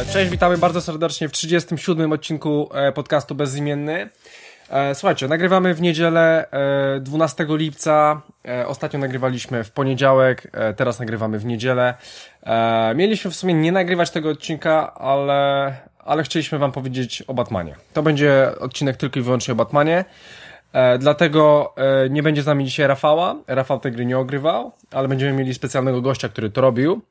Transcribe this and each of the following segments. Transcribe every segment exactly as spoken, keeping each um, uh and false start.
Cześć, witamy bardzo serdecznie w trzydziestym siódmym odcinku podcastu Bezimienny. Słuchajcie, nagrywamy w niedzielę dwunastego lipca, ostatnio nagrywaliśmy w poniedziałek, teraz nagrywamy w niedzielę. Mieliśmy w sumie nie nagrywać tego odcinka, ale, ale chcieliśmy wam powiedzieć o Batmanie. To będzie odcinek tylko i wyłącznie o Batmanie, dlatego nie będzie z nami dzisiaj Rafała. Rafał tej gry nie ogrywał, ale będziemy mieli specjalnego gościa, który to robił.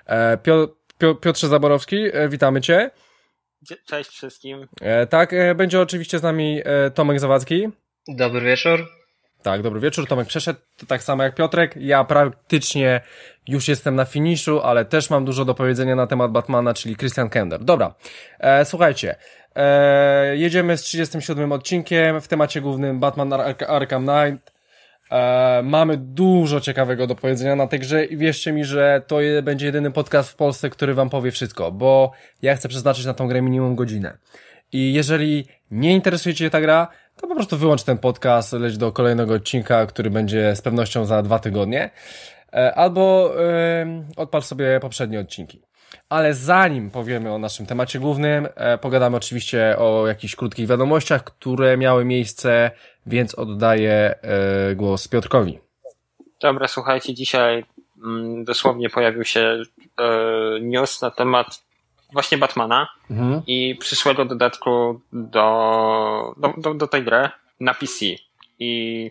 Piotrze Zaborowski, witamy cię. Cześć wszystkim. E, tak, e, będzie oczywiście z nami e, Tomek Zawadzki. Dobry wieczór. Tak, dobry wieczór. Tomek przeszedł, tak samo jak Piotrek. Ja praktycznie już jestem na finiszu, ale też mam dużo do powiedzenia na temat Batmana, czyli Christian Kender. Dobra, e, słuchajcie, e, jedziemy z trzydziestym siódmym odcinkiem w temacie głównym Batman Ar- Arkham Knight. E, mamy dużo ciekawego do powiedzenia na tej grze i wierzcie mi, że to je, będzie jedyny podcast w Polsce, który wam powie wszystko, bo ja chcę przeznaczyć na tą grę minimum godzinę. I jeżeli nie interesuje cię ta gra, to po prostu wyłącz ten podcast, leć do kolejnego odcinka, który będzie z pewnością za dwa tygodnie, e, albo e, odpal sobie poprzednie odcinki. Ale zanim powiemy o naszym temacie głównym, e, pogadamy oczywiście o jakichś krótkich wiadomościach, które miały miejsce, więc oddaję e, głos Piotrkowi. Dobra, słuchajcie, dzisiaj mm, dosłownie pojawił się e, news na temat właśnie Batmana mhm. i przyszłego dodatku do, do, do, do tej gry na P C. I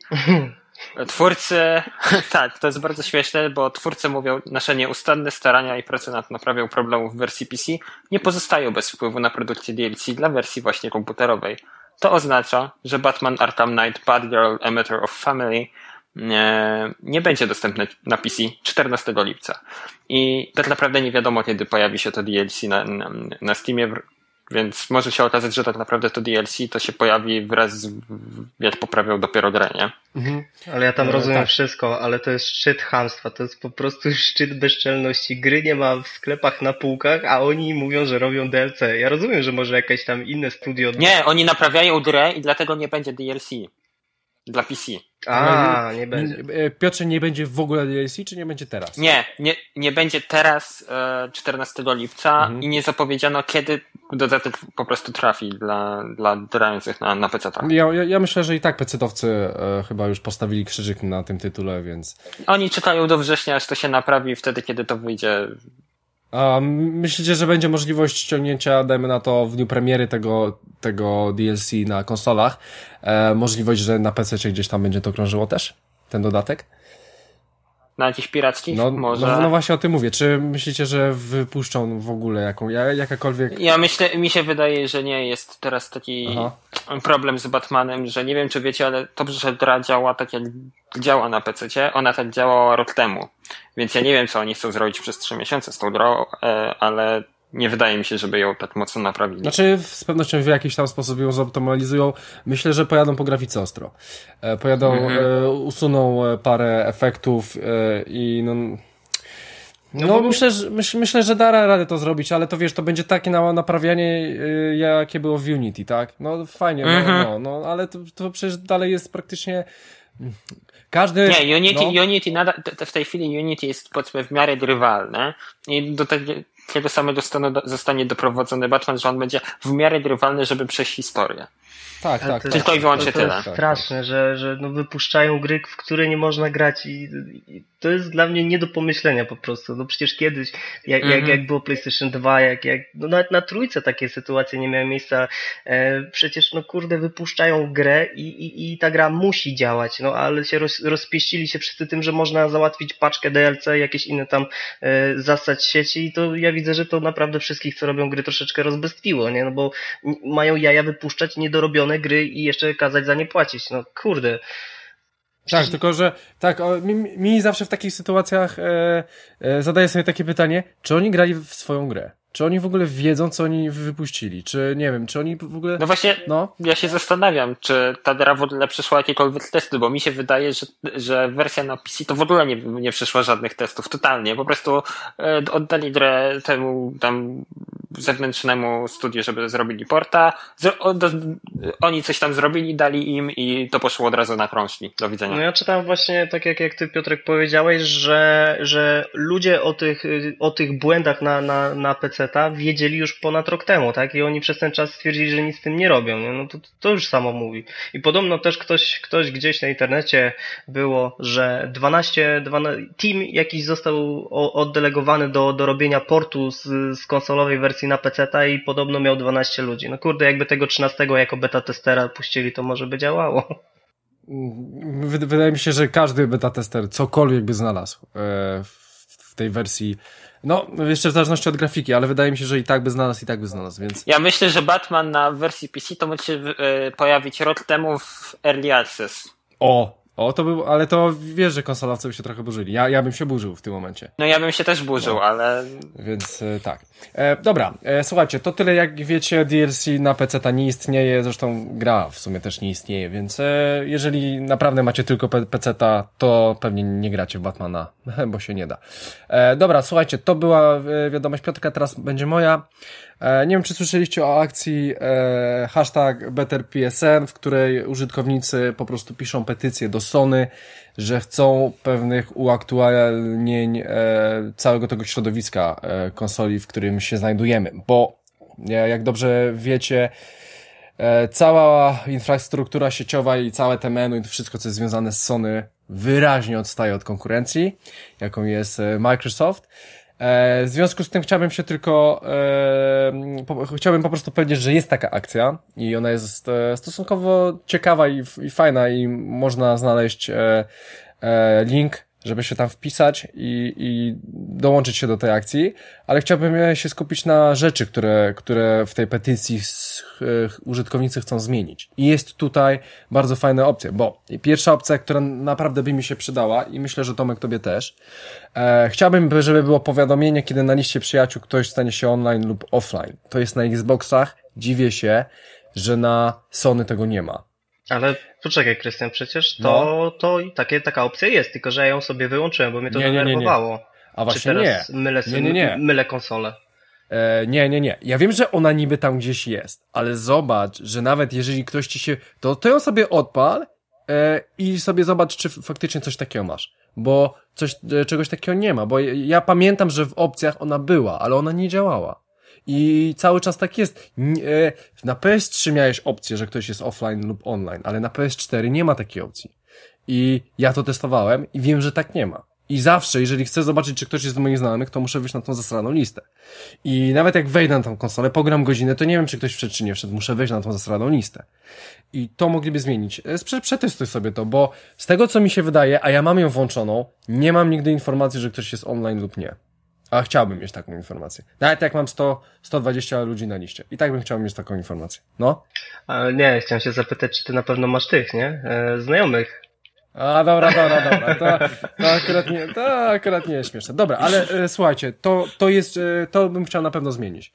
twórcy, tak, to jest bardzo śmieszne, bo twórcy mówią, nasze nieustanne starania i prace nad naprawą problemów w wersji P C nie pozostają bez wpływu na produkcję D L C dla wersji właśnie komputerowej. To oznacza, że Batman Arkham Knight Batgirl A Matter of Family nie, nie będzie dostępny na P C czternastego lipca. I tak naprawdę nie wiadomo, kiedy pojawi się to D L C na, na, na Steamie, więc może się okazać, że tak naprawdę to D L C to się pojawi wraz z, jak poprawią dopiero grę, nie? Mhm. Ale ja tam e, rozumiem tak. wszystko, ale to jest szczyt chamstwa, to jest po prostu szczyt bezczelności. Gry nie ma w sklepach na półkach, a oni mówią, że robią D L C. Ja rozumiem, że może jakieś tam inne studio... Nie, oni naprawiają grę i dlatego nie będzie D L C dla P C. A, nie będzie. Piotrze, nie będzie w ogóle D L C, czy nie będzie teraz? Nie, nie, nie będzie teraz e, czternastego lipca mhm. i nie zapowiedziano, kiedy dodatek po prostu trafi dla, dla grających na, na pecetach. Ja, ja, ja myślę, że i tak pecetowcy e, chyba już postawili krzyżyk na tym tytule, więc... Oni czekają do września, aż to się naprawi, wtedy kiedy to wyjdzie. A myślicie, że będzie możliwość ściągnięcia, dajmy na to, w dniu premiery tego, tego D L C na konsolach? E, możliwość, że na P C gdzieś tam będzie to krążyło też? Ten dodatek? Na jakichś pirackich? No, może. No, no właśnie o tym mówię. Czy myślicie, że wypuszczą w ogóle jaką, jakakolwiek... Ja myślę, mi się wydaje, że nie jest teraz taki Aha. problem z Batmanem, że nie wiem, czy wiecie, ale to, że gra działa tak, jak działa na pececie, ona tak działała rok temu. Więc ja nie wiem, co oni chcą zrobić przez trzy miesiące z tą grą, ale nie wydaje mi się, żeby ją tak mocno naprawili. Znaczy, z pewnością w jakiś tam sposób ją zoptymalizują. Myślę, że pojadą po grafice ostro. Pojadą, mhm. e, usuną parę efektów e, i no... No, no myślę, że, myśl, myślę, że da radę to zrobić, ale to wiesz, to będzie takie na, naprawianie, y, jakie było w Unity, tak? No fajnie, mhm. no, no, no, ale to, to przecież dalej jest praktycznie... Każdy... Nie, Unity, no. Unity nadal, w tej chwili Unity jest powiedzmy w miarę grywalne i do tego, tego samego stanu do, zostanie doprowadzony Batman, że on będzie w miarę grywalny, żeby przejść historię. Tak, tak. To, Tylko i wyłącznie to, tyle. To jest straszne, że, że no wypuszczają gry, w które nie można grać i, i to jest dla mnie nie do pomyślenia po prostu. No przecież kiedyś, jak, mm-hmm. jak, jak było PlayStation dwa, jak, jak no nawet na trójce takie sytuacje nie miały miejsca. E, przecież no kurde, wypuszczają grę i, i, i ta gra musi działać, no ale się roz, rozpieścili się wszyscy tym, że można załatwić paczkę D L C, jakieś inne tam e, zasać sieci i to ja widzę, że to naprawdę wszystkich, co robią gry, troszeczkę rozbestwiło, nie? No bo mają jaja wypuszczać niedorobione gry i jeszcze kazać za nie płacić. No kurde. Tak, tylko że tak, o, mi, mi zawsze w takich sytuacjach e, e, zadaję sobie takie pytanie, czy oni grali w swoją grę? Czy oni w ogóle wiedzą, co oni wypuścili? Czy nie wiem, czy oni w ogóle... No właśnie, no? ja się zastanawiam, czy ta gra w ogóle przeszła jakiekolwiek testy, bo mi się wydaje, że, że wersja na P C to w ogóle nie, nie przeszła żadnych testów, totalnie. Po prostu e, oddali grę temu tam zewnętrznemu studiu, żeby zrobili porta. Zro- do, oni coś tam zrobili, dali im i to poszło od razu na krążki. Do widzenia. No ja czytam właśnie, tak jak, jak ty, Piotrek, powiedziałeś, że, że ludzie o tych, o tych błędach na, na, na peceta wiedzieli już ponad rok temu, tak? I oni przez ten czas stwierdzili, że nic z tym nie robią, nie? No to, to już samo mówi. I podobno też ktoś, ktoś gdzieś na internecie było, że dwanaście, dwanaście team jakiś został oddelegowany do, do robienia portu z, z konsolowej wersji na peceta i podobno miał dwanaście ludzi. No kurde, jakby tego trzynastego jako beta testera puścili, to może by działało. Wydaje mi się, że każdy beta tester cokolwiek by znalazł w tej wersji. No, jeszcze w zależności od grafiki, ale wydaje mi się, że i tak by znalazł, i tak by znalazł, więc... Ja myślę, że Batman na wersji P C to może się pojawić rok temu w Early Access. O! O, to był, ale to wiesz, że konsolowcy by się trochę burzyli. Ja, ja bym się burzył w tym momencie. No ja bym się też burzył, no. ale... Więc e, tak. E, dobra, e, słuchajcie, to tyle jak wiecie, D L C na peceta nie istnieje, zresztą gra w sumie też nie istnieje, więc e, jeżeli naprawdę macie tylko pe- peceta, to pewnie nie gracie w Batmana, bo się nie da. E, dobra, słuchajcie, to była e, wiadomość Piotrka, teraz będzie moja. E, nie wiem, czy słyszeliście o akcji e, hashtag BetterPSN, w której użytkownicy po prostu piszą petycję do Sony, że chcą pewnych uaktualnień e, całego tego środowiska e, konsoli, w którym się znajdujemy, bo e, jak dobrze wiecie, e, cała infrastruktura sieciowa i całe te menu i to wszystko, co jest związane z Sony, wyraźnie odstaje od konkurencji, jaką jest e, Microsoft. E, w związku z tym chciałbym się tylko e, po, chciałbym po prostu powiedzieć, że jest taka akcja i ona jest e, stosunkowo ciekawa i, i fajna i można znaleźć e, e, link, żeby się tam wpisać i, i dołączyć się do tej akcji, ale chciałbym się skupić na rzeczy, które, które w tej petycji z, e, użytkownicy chcą zmienić. I jest tutaj bardzo fajna opcja, bo pierwsza opcja, która naprawdę by mi się przydała i myślę, że Tomek tobie też, e, chciałbym, żeby było powiadomienie, kiedy na liście przyjaciół ktoś stanie się online lub offline. To jest na Xboxach, dziwię się, że na Sony tego nie ma. Ale poczekaj, Krystian, przecież to, no. to takie, taka opcja jest, tylko że ja ją sobie wyłączyłem, bo mnie to nie, nie, denerwowało. Nie, nie. A właśnie Czy teraz nie. Mylę, nie, nie, nie. mylę konsolę? E, nie, nie, nie. Ja wiem, że ona niby tam gdzieś jest, ale zobacz, że nawet jeżeli ktoś ci się... To, to ją sobie odpal e, i sobie zobacz, czy faktycznie coś takiego masz. Bo coś, e, czegoś takiego nie ma, bo ja, ja pamiętam, że w opcjach ona była, ale ona nie działała. I cały czas tak jest. Na P S trzy miałeś opcję, że ktoś jest offline lub online, ale na P S cztery nie ma takiej opcji. I ja to testowałem i wiem, że tak nie ma. I zawsze, jeżeli chcę zobaczyć, czy ktoś jest z moich znajomych, to muszę wyjść na tą zasraną listę. I nawet jak wejdę na tą konsolę, pogram godzinę, to nie wiem, czy ktoś wszedł, czy nie wszedł. Muszę wejść na tą zasraną listę. I to mogliby zmienić. Prze- przetestuj sobie to, bo z tego, co mi się wydaje, a ja mam ją włączoną, nie mam nigdy informacji, że ktoś jest online lub nie. A chciałbym mieć taką informację. Nawet jak mam sto, sto dwadzieścia ludzi na liście. I tak bym chciał mieć taką informację. No? Ale nie, chciałem się zapytać, czy ty na pewno masz tych, nie? E, znajomych. A, dobra, dobra, dobra. To, to, akurat nie, to akurat nie jest śmieszne. Dobra, ale e, słuchajcie, to, to jest, e, to bym chciał na pewno zmienić.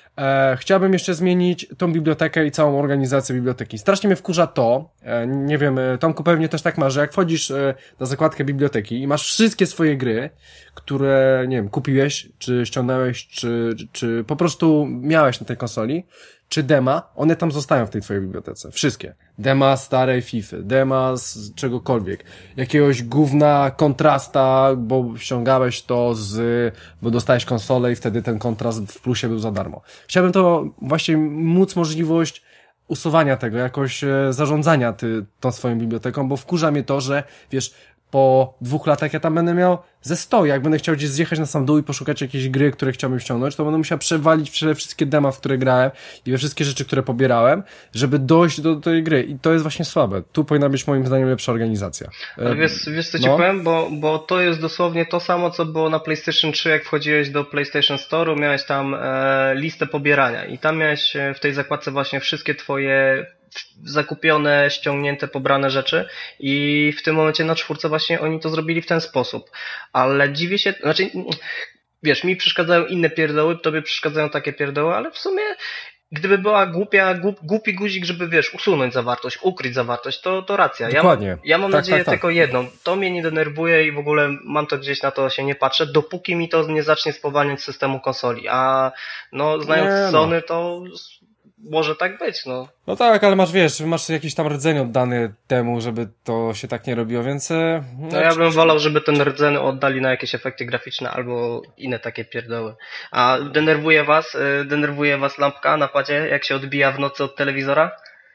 E, chciałbym jeszcze zmienić tą bibliotekę i całą organizację biblioteki. Strasznie mnie wkurza to, e, nie wiem, Tomku pewnie też tak ma, że jak wchodzisz e, na zakładkę biblioteki i masz wszystkie swoje gry, które, nie wiem, kupiłeś, czy ściągnąłeś, czy, czy po prostu miałeś na tej konsoli, czy dema, one tam zostają w tej twojej bibliotece. Wszystkie. Dema starej FIFA, dema z czegokolwiek. Jakiegoś gówna kontrasta, bo ściągałeś to z, bo dostałeś konsolę i wtedy ten kontrast w plusie był za darmo. Chciałbym to właśnie móc możliwość usuwania tego, jakoś e, zarządzania ty, tą swoją biblioteką, bo wkurza mnie to, że wiesz, po dwóch latach ja tam będę miał ze sto. Jak będę chciał gdzieś zjechać na sam dół i poszukać jakiejś gry, które chciałbym ściągnąć, to będę musiał przewalić przede wszystkie dema, w które grałem i we wszystkie rzeczy, które pobierałem, żeby dojść do, do tej gry. I to jest właśnie słabe. Tu powinna być moim zdaniem lepsza organizacja. Ale wiesz, wiesz co ci no? powiem? Bo, bo to jest dosłownie to samo, co było na PlayStation trzy, jak wchodziłeś do PlayStation Store'u, miałeś tam e, listę pobierania i tam miałeś w tej zakładce właśnie wszystkie twoje zakupione, ściągnięte, pobrane rzeczy i w tym momencie na czwórce właśnie oni to zrobili w ten sposób. Ale dziwię się, znaczy wiesz, mi przeszkadzają inne pierdoły, tobie przeszkadzają takie pierdoły, ale w sumie Gdyby była głupia, głup, głupi guzik, żeby wiesz, usunąć zawartość, ukryć zawartość, to, to racja. Dokładnie. Ja, ja mam tak, nadzieję tak, tak. tylko jedną. To mnie nie denerwuje i w ogóle mam to gdzieś na to się nie patrzę, dopóki mi to nie zacznie spowalniać systemu konsoli. A no znając Nie, no. Sony, to może tak być, no. No tak, ale masz, wiesz, masz jakiś tam rdzeń oddany temu, żeby to się tak nie robiło, więc... No, no ja bym wolał, żeby ten rdzeń oddali na jakieś efekty graficzne albo inne takie pierdoły. A denerwuje was, denerwuje was lampka na padzie, jak się odbija w nocy od telewizora?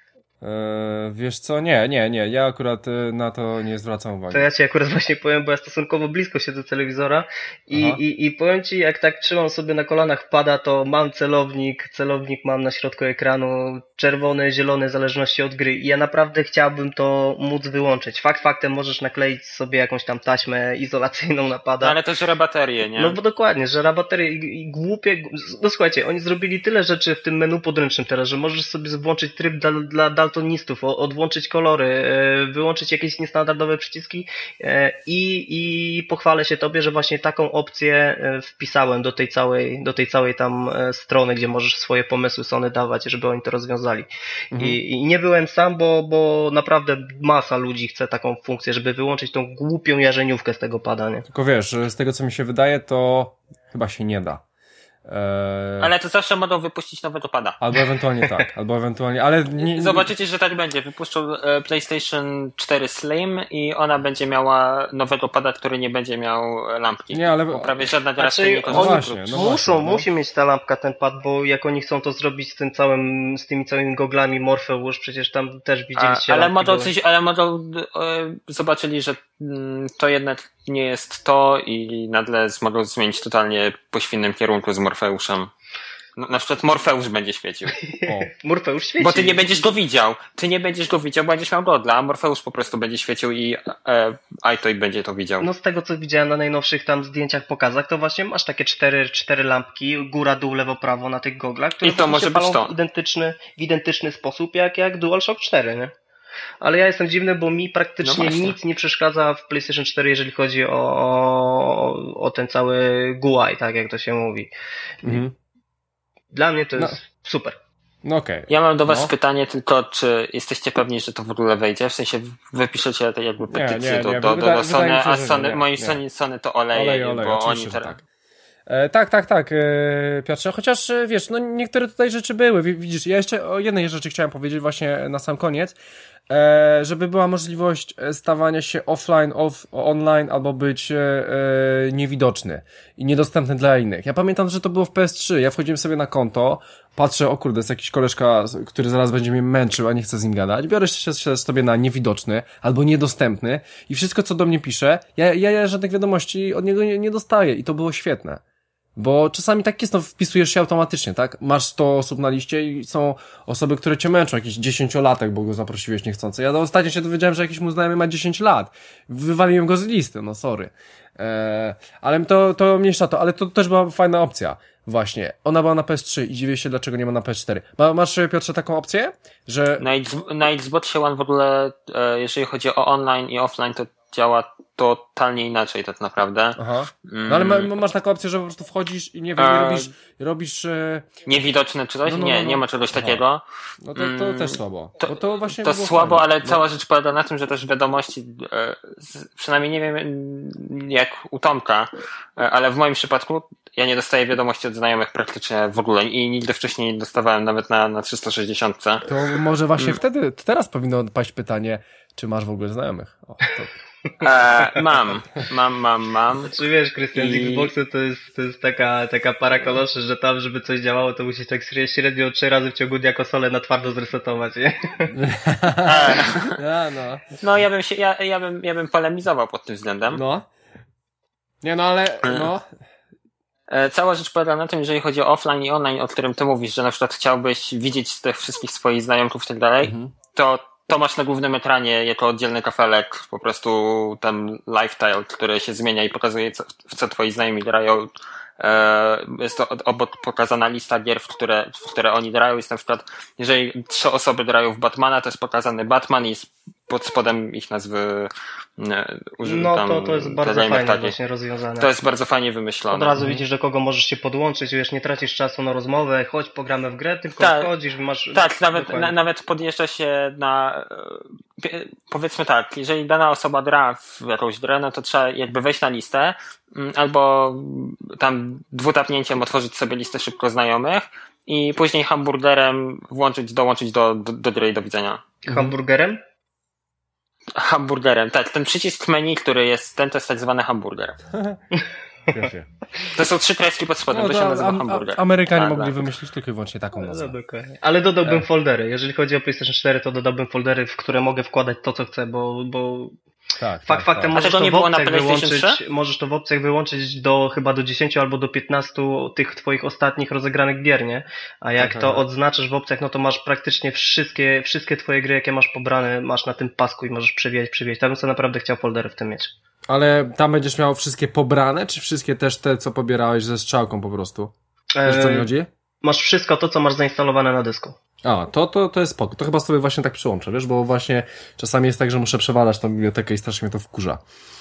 Eee, wiesz co, nie, nie, nie, ja akurat na to nie zwracam uwagi. To ja ci akurat właśnie powiem, bo ja stosunkowo blisko siedzę do telewizora i, i, i powiem ci, jak tak trzymam sobie na kolanach pada, to mam celownik, celownik mam na środku ekranu, czerwony, zielony, w zależności od gry i ja naprawdę chciałbym to móc wyłączyć. Fakt faktem możesz nakleić sobie jakąś tam taśmę izolacyjną na pada. No ale to żre baterię, nie? No bo dokładnie, żera baterię i, i głupie, no słuchajcie, oni zrobili tyle rzeczy w tym menu podręcznym teraz, że możesz sobie włączyć tryb dla, dla daltonistów, odłączyć kolory, wyłączyć jakieś niestandardowe przyciski i, i pochwalę się tobie, że właśnie taką opcję wpisałem do tej całej, do tej całej tam strony, gdzie możesz swoje pomysły Sony dawać, żeby oni to rozwiązali. Mhm. I, I nie byłem sam, bo, bo naprawdę masa ludzi chce taką funkcję, żeby wyłączyć tą głupią jarzeniówkę z tego pada, nie? Tylko wiesz, z tego co mi się wydaje, to chyba się nie da. Eee... Ale to zawsze mogą wypuścić nowego pada. Albo ewentualnie tak, albo ewentualnie, ale nie, nie... Zobaczycie, że tak będzie. Wypuszczą e, PlayStation cztery Slim i ona będzie miała nowego pada, który nie będzie miał lampki. Nie, ale... Bo prawie żadna gra znaczy, nie oni właśnie, no muszą, właśnie, no. musi mieć ta lampka, ten pad, bo jak oni chcą to zrobić z tym całym, z tymi całymi goglami Morpheus, przecież tam też widzieliście. A, ale mogą były. coś, ale mogą e, zobaczyli, że mm, to jednak nie jest to i nagle mogą zmienić totalnie po świnnym kierunku z Morfeuszem. No, na przykład Morfeusz będzie świecił. O. Morfeusz świeci. Bo ty nie będziesz go widział. Ty nie będziesz go widział, bo będziesz miał godla, a Morfeusz po prostu będzie świecił i e, Aitoi będzie to widział. No z tego co widziałem na najnowszych tam zdjęciach, pokazach, to właśnie masz takie cztery, cztery lampki, góra, dół, lewo, prawo na tych goglach, które I to może być to. W identyczny, w identyczny sposób jak, jak DualShock cztery, nie? Ale ja jestem dziwny, bo mi praktycznie no nic nie przeszkadza w PlayStation cztery, jeżeli chodzi o, o, o ten cały G U I, tak jak to się mówi. Mhm. Dla mnie to jest no. super. No okej. Okay. Ja mam do was no. pytanie tylko, czy jesteście pewni, że to w ogóle wejdzie? W sensie wypiszecie tej jakby petycję nie, nie, do, nie. do, Wydaje, do Sony, się, a Sony, nie, moi nie. Sony, Sony to oleje, olej, olej, bo oni teraz... tak. E, tak, tak, tak, e, Piotrze, chociaż wiesz, no niektóre tutaj rzeczy były, widzisz, ja jeszcze o jednej rzeczy chciałem powiedzieć właśnie na sam koniec, e, żeby była możliwość stawania się offline, off, online, albo być e, e, niewidoczny i niedostępny dla innych. Ja pamiętam, że to było w P S trzy, ja wchodziłem sobie na konto, patrzę, o kurde, jest jakiś koleżka, który zaraz będzie mnie męczył, a nie chce z nim gadać, biorę się, się sobie na niewidoczny, albo niedostępny i wszystko, co do mnie pisze, ja, ja, ja żadnych wiadomości od niego nie, nie dostaję i to było świetne. Bo czasami tak jest, no wpisujesz się automatycznie, tak? Masz sto osób na liście i są osoby, które cię męczą, jakiś dziesięciolatek, bo go zaprosiłeś niechcący. Ja ostatnio się dowiedziałem, że jakiś mój znajomy ma dziesięć lat. Wywaliłem go z listy, no sorry. Eee, ale to, to mniejsza to, ale to też była fajna opcja. Właśnie. Ona była na P S trzy i dziwię się, dlaczego nie ma na P S cztery. Ma, masz, Piotrze, taką opcję? Że... Na, na Xboxie One w ogóle, jeżeli chodzi o online i offline, to działa totalnie inaczej tak naprawdę. Aha. No ale ma, masz taką opcję, że po prostu wchodzisz i nie wiem, A... robisz, robisz... E... Niewidoczne czy coś? No, no, nie, no, no. nie ma czegoś Aha. takiego. No to, to też słabo. To, Bo to właśnie to było słabo, fajne. ale no. cała rzecz polega na tym, że też wiadomości, e, z, przynajmniej nie wiem jak u Tomka, e, ale w moim przypadku ja nie dostaję wiadomości od znajomych praktycznie w ogóle i nigdy wcześniej nie dostawałem nawet na, na trzysta sześćdziesiąt. To może właśnie hmm. wtedy, teraz powinno paść pytanie, czy masz w ogóle znajomych? O, to... E, mam, mam, mam, mam. Znaczy wiesz, Krystian, I... z Xboxem to jest, to jest taka, taka para koloszy, że tam, żeby coś działało, to musisz tak średnio trzy razy w ciągu dnia konsolę na twardo zresetować, nie? E, ja, no. no ja bym się, ja, ja bym, ja bym polemizował pod tym względem. No. Nie no, ale, no. Cała rzecz polega na tym, jeżeli chodzi o offline i online, o którym ty mówisz, że na przykład chciałbyś widzieć tych wszystkich swoich znajomków i tak dalej, mhm. to to masz na głównym ekranie jako oddzielny kafelek, po prostu tam lifestyle, który się zmienia i pokazuje, co, w co twoi znajomi grają. Jest to obok pokazana lista gier, w które, w które oni grają. Jest na przykład, jeżeli trzy osoby grają w Batmana, to jest pokazany Batman i jest pod spodem ich nazwy użyć. No to, to jest bardzo fajnie takie. Właśnie rozwiązane. To jest bardzo fajnie wymyślone. Od razu widzisz, do kogo możesz się podłączyć, wiesz, nie tracisz czasu na rozmowę, chodź pogramy w grę, tylko tak, wchodzisz, masz... Tak, nawet, na, nawet podjeżdża się na... Powiedzmy tak, jeżeli dana osoba gra w jakąś grę, no to trzeba jakby wejść na listę albo tam dwutapnięciem otworzyć sobie listę szybko znajomych i później hamburgerem włączyć, dołączyć do, do, do gry i do widzenia. Hamburgerem? Hamburgerem, tak. Ten przycisk menu, który jest ten, to jest tak zwany hamburger. To są trzy kreski pod spodem, no to, to się nazywa am, hamburger. Amerykanie tak, mogli tak. wymyślić tylko i wyłącznie taką nazwę. No, ale dodałbym e. foldery. Jeżeli chodzi o PlayStation cztery, to dodałbym foldery, w które mogę wkładać to, co chcę, bo... bo... Tak, Fakt tak, faktem tak. możesz, to nie było na wyłączyć, możesz to w opcjach wyłączyć do chyba do dziesięciu albo do piętnastu tych twoich ostatnich rozegranych gier, nie? A jak tak, to tak. odznaczysz w opcjach, no to masz praktycznie wszystkie, wszystkie twoje gry, jakie masz pobrane, masz na tym pasku i możesz przewijać, przewijać. Tam bym sobie naprawdę chciał foldery w tym mieć. Ale tam będziesz miał wszystkie pobrane, czy wszystkie też te, co pobierałeś ze strzałką po prostu? Wiesz, co mi chodzi? Masz wszystko to, co masz zainstalowane na dysku. A, to, to, to jest spoko. To chyba sobie właśnie tak przyłączę, wiesz, bo właśnie czasami jest tak, że muszę przewalać tą bibliotekę i strasznie mnie to wkurza.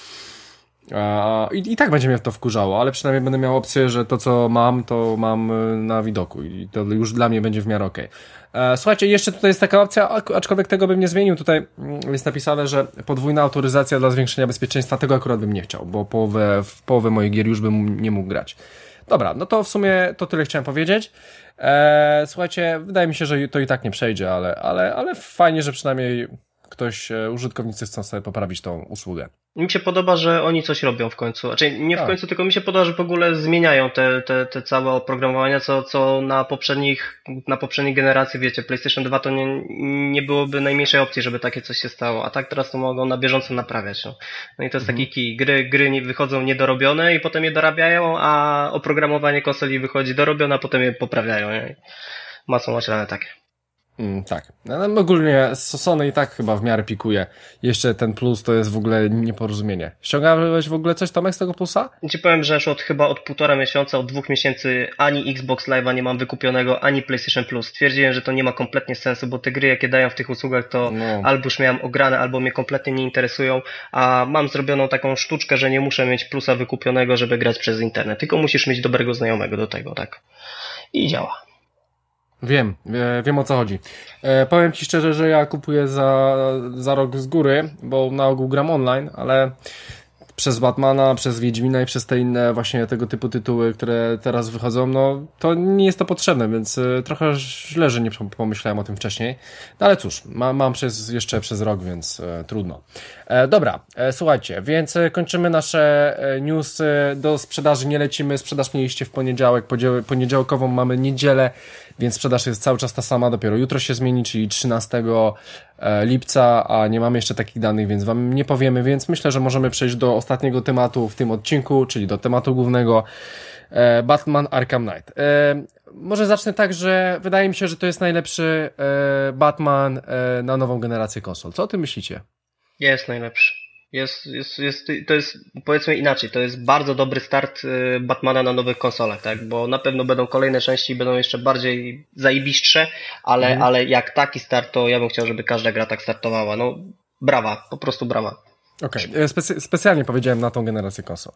A, i, I tak będzie mnie to wkurzało, ale przynajmniej będę miał opcję, że to, co mam, to mam na widoku i to już dla mnie będzie w miarę okej. Okay. Słuchajcie, jeszcze tutaj jest taka opcja, aczkolwiek tego bym nie zmienił. Tutaj jest napisane, że podwójna autoryzacja dla zwiększenia bezpieczeństwa, tego akurat bym nie chciał, bo połowę, w połowę moich gier już bym nie mógł grać. Dobra, no to w sumie to tyle chciałem powiedzieć. Eee, słuchajcie, wydaje mi się, że to i tak nie przejdzie, ale, ale, ale fajnie, że przynajmniej ktoś, użytkownicy chcą sobie poprawić tą usługę. Mi się podoba, że oni coś robią w końcu. Znaczy nie w końcu, tylko mi się podoba, że w ogóle zmieniają te, te, te całe oprogramowania, co, co na poprzednich, na poprzednich generacji, wiecie, PlayStation dwa to nie, nie byłoby najmniejszej opcji, żeby takie coś się stało, a tak teraz to mogą na bieżąco naprawiać. No, no i to jest mhm. taki key. Gry, gry nie wychodzą niedorobione i potem je dorabiają, a oprogramowanie konsoli wychodzi dorobione, a potem je poprawiają. Nie? Masą oślane takie. Mm, tak. No, ogólnie Sony i tak chyba w miarę pikuje. Jeszcze ten plus to jest w ogóle nieporozumienie. Ściągałeś w ogóle coś, Tomek, z tego plusa? Ci powiem, że już od chyba od półtora miesiąca, od dwóch miesięcy ani Xbox Live'a nie mam wykupionego, ani PlayStation Plus. Stwierdziłem, że to nie ma kompletnie sensu, bo te gry, jakie dają w tych usługach, to no. albo już miałem ograne, albo mnie kompletnie nie interesują, a mam zrobioną taką sztuczkę, że nie muszę mieć plusa wykupionego, żeby grać przez internet. Tylko musisz mieć dobrego znajomego do tego, tak. I działa. Wiem, wiem o co chodzi. E, powiem Ci szczerze, że ja kupuję za, za rok z góry, bo na ogół gram online, ale przez Batmana, przez Wiedźmina i przez te inne właśnie tego typu tytuły, które teraz wychodzą, no to nie jest to potrzebne, więc y, trochę źle, że nie pomyślałem o tym wcześniej. No ale cóż, ma, mam przez, jeszcze przez rok, więc y, trudno. E, dobra, e, słuchajcie, więc y, kończymy nasze y, newsy. Do sprzedaży nie lecimy. Sprzedaż mieliście w poniedziałek, podział, poniedziałkową mamy niedzielę, więc sprzedaż jest cały czas ta sama, dopiero jutro się zmieni, czyli trzynastego lipca, a nie mamy jeszcze takich danych, więc wam nie powiemy, więc myślę, że możemy przejść do ostatniego tematu w tym odcinku, czyli do tematu głównego, e, Batman Arkham Knight. E, może zacznę tak, że wydaje mi się, że to jest najlepszy e, Batman e, na nową generację konsol. Co o tym myślicie? Jest najlepszy. Jest, jest, jest, to jest, powiedzmy inaczej, to jest bardzo dobry start Batmana na nowych konsolach, tak? Bo na pewno będą kolejne części, będą jeszcze bardziej zajebistsze, ale, mhm. ale jak taki start, to ja bym chciał, żeby każda gra tak startowała. No, brawa, po prostu brawa. Okej, okay. Specy- specjalnie powiedziałem na tą generację konsol.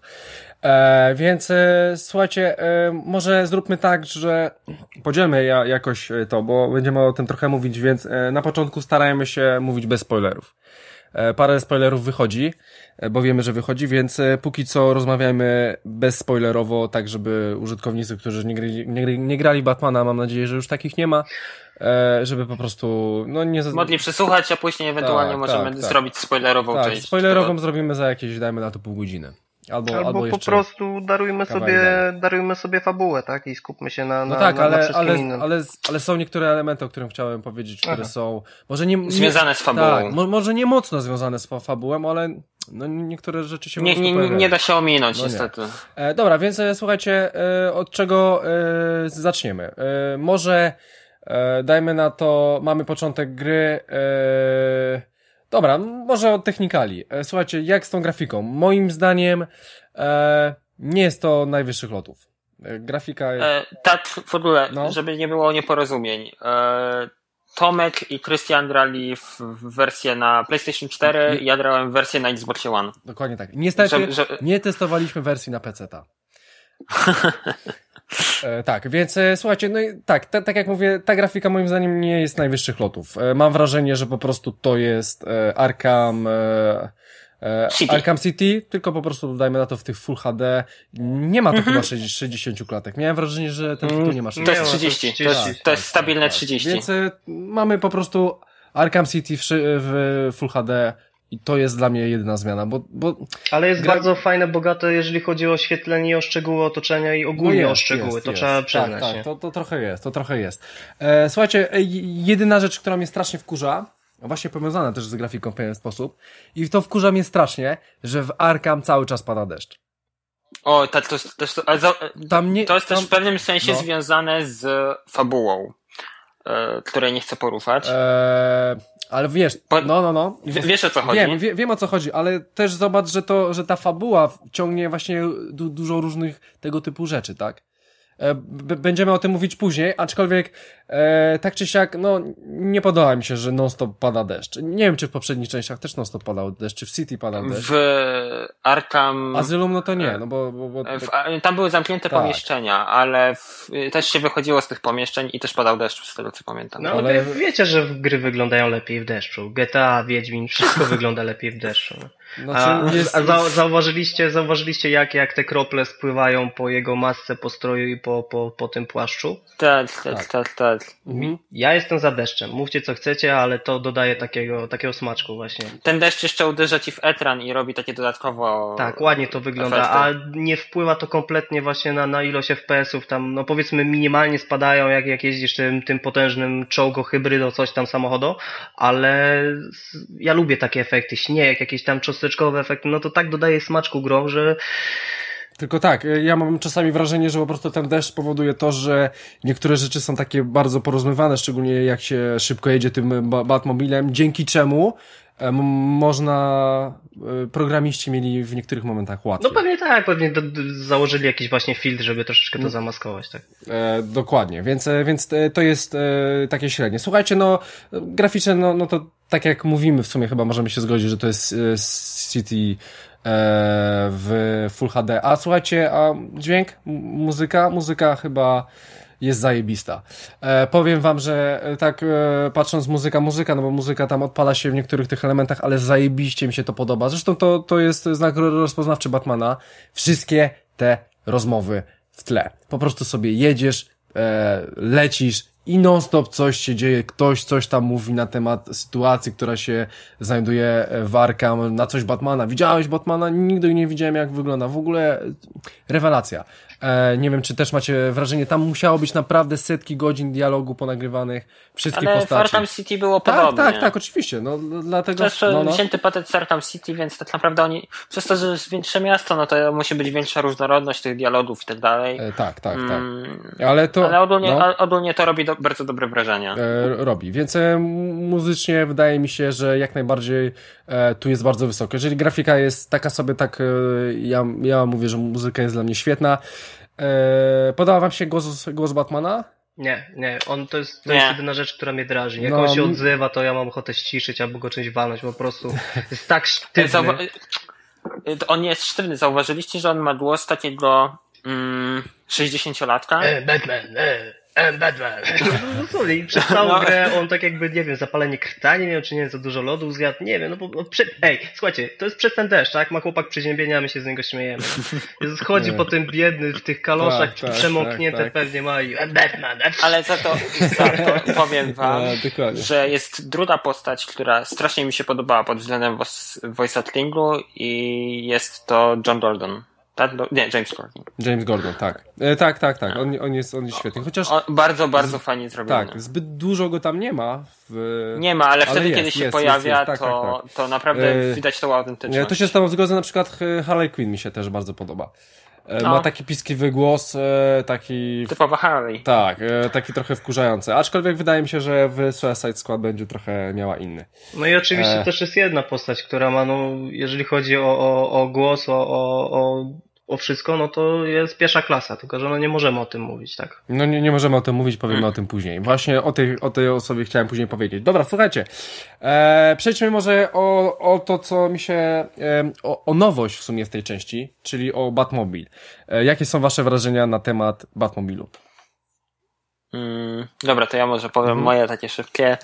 E, więc e, słuchajcie, e, może zróbmy tak, że podzielmy ja, jakoś to, bo będziemy o tym trochę mówić, więc e, na początku starajmy się mówić bez spoilerów. Parę spoilerów wychodzi, bo wiemy, że wychodzi, więc póki co rozmawiajmy bezspoilerowo, tak żeby użytkownicy, którzy nie grali, nie, nie grali Batmana, mam nadzieję, że już takich nie ma, żeby po prostu no nie... mogli przesłuchać, a później ewentualnie tak, możemy tak, zrobić spoilerową tak, część. Spoilerową tego. Zrobimy za jakieś, dajmy na to pół godziny. Albo, albo, albo po prostu darujmy sobie, darujmy sobie fabułę, tak? I skupmy się na, na, no tak, na, ale, na wszystkim ale, innym. Ale, ale są niektóre elementy, o których chciałem powiedzieć, które Aha. są może nie, nie związane z fabułą. Tak, mo, może nie mocno związane z fabułą, ale no, niektóre rzeczy się nie, nie, nie da się ominąć no niestety. E, dobra, więc e, słuchajcie, e, od czego e, zaczniemy? E, może e, dajmy na to, mamy początek gry. E, Dobra, może od technikali. Słuchajcie, jak z tą grafiką? Moim zdaniem e, nie jest to najwyższych lotów. E, grafika... E, tak, w ogóle, no. żeby nie było nieporozumień. E, Tomek i Krystian grali w, w wersję na PlayStation cztery, ja grałem w wersję na Xbox One. Dokładnie tak. Niestety że, że... nie testowaliśmy wersji na peceta. e, tak, więc e, słuchajcie, no i tak, t- tak jak mówię, ta grafika moim zdaniem nie jest najwyższych lotów. E, mam wrażenie, że po prostu to jest e, Arkham e, e, City. Arkham City, tylko po prostu dodajmy na to w tych Full H D. Nie ma to mhm. chyba sześćdziesiąt klatek. Miałem wrażenie, że ten tytuł nie ma sześćdziesiąt. To jest trzydzieści. To jest, to jest stabilne tak, trzydzieści. Więc e, mamy po prostu Arkham City w, w Full H D. I to jest dla mnie jedyna zmiana, bo... bo ale jest gra... bardzo fajne, bogate, jeżeli chodzi o oświetlenie i o szczegóły otoczenia i ogólnie no jest, o szczegóły, jest, to jest. Trzeba przyznać. Tak, tak, to, to trochę jest, to trochę jest. E, słuchajcie, jedyna rzecz, która mnie strasznie wkurza, właśnie powiązana też z grafiką w pewien sposób, i to wkurza mnie strasznie, że w Arkham cały czas pada deszcz. O, tak, to jest, to jest, to, za, tam nie, to jest też tam... w pewnym sensie no. związane z fabułą, e, której nie chcę poruszać. E... Ale wiesz, no, no, no. W, wiesz o co chodzi? Wiem, wie, wiem o co chodzi, ale też zobacz, że to, że ta fabuła ciągnie właśnie du, dużo różnych tego typu rzeczy, tak? E, b- będziemy o tym mówić później, aczkolwiek e, tak czy siak, no, nie podoba mi się, że non-stop pada deszcz. Nie wiem, czy w poprzednich częściach też non-stop padał deszcz, czy w City padał deszcz. W Arkham... Azylum, no to nie, no bo... bo, bo... W, tam były zamknięte tak. pomieszczenia, ale w, też się wychodziło z tych pomieszczeń i też padał deszcz, z tego co pamiętam. No ale wiecie, że gry wyglądają lepiej w deszczu. G T A, Wiedźmin, wszystko wygląda lepiej w deszczu. No, a jest... a za, zauważyliście, zauważyliście jak, jak te krople spływają po jego masce, po stroju i po, po, po tym płaszczu? Tak, tak, tak, tak. tak. Mhm. Ja jestem za deszczem. Mówcie co chcecie, ale to dodaje takiego, takiego smaczku właśnie. Ten deszcz jeszcze uderza ci w ekran i robi takie dodatkowo... Tak, ładnie to wygląda, efekty. A nie wpływa to kompletnie właśnie na, na ilość F P S ów. Tam, no powiedzmy minimalnie spadają, jak, jak jeździsz tym, tym potężnym czołgo, hybrydą, coś tam samochodu, ale ja lubię takie efekty. Śnieg, jakieś tam cząsteczkowe efekty, no to tak dodaje smaczku grom, że... Tylko tak, ja mam czasami wrażenie, że po prostu ten deszcz powoduje to, że niektóre rzeczy są takie bardzo porozmywane, szczególnie jak się szybko jedzie tym Batmobilem, dzięki czemu m- można, programiści mieli w niektórych momentach łatwiej. No pewnie tak, pewnie do, do, założyli jakiś właśnie filtr, żeby troszeczkę to zamaskować, tak. E, dokładnie, więc, więc to jest e, takie średnie. Słuchajcie, no graficznie, no, no to tak jak mówimy, w sumie chyba możemy się zgodzić, że to jest e, City w Full H D. A słuchajcie, a dźwięk, muzyka, muzyka chyba jest zajebista. E, powiem wam, że tak e, patrząc muzyka, muzyka, no bo muzyka tam odpala się w niektórych tych elementach, ale zajebiście mi się to podoba. Zresztą to, to jest znak rozpoznawczy Batmana. Wszystkie te rozmowy w tle. Po prostu sobie jedziesz, e, lecisz i non-stop coś się dzieje, ktoś coś tam mówi na temat sytuacji, która się znajduje w Arkham, na coś Batmana. Widziałeś Batmana? Nigdy nie widziałem, jak wygląda. W ogóle rewelacja. E, nie wiem, czy też macie wrażenie, tam musiało być naprawdę setki godzin dialogu ponagrywanych, wszystkich ale postaci. Ale w Arkham City było tak, podobnie. Tak, tak, tak, oczywiście. No, dlatego, to jest no, no. wzięty patent z Arkham City, więc tak naprawdę oni, przez to, że jest większe miasto, no to musi być większa różnorodność tych dialogów i tak dalej. E, tak, tak, mm, tak. Ale to... Ale ogólnie, no. ogólnie to robi do, bardzo dobre wrażenie. E, robi, więc e, muzycznie wydaje mi się, że jak najbardziej e, tu jest bardzo wysoko. Jeżeli grafika jest taka sobie, tak e, ja, ja mówię, że muzyka jest dla mnie świetna. E, podoba wam się głos, głos Batmana? Nie, nie, on to jest, to nie. jest jedyna rzecz, która mnie drażni. Jak no, on się odzywa, to ja mam ochotę ściszyć albo go czymś walnąć, po prostu jest tak sztywny. Zauwa- on nie jest sztywny, zauważyliście, że on ma głos takiego mm, sześćdziesięciolatka? E, Batman, e. I'm Batman. No, i przez całą no. grę on tak jakby, nie wiem, zapalenie krtani miał, czy nie wiem, za dużo lodu zjadł, nie wiem, no bo, no, prze... ej, słuchajcie, to jest przez ten deszcz, tak? Ma chłop przeziębienia, my się z niego śmiejemy. Jezus chodzi po tym biedny, w tych kaloszach, tak, przemoknięte tak, tak. pewnie ma i I'm Batman. Ale za to, za to powiem wam, no, że jest druga postać, która strasznie mi się podobała pod względem voice actingu i jest to John Gordon. Tak? Nie, James Gordon. James Gordon, tak. E, tak, tak, tak. On, on, jest, on jest świetny. Chociaż o, bardzo, bardzo z... fajnie zrobiony. Tak, zbyt dużo go tam nie ma. W... Nie ma, ale, ale wtedy, jest, kiedy się jest, pojawia, jest, jest. Tak, to, tak, tak. to naprawdę e... widać tą autentyczność. Ja to się z tobą zgodzę, na przykład Harley Quinn mi się też bardzo podoba. E, no. Ma taki piskliwy głos, e, taki... Typowa Harley. Tak, e, taki trochę wkurzający. Aczkolwiek wydaje mi się, że w Suicide Squad będzie trochę miała inny. No i oczywiście e... też jest jedna postać, która ma, no, jeżeli chodzi o, o, o głos, o, o, o o wszystko, no to jest pierwsza klasa, tylko że no nie możemy o tym mówić, tak? No nie, nie możemy o tym mówić, powiemy hmm. o tym później. Właśnie o tej, o tej osobie chciałem później powiedzieć. Dobra, słuchajcie, e, przejdźmy może o, o to, co mi się, e, o, o nowość w sumie w tej części, czyli o Batmobile. E, jakie są wasze wrażenia na temat Batmobilu? Mm, dobra, to ja może powiem hmm. moje takie szybkie.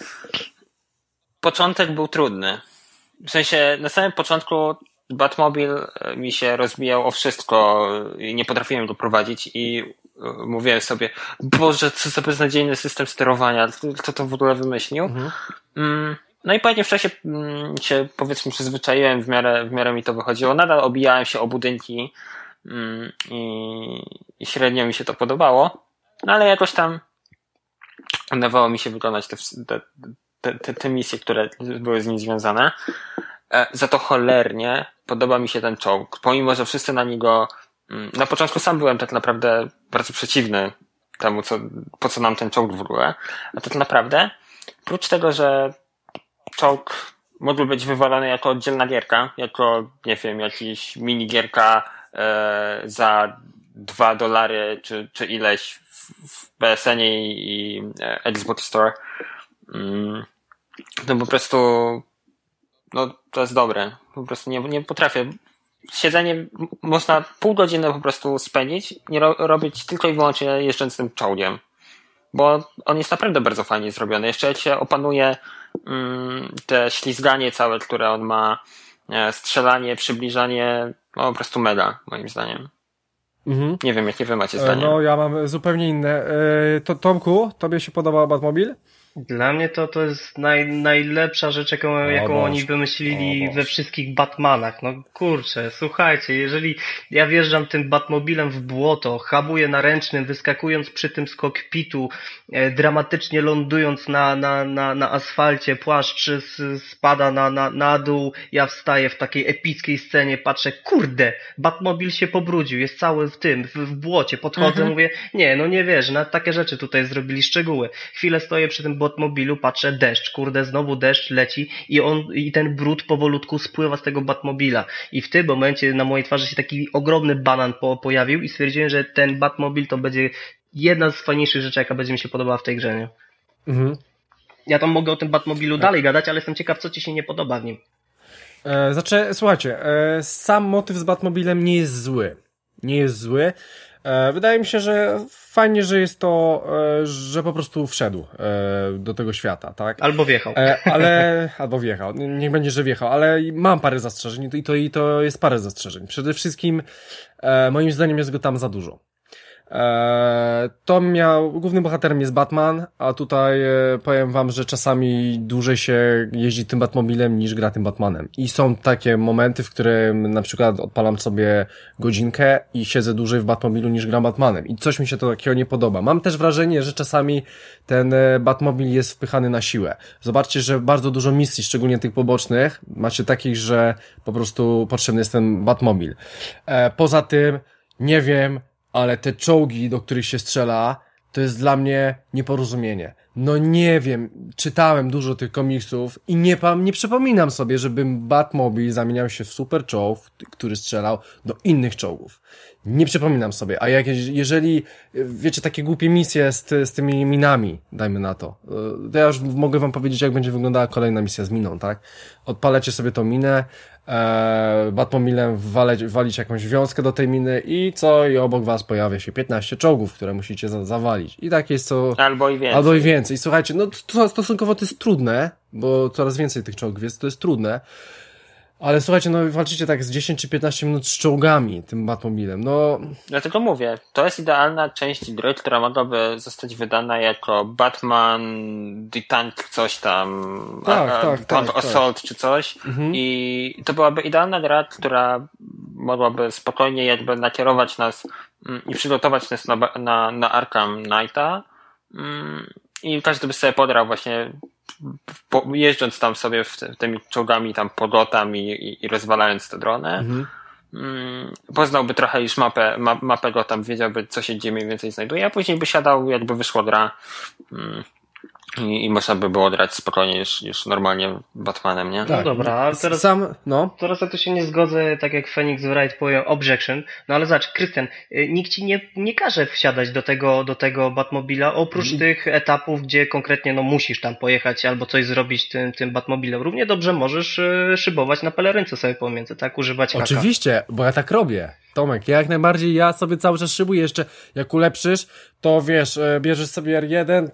Początek był trudny. W sensie, na samym początku Batmobile mi się rozbijał o wszystko i nie potrafiłem go prowadzić i mówiłem sobie, Boże, co za beznadziejny system sterowania, kto to w ogóle wymyślił. Mhm. No i później w czasie się, powiedzmy, przyzwyczaiłem, w miarę, w miarę mi to wychodziło. Nadal obijałem się o budynki i, i średnio mi się to podobało, no ale jakoś tam udawało mi się wykonać te, te, te, te misje, które były z nim związane. Za to cholernie podoba mi się ten czołg. Pomimo, że wszyscy na niego... Na początku sam byłem tak naprawdę bardzo przeciwny temu, co, po co nam ten czołg w ogóle. A tak naprawdę, prócz tego, że czołg mógł być wywalony jako oddzielna gierka, jako, nie wiem, jakiś minigierka e, za dwa dolary, czy, czy ileś w, w P S N ie i, i Xbox Store, mm, to po prostu no to jest dobre. Po prostu nie, nie potrafię. Siedzenie można pół godziny po prostu spędzić, nie ro, robić tylko i wyłącznie jeżdżąc tym czołgiem. Bo on jest naprawdę bardzo fajnie zrobiony. Jeszcze jak się opanuje mm, te ślizganie całe, które on ma, e, strzelanie, przybliżanie, no po prostu mega, moim zdaniem. Mhm. Nie wiem, jakie wy macie zdanie. No ja mam zupełnie inne. E, to Tomku, tobie się podobał Batmobile? Dla mnie to, to jest naj, najlepsza rzecz, jaką, o, jaką Boże. oni wymyślili o, we wszystkich Batmanach. No kurczę, słuchajcie, jeżeli ja wjeżdżam tym Batmobilem w błoto, hamuję na ręcznym, wyskakując przy tym z kokpitu, e, dramatycznie lądując na, na, na, na asfalcie, płaszcz s, spada na, na, na dół, ja wstaję w takiej epickiej scenie, patrzę, kurde, Batmobil się pobrudził, jest cały w tym, w, w błocie, podchodzę, mhm. mówię, nie, no nie wierzę, na takie rzeczy tutaj zrobili, szczegóły. Chwilę stoję przy tym Batmobilu, patrzę, deszcz, kurde, znowu deszcz leci i on, i ten brud powolutku spływa z tego Batmobila. I w tym momencie na mojej twarzy się taki ogromny banan po, pojawił i stwierdziłem, że ten Batmobil to będzie jedna z fajniejszych rzeczy, jaka będzie mi się podobała w tej grze, nie? Mhm. Ja tam mogę o tym Batmobilu tak. dalej gadać, ale jestem ciekaw, co ci się nie podoba w nim. E, znaczy, słuchajcie, e, sam motyw z Batmobilem nie jest zły. Nie jest zły. Wydaje mi się, że fajnie, że jest to, że po prostu wszedł do tego świata, tak? Albo wjechał. Ale, albo wjechał. Niech będzie, że wjechał, ale mam parę zastrzeżeń i to, i to jest parę zastrzeżeń. Przede wszystkim, moim zdaniem jest go tam za dużo. To miał, głównym bohaterem jest Batman, a tutaj powiem wam, że czasami dłużej się jeździ tym Batmobilem niż gra tym Batmanem. I są takie momenty, w którym na przykład odpalam sobie godzinkę i siedzę dłużej w Batmobilu niż gram Batmanem. I coś mi się to takiego nie podoba. Mam też wrażenie, że czasami ten Batmobil jest wpychany na siłę. Zobaczcie, że bardzo dużo misji, szczególnie tych pobocznych, macie takich, że po prostu potrzebny jest ten Batmobil. Poza tym, nie wiem, ale te czołgi, do których się strzela, to jest dla mnie nieporozumienie. No nie wiem, czytałem dużo tych komiksów i nie, nie przypominam sobie, żebym Batmobil zamieniał się w super czołg, który strzelał do innych czołgów. Nie przypominam sobie. A jak, jeżeli, wiecie, takie głupie misje z, z tymi minami, dajmy na to, to ja już mogę wam powiedzieć, jak będzie wyglądała kolejna misja z miną, tak? Odpalacie sobie tą minę, e, Batmobilem walić, walić jakąś wiązkę do tej miny i co? I obok was pojawia się piętnaście czołgów, które musicie za, zawalić. I tak jest co... Albo i więcej. Albo i więcej. Słuchajcie, no to stosunkowo to jest trudne, bo coraz więcej tych czołgów jest, to jest trudne. Ale słuchajcie, no walczycie tak z dziesięć czy piętnaście minut z czołgami, tym Batmobilem, no... Dlatego mówię, to jest idealna część gry, która mogłaby zostać wydana jako Batman, The Tank, coś tam, tak, a, tak, Tank tak, Assault tak. czy coś mhm. i to byłaby idealna gra, która mogłaby spokojnie jakby nakierować nas i przygotować nas na, na, na Arkham Knighta i każdy by sobie podrał właśnie po, jeżdżąc tam sobie w te, tymi czołgami tam po Gotham i, i, i rozwalając te drony. Mhm. Mm, poznałby trochę już mapę, ma, mapę Gotham, wiedziałby co się gdzie mniej więcej znajduje, a później by siadał, jakby wyszła gra. Mm, I, i można by było grać spokojnie już, już normalnie Batmanem, nie? Tak. No dobra, a teraz, Sam, no. teraz ja tu się nie zgodzę, tak jak Phoenix Wright powiedział, objection, no ale zobacz, Krystian, nikt ci nie, nie każe wsiadać do tego, do tego Batmobila, oprócz I... tych etapów, gdzie konkretnie no musisz tam pojechać albo coś zrobić tym, tym Batmobilem. Równie dobrze możesz szybować na pelerynce sobie pomiędzy, tak? Używać haka. Oczywiście, bo ja tak robię. Tomek, ja jak najbardziej, ja sobie cały czas szybuję jeszcze, jak ulepszysz, to wiesz, bierzesz sobie R jeden,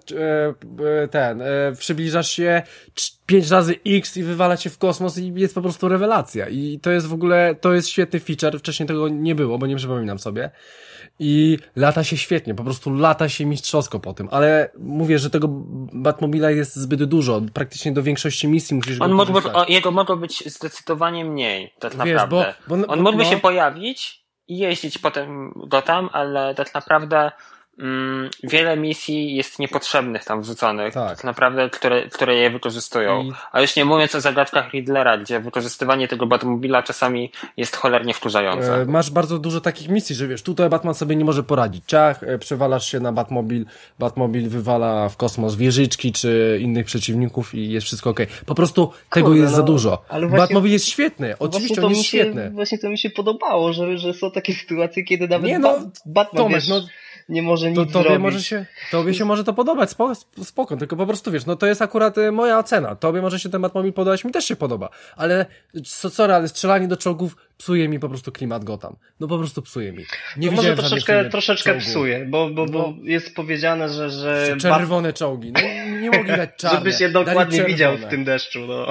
ten, przybliżasz się pięć razy X i wywala cię w kosmos i jest po prostu rewelacja. I to jest w ogóle, to jest świetny feature, wcześniej tego nie było, bo nie przypominam sobie. I lata się świetnie, po prostu lata się mistrzowsko po tym, ale mówię, że tego Batmobila jest zbyt dużo, praktycznie do większości misji musisz On go mógł, korzystać. Jego mogło być zdecydowanie mniej, tak Wiesz, naprawdę. bo, bo, On mógłby no, się pojawić i jeździć potem go tam, ale tak naprawdę mm, wiele misji jest niepotrzebnych tam wrzuconych, Tak. tak naprawdę, które, które je wykorzystują. I... A już nie mówiąc o zagadkach Riddlera, gdzie wykorzystywanie tego Batmobila czasami jest cholernie wkurzające. E, masz bardzo dużo takich misji, że wiesz, tutaj Batman sobie nie może poradzić. Ciach, e, przewalasz się na Batmobil, Batmobil wywala w kosmos wieżyczki czy innych przeciwników i jest wszystko okej. Okay. Po prostu tego Kurde, jest no, za dużo. ale właśnie, Batmobil jest świetny, oczywiście on jest się, świetny. Właśnie to mi się podobało, że, że są takie sytuacje, kiedy nawet nie, no, Batman Tomek, wiesz, no, nie może nic to, tobie zrobić. Może się, tobie się może to podobać, spoko, spoko, tylko po prostu wiesz, no to jest akurat y, moja ocena. Tobie może się ten Batmobil podobać, mi też się podoba, ale co, sorry, ale strzelanie do czołgów psuje mi po prostu klimat Gotham. No po prostu psuje mi. Nie no może widziałem troszeczkę, troszeczkę czołgu. psuje, bo, bo, bo no, jest powiedziane, że... że czerwone bat... czołgi. No, nie mogli dać czarne. Żebyś je dokładnie widział w tym deszczu. No.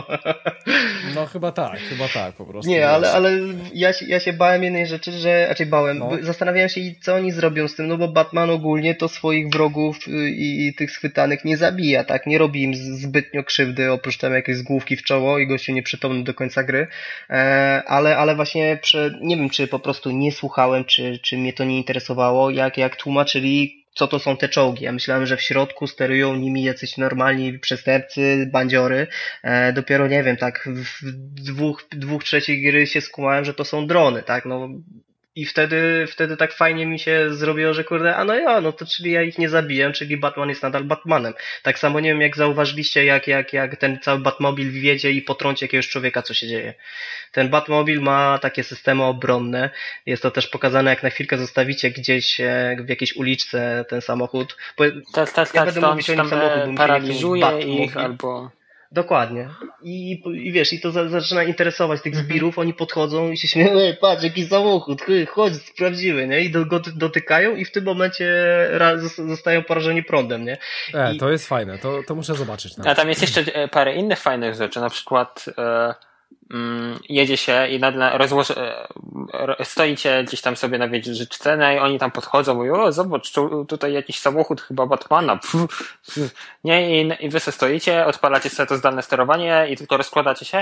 no chyba tak, chyba tak po prostu. Nie, ale, ale ja, się, ja się bałem jednej rzeczy, że... Raczej bałem. No. Zastanawiałem się, co oni zrobią z tym, no bo Batman ogólnie to swoich wrogów i, i tych schwytanych nie zabija, tak? Nie robi im zbytnio krzywdy, oprócz tam jakieś zgłówki w czoło i gościu nieprzytomny do końca gry. E, ale, ale właśnie Prze, nie wiem, czy po prostu nie słuchałem, czy, czy mnie to nie interesowało, jak, jak tłumaczyli, co to są te czołgi. Ja myślałem, że w środku sterują nimi jacyś normalni przestępcy, bandziory. E, dopiero, nie wiem, tak w dwóch, dwóch trzecich gry się skumałem, że to są drony, tak, no. I wtedy, wtedy tak fajnie mi się zrobiło, że kurde, a no ja, no to czyli ja ich nie zabijam, czyli Batman jest nadal Batmanem. Tak samo nie wiem, jak zauważyliście, jak, jak, jak ten cały Batmobil wjedzie i potrąci jakiegoś człowieka, co się dzieje. Ten Batmobil ma takie systemy obronne. Jest to też pokazane, jak na chwilkę zostawicie gdzieś w jakiejś uliczce ten samochód. Bo tak, tak, ja tak, będę mówić o nim samochód, bo paraliżuje ich albo... Dokładnie. I, I wiesz, i to za, zaczyna interesować tych zbirów, oni podchodzą i się śmieją, ej, patrz, jaki samochód, chodź, sprawdziły, nie? I do, go dotykają i w tym momencie raz, zostają porażeni prądem, nie? E, I... to jest fajne, to, to muszę zobaczyć. Nawet. A tam jest jeszcze parę innych fajnych rzeczy, na przykład e, mm, jedzie się i nagle rozłoży, e, stoicie gdzieś tam sobie na wieżyczce, no i oni tam podchodzą, mówią, o zobacz, tutaj jakiś samochód chyba Batmana, pff, pff. Nie, i, i wy sobie stoicie, odpalacie sobie to zdalne sterowanie i tylko rozkładacie się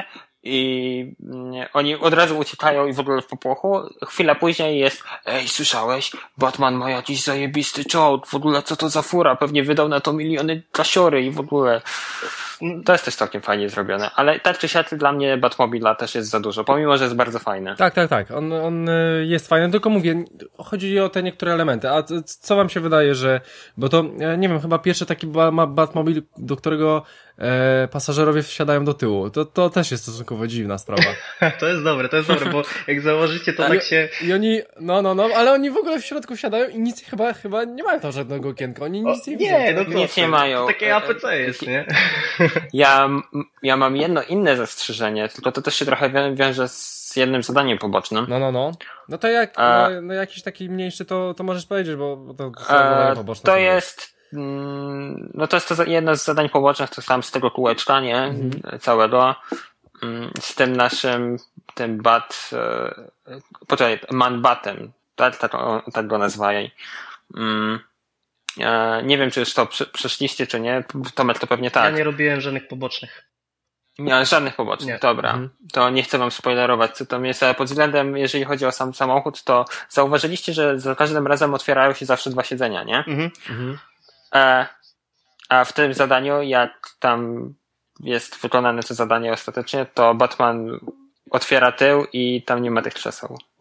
i nie, oni od razu uciekają i w ogóle w popłochu. Chwilę później jest, ej, słyszałeś? Batman ma jakiś zajebisty czołg, w ogóle co to za fura, pewnie wydał na to miliony kasiory i w ogóle to jest też całkiem fajnie zrobione, ale tak czy siak dla mnie Batmobila też jest za dużo, pomimo, że jest bardzo fajny. Tak, tak, tak, on, on jest fajny, tylko mówię, chodzi o te niektóre elementy, a co wam się wydaje, że, bo to, nie wiem, chyba pierwszy taki Batmobil, do którego e, pasażerowie wsiadają do tyłu, to, to też jest stosunkowo dziwna sprawa. To jest dobre, to jest dobre, bo jak założycie, to tak się... I oni, no, no, no, ale oni w ogóle w środku wsiadają i nic chyba, chyba nie mają tam żadnego okienka, oni nic o, nie, nie widzą. No to nic nie mają. To takie A P C jest, nie? Ja, ja mam jedno inne zastrzeżenie, tylko to też się trochę wią- wiąże z jednym zadaniem pobocznym. No, no, no. No to jak, A, no, no jakiś taki mniejszy, to, to możesz powiedzieć, bo, bo to, to, a, poboczne to jest, mm, no to jest to jedno z zadań pobocznych, to sam z tego kółeczka, nie? Mhm. Całego. Z tym naszym, tym bat, e, poczekaj, man-batem, tak, tak, tak go nazwali. Mm. Nie wiem, czy już to przeszliście, czy nie. Tomek to pewnie tak. Ja nie robiłem żadnych pobocznych. Nie, żadnych pobocznych. Nie. Dobra. Mhm. To nie chcę wam spoilerować, co tam jest, ale pod względem, jeżeli chodzi o sam samochód, to zauważyliście, że za każdym razem otwierają się zawsze dwa siedzenia, nie? Mhm. Mhm. E, a w tym zadaniu, jak tam jest wykonane to zadanie ostatecznie, to Batman otwiera tył i tam nie ma tych krzeseł.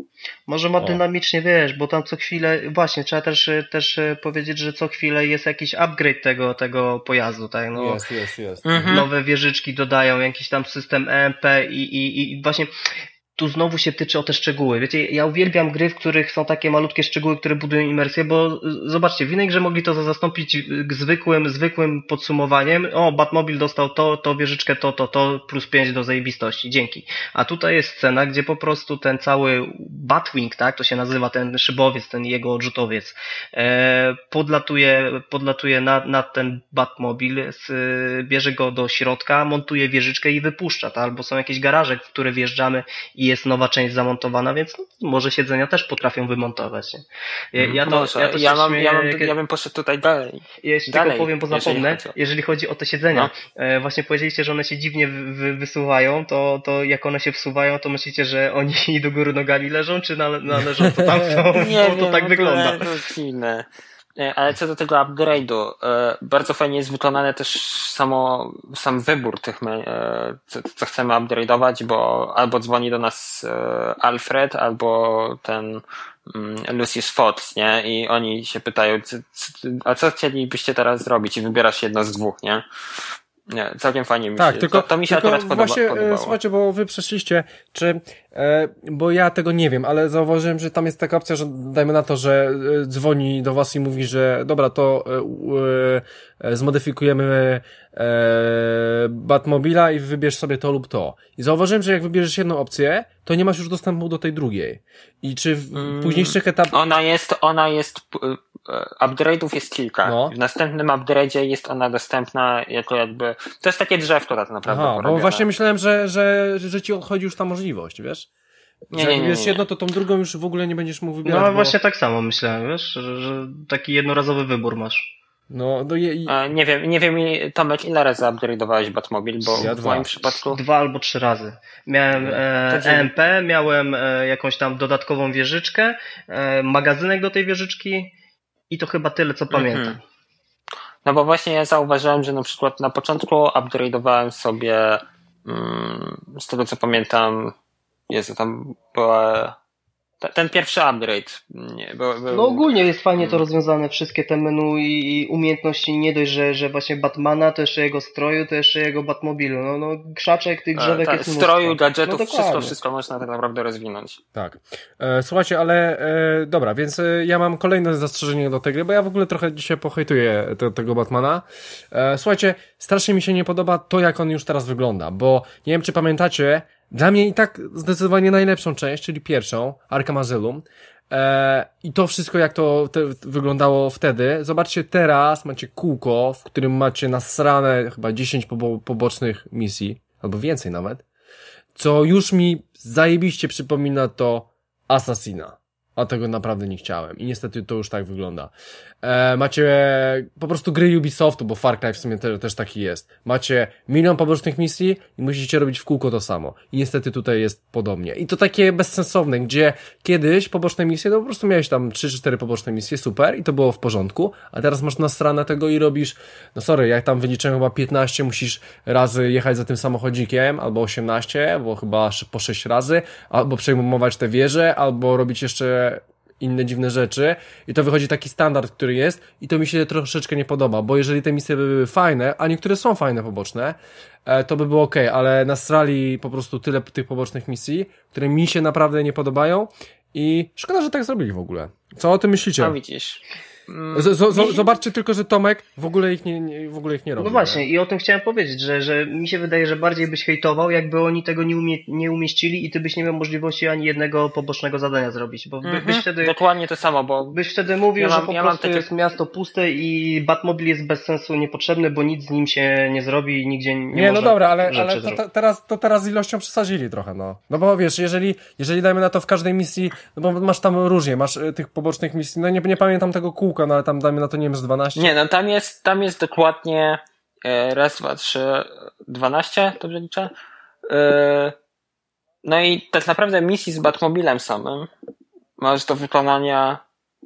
Może ma O. dynamicznie, wiesz, bo tam co chwilę, właśnie, trzeba też, też powiedzieć, że co chwilę jest jakiś upgrade tego, tego pojazdu, tak? No, Jest, jest, jest. Mhm. nowe wieżyczki dodają, jakiś tam system E M P i, i, i właśnie tu znowu się tyczy o te szczegóły. Wiecie, ja uwielbiam gry, w których są takie malutkie szczegóły, które budują imersję, bo zobaczcie, w innej grze mogli to zastąpić zwykłym, zwykłym podsumowaniem. O, Batmobil dostał to, to wieżyczkę, to, to, to, plus pięć do zajebistości. Dzięki. A tutaj jest scena, gdzie po prostu ten cały Batwing, tak, to się nazywa, ten szybowiec, ten jego odrzutowiec, e, podlatuje, podlatuje nad, nad ten Batmobil, z, bierze go do środka, montuje wieżyczkę i wypuszcza, tak? Albo są jakieś garaże, w które wjeżdżamy i jest nowa część zamontowana, więc no, może siedzenia też potrafią wymontować. Nie? Ja, ja to, Może. ja, to ja, się mam, śmieję, ja, mam, jak- ja bym poszedł tutaj dalej. ja jeszcze dalej, tylko powiem, bo jeżeli zapomnę, chodzi o- jeżeli chodzi o te siedzenia. E, właśnie powiedzieliście, że one się dziwnie wy, wy, wysuwają, to, to jak one się wsuwają, to myślicie, że oni do góry nogami leżą, czy na, na leżąco tam są? Nie, to, to nie, tak no wygląda. To, to jest dziwne. E, Ale co do tego upgrade'u, e, bardzo fajnie jest wykonane też samo, sam wybór tych, me- e, co, co chcemy upgrade'ować, bo albo dzwoni do nas e, Alfred, albo ten mm, Lucius Fox, nie? I oni się pytają, co, co, a co chcielibyście teraz zrobić? I wybierasz jedno z dwóch, nie? Nie, całkiem fajnie mi Tak, się, tylko, to, to mi się tylko akurat podoba, właśnie, e, podobało. słuchajcie, bo wy przeszliście, czy, e, bo ja tego nie wiem, ale zauważyłem, że tam jest taka opcja, że dajmy na to, że e, dzwoni do was i mówi, że dobra, to e, e, zmodyfikujemy e, Batmobila i wybierz sobie to lub to. I zauważyłem, że jak wybierzesz jedną opcję, to nie masz już dostępu do tej drugiej. I czy w Mm. późniejszych etapach... Ona jest, ona jest, p- e, upgrade'ów jest kilka. No. W następnym upgrade'zie jest ona dostępna jako jakby, to jest takie drzewko tak naprawdę Aha, bo porobione. właśnie myślałem, że, że, że ci odchodzi już ta możliwość, wiesz? Nie, Że nie, jak nie, wybierzesz nie. jedno, to tą drugą już w ogóle nie będziesz mógł wybierać. No bo... właśnie tak samo myślałem, wiesz, że, że taki jednorazowy wybór masz. No, no je, i... E, Nie wiem, nie wiem, i- Tomek, ile razy upgrade'owałeś Batmobil, bo Ja w dwa. moim przypadku Dwa albo trzy razy. Miałem e, To E dzień. M P, miałem e, jakąś tam dodatkową wieżyczkę, e, magazynek do tej wieżyczki i to chyba tyle, co pamiętam. no bo właśnie ja zauważyłem, że na przykład na początku upgrade'owałem sobie mm, z tego co pamiętam, Jezu, tam była te- ten pierwszy upgrade. Nie, był, był, No ogólnie jest fajnie to rozwiązane, wszystkie te menu i, i umiejętności, nie dość, że, że właśnie Batmana, to jeszcze jego stroju, to jeszcze jego Batmobilu. No, no krzaczek, tych drzewek tak, jest mnóstwo. stroju, gadżetów, No wszystko, dokładnie. wszystko można tak naprawdę rozwinąć. Tak. E, słuchajcie, ale e, dobra, więc e, ja mam kolejne zastrzeżenie do tej gry, bo ja w ogóle trochę dzisiaj pohejtuję te, tego Batmana. E, słuchajcie, strasznie mi się nie podoba to, jak on już teraz wygląda, bo nie wiem, czy pamiętacie, dla mnie i tak zdecydowanie najlepszą część, czyli pierwszą, Arkham Asylum, e, i to wszystko, jak to te, wyglądało wtedy. Zobaczcie, teraz macie kółko, w którym macie nasrane chyba dziesięć pobo- pobocznych misji, albo więcej nawet, co już mi zajebiście przypomina to Assassina. A tego naprawdę nie chciałem. I niestety to już tak wygląda. E, macie po prostu gry Ubisoftu, bo Far Cry w sumie te, też taki jest. Macie milion pobocznych misji i musicie robić w kółko to samo. I niestety tutaj jest podobnie. I to takie bezsensowne, gdzie kiedyś poboczne misje, to po prostu miałeś tam trzy czy cztery poboczne misje, super, i to było w porządku, a teraz masz nasrane tego i robisz, no sorry, jak tam wyliczyłem chyba piętnaście, musisz razy jechać za tym samochodzikiem, albo osiemnaście, bo chyba po sześć razy, albo przejmować te wieże, albo robić jeszcze inne dziwne rzeczy i to wychodzi taki standard, który jest i to mi się troszeczkę nie podoba, bo jeżeli te misje by były fajne, a niektóre są fajne poboczne, to by było okej, ale nastrali po prostu tyle tych pobocznych misji, które mi się naprawdę nie podobają i szkoda, że tak zrobili w ogóle. Co o tym myślicie? No widzisz. Z, z, z, zobaczcie tylko, że Tomek w ogóle ich nie, nie, w ogóle ich nie robi. No właśnie, nie? i o tym chciałem powiedzieć, że, że mi się wydaje, że bardziej byś hejtował, jakby oni tego nie, umie, nie umieścili i ty byś nie miał możliwości ani jednego pobocznego zadania zrobić, bo by, Mhm, byś wtedy... dokładnie to samo, bo Byś wtedy mówił, Ja mam- że po ja mam prostu takie- jest miasto puste i Batmobil jest bez sensu niepotrzebny, bo nic z nim się nie zrobi i nigdzie nie, Nie, nie no można dobra, ale, rzeczy ale to, zrobić. to, teraz, to teraz ilością przesadzili trochę, no. No bo wiesz, jeżeli, jeżeli dajmy na to w każdej misji, no bo masz tam różnie, masz y, tych pobocznych misji, no nie, nie pamiętam tego kółka, no ale tam dajmy na to, nie wiem, z dwanaście. nie, no tam jest, tam jest dokładnie e, raz, dwa, trzy, dwanaście, dobrze liczę? E, no i tak naprawdę misji z Batmobilem samym masz do wykonania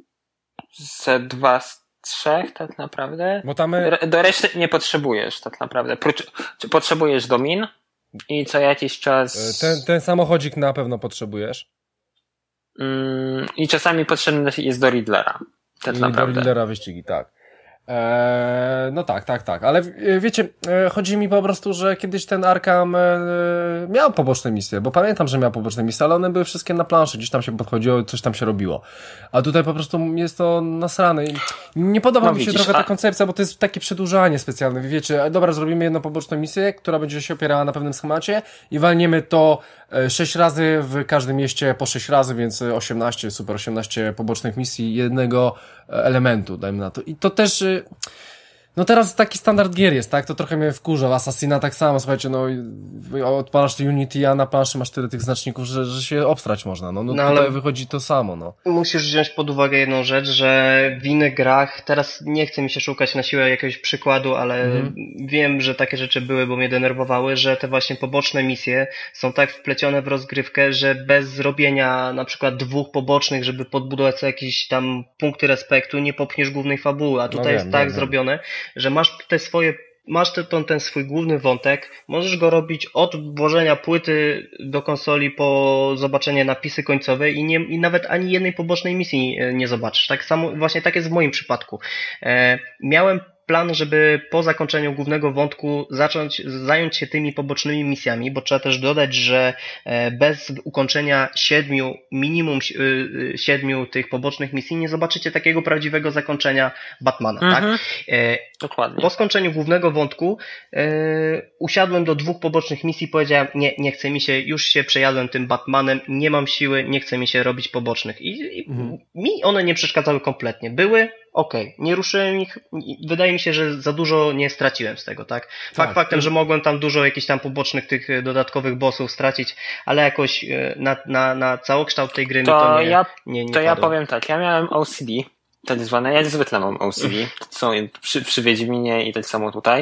ze dwa z trzech tak naprawdę. Bo tam... y, Re- Do reszty nie potrzebujesz tak naprawdę. Prócz, czy potrzebujesz do min i co jakiś czas... Ten, ten samochodzik na pewno potrzebujesz. i czasami potrzebny jest do Riddlera. Tak I naprawdę. do Riddlera wyścigi, tak. Eee, no tak, tak, tak, ale wiecie, chodzi mi po prostu, że kiedyś ten Arkham e, miał poboczne misje, bo pamiętam, że miał poboczne misje, ale one były wszystkie na planszy, gdzieś tam się podchodziło, coś tam się robiło. A tutaj po prostu jest to nasrane i nie podoba no, mi się widzisz, trochę a... ta koncepcja, bo to jest takie przedłużanie specjalne. Wiecie, dobra, zrobimy jedną poboczną misję, która będzie się opierała na pewnym schemacie i walniemy to sześć razy w każdym mieście po sześć razy, więc osiemnaście, super osiemnaście pobocznych misji jednego elementu, dajmy na to. I to też, no teraz taki standard gier jest, tak? To trochę mnie wkurza. Assassina tak samo, słuchajcie, no odpalasz to Unity, a na planszy masz tyle tych znaczników, że, że się obstrać można. No, no, no tutaj wychodzi to samo, no. Musisz wziąć pod uwagę jedną rzecz, że w innych grach, teraz nie chce mi się szukać na siłę jakiegoś przykładu, ale mm. wiem, że takie rzeczy były, bo mnie denerwowały, że te właśnie poboczne misje są tak wplecione w rozgrywkę, że bez zrobienia na przykład dwóch pobocznych, żeby podbudować jakieś tam punkty respektu, nie popchniesz głównej fabuły, a tutaj no wiem, jest tak no, zrobione, że masz te swoje, masz ten, ten swój główny wątek, możesz go robić od włożenia płyty do konsoli po zobaczenie napisy końcowe i, nie, i nawet ani jednej pobocznej misji nie zobaczysz. Tak samo, właśnie tak jest w moim przypadku. E, miałem plan, żeby po zakończeniu głównego wątku zacząć, zająć się tymi pobocznymi misjami, bo trzeba też dodać, że bez ukończenia siedmiu, minimum siedmiu tych pobocznych misji nie zobaczycie takiego prawdziwego zakończenia Batmana, mhm. tak? Dokładnie. Po skończeniu głównego wątku e, usiadłem do dwóch pobocznych misji i powiedziałem, nie, nie chce mi się, już się przejadłem tym Batmanem, nie mam siły, nie chce mi się robić pobocznych. I, i mhm. mi one nie przeszkadzały kompletnie. Były, okej, okay. Nie ruszyłem ich, wydaje mi się, że za dużo nie straciłem z tego, tak? Fakt tak, faktem, to... że mogłem tam dużo jakichś tam pobocznych tych dodatkowych bossów stracić, ale jakoś na, na, na całokształt tej gry to, to nie, ja, nie, nie To padło. Ja powiem tak, ja miałem O C D, tak zwane, ja zwykle mam O C D, są przy, przy Wiedźminie i tak samo tutaj.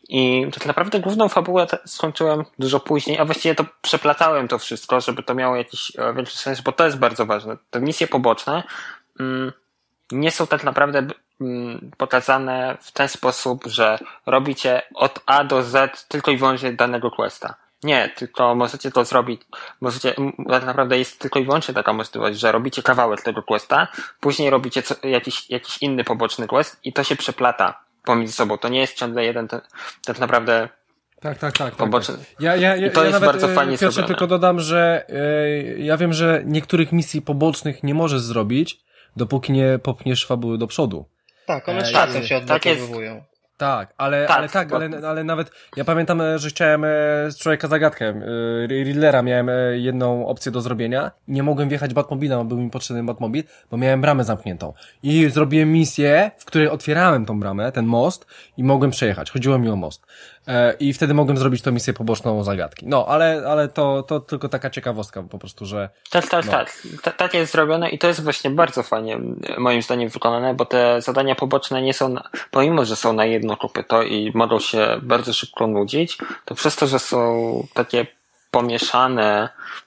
I tak naprawdę główną fabułę skończyłem dużo później, a właściwie to przeplatałem to wszystko, żeby to miało jakiś większy sens, bo to jest bardzo ważne. Te misje poboczne mm, nie są tak naprawdę mm, pokazane w ten sposób, że robicie od A do Z tylko i wyłącznie danego questa. Nie, tylko możecie to zrobić, możecie, tak naprawdę jest tylko i wyłącznie taka możliwość, że robicie kawałek tego questa, później robicie co, jakiś, jakiś inny poboczny quest i to się przeplata pomiędzy sobą. To nie jest ciągle jeden, ten, tak naprawdę tak, tak, tak. poboczny. Tak, tak. Ja, ja, ja, I to ja jest nawet, bardzo fajnie Piotrze, zrobione. tylko dodam, że yy, ja wiem, że niektórych misji pobocznych nie możesz zrobić, dopóki nie popchniesz fabuły do przodu. Tak, one z czasem się odblokowują. Tak, tak, ale tak, ale tak, bo... ale, ale nawet ja pamiętam, że chciałem z Człowieka Zagadkę, Riddlera miałem jedną opcję do zrobienia i nie mogłem wjechać Batmobilem, bo był mi potrzebny Batmobil, bo miałem bramę zamkniętą. I zrobiłem misję, w której otwierałem tą bramę, ten most i mogłem przejechać. Chodziło mi o most. I wtedy mogłem zrobić tą misję poboczną Zagadki. No, ale, ale to, to tylko taka ciekawostka po prostu, że... Tak, tak, no. tak. Tak, tak jest zrobione i to jest właśnie bardzo fajnie moim zdaniem wykonane, bo te zadania poboczne nie są, na, pomimo, że są na jedno kopyto i mogą się bardzo szybko nudzić, to przez to, że są takie pomieszane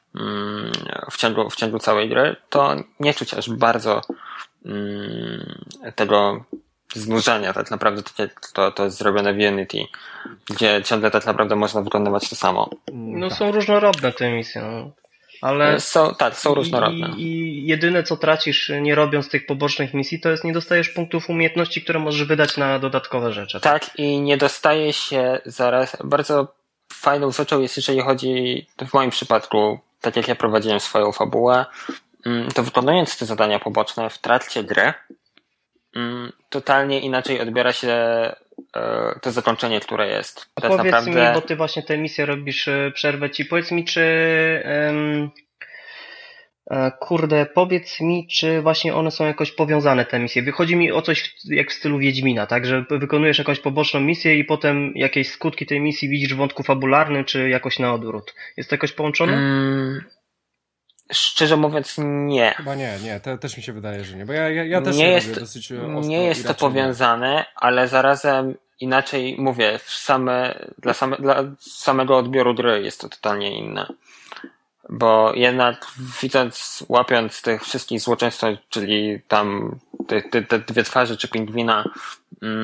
mm, w ciągu, w ciągu całej gry, to nie czuć aż bardzo mm, tego znużenia, tak naprawdę to, to, to jest zrobione w Unity, gdzie ciągle tak naprawdę można wykonywać to samo. No są różnorodne te misje, no. Ale są, tak, są różnorodne. I, I jedyne co tracisz nie robiąc tych pobocznych misji, to jest nie dostajesz punktów umiejętności, które możesz wydać na dodatkowe rzeczy. Tak, tak i nie dostaje się zaraz, bardzo fajną rzeczą jest, jeżeli chodzi, w moim przypadku, tak jak ja prowadziłem swoją fabułę, to wykonując te zadania poboczne w trakcie gry, totalnie inaczej odbiera się to zakończenie, które jest. To powiedz jest naprawdę... mi, bo ty właśnie tę misję robisz, przerwę ci, powiedz mi, czy um, kurde, powiedz mi, czy właśnie one są jakoś powiązane, te misje. Wychodzi mi o coś jak w stylu Wiedźmina, tak, że wykonujesz jakąś poboczną misję i potem jakieś skutki tej misji widzisz w wątku fabularnym, czy jakoś na odwrót. Jest to jakoś połączone? Hmm. Szczerze mówiąc, nie. Chyba nie, nie, te, też mi się wydaje, że nie, bo ja, ja, ja też nie jest, dosyć nie jest to powiązane, nie. Ale zarazem inaczej mówię, same, dla, same, dla samego odbioru gry jest to totalnie inne. Bo jednak widząc, łapiąc tych wszystkich złoczyńców, czyli tam te, te, te dwie twarze czy pingwina, mm,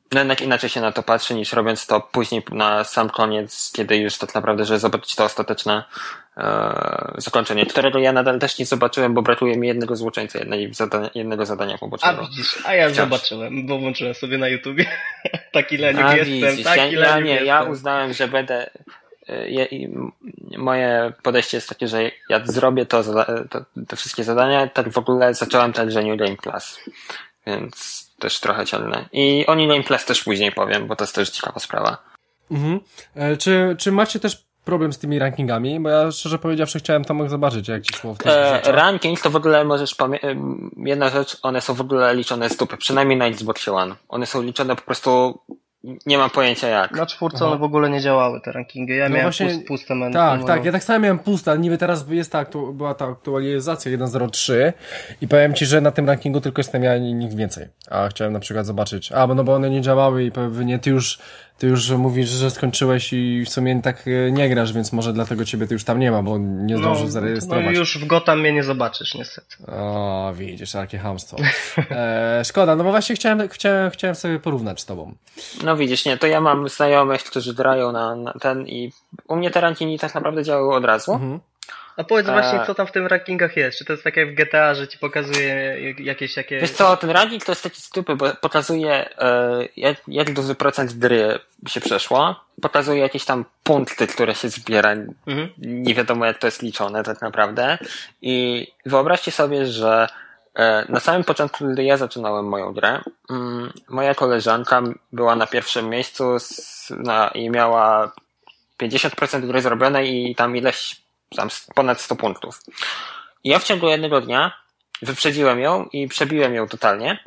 no jednak inaczej się na to patrzy, niż robiąc to później na sam koniec, kiedy już tak naprawdę, żeby zobaczyć to ostateczne e, zakończenie, którego ja nadal też nie zobaczyłem, bo brakuje mi jednego złoczyńca, jednej zadania, jednego zadania pobocznego. A widzisz, a ja Wciąż. zobaczyłem, bo włączyłem sobie na YouTubie. Taki leniuk a, jestem, widzisz, taki ja, leniuk ja nie, jestem. ja uznałem, że będę Je, moje podejście jest takie, że ja zrobię to, to, te wszystkie zadania, tak w ogóle zacząłem także New Game Plus, więc też trochę ciągnę. I o New Game Plus też później powiem, bo to jest też ciekawa sprawa. Mhm. E, czy, czy macie też problem z tymi rankingami? Bo ja szczerze powiedziawszy chciałem tam zobaczyć, jak ci szło w e, Ranking to w ogóle możesz pamiętać, jedna rzecz, one są w ogóle liczone z dupy, przynajmniej na Xbox One. One są liczone po prostu, nie mam pojęcia jak. Na czwórce one w ogóle nie działały, te rankingi. Ja no miałem właśnie, pust, puste menu. Tak, no. tak, ja tak samo miałem puste, ale niby teraz jest ta, aktu- była ta aktualizacja jeden zero trzy i powiem ci, że na tym rankingu tylko jestem ja i nikt więcej. A chciałem na przykład zobaczyć, a, bo no bo one nie działały i pewnie ty już ty już mówisz, że skończyłeś i w sumie tak nie grasz, więc może dlatego ciebie ty już tam nie ma, bo nie zdążysz no, zarejestrować. No już w Gotham mnie nie zobaczysz, niestety. O, widzisz, takie chamstwo. E, szkoda, no bo właśnie chciałem, chciałem, chciałem sobie porównać z tobą. No widzisz, nie, to ja mam znajomych, którzy grają na, na ten i u mnie te rankingi tak naprawdę działały od razu. Mhm. A powiedz właśnie, co tam w tym rankingach jest. Czy to jest tak jak w G T A, że ci pokazuje jakieś takie... Wiesz co, ten ranking to jest taki stupy, bo pokazuje e, jak, jak duży procent gry się przeszło. Pokazuje jakieś tam punkty, które się zbiera. Mhm. Nie wiadomo jak to jest liczone tak naprawdę. I wyobraźcie sobie, że e, na samym początku, gdy ja zaczynałem moją grę, mm, moja koleżanka była na pierwszym miejscu z, na, i miała pięćdziesiąt procent gry zrobione i tam ileś tam ponad sto punktów. I ja w ciągu jednego dnia wyprzedziłem ją i przebiłem ją totalnie.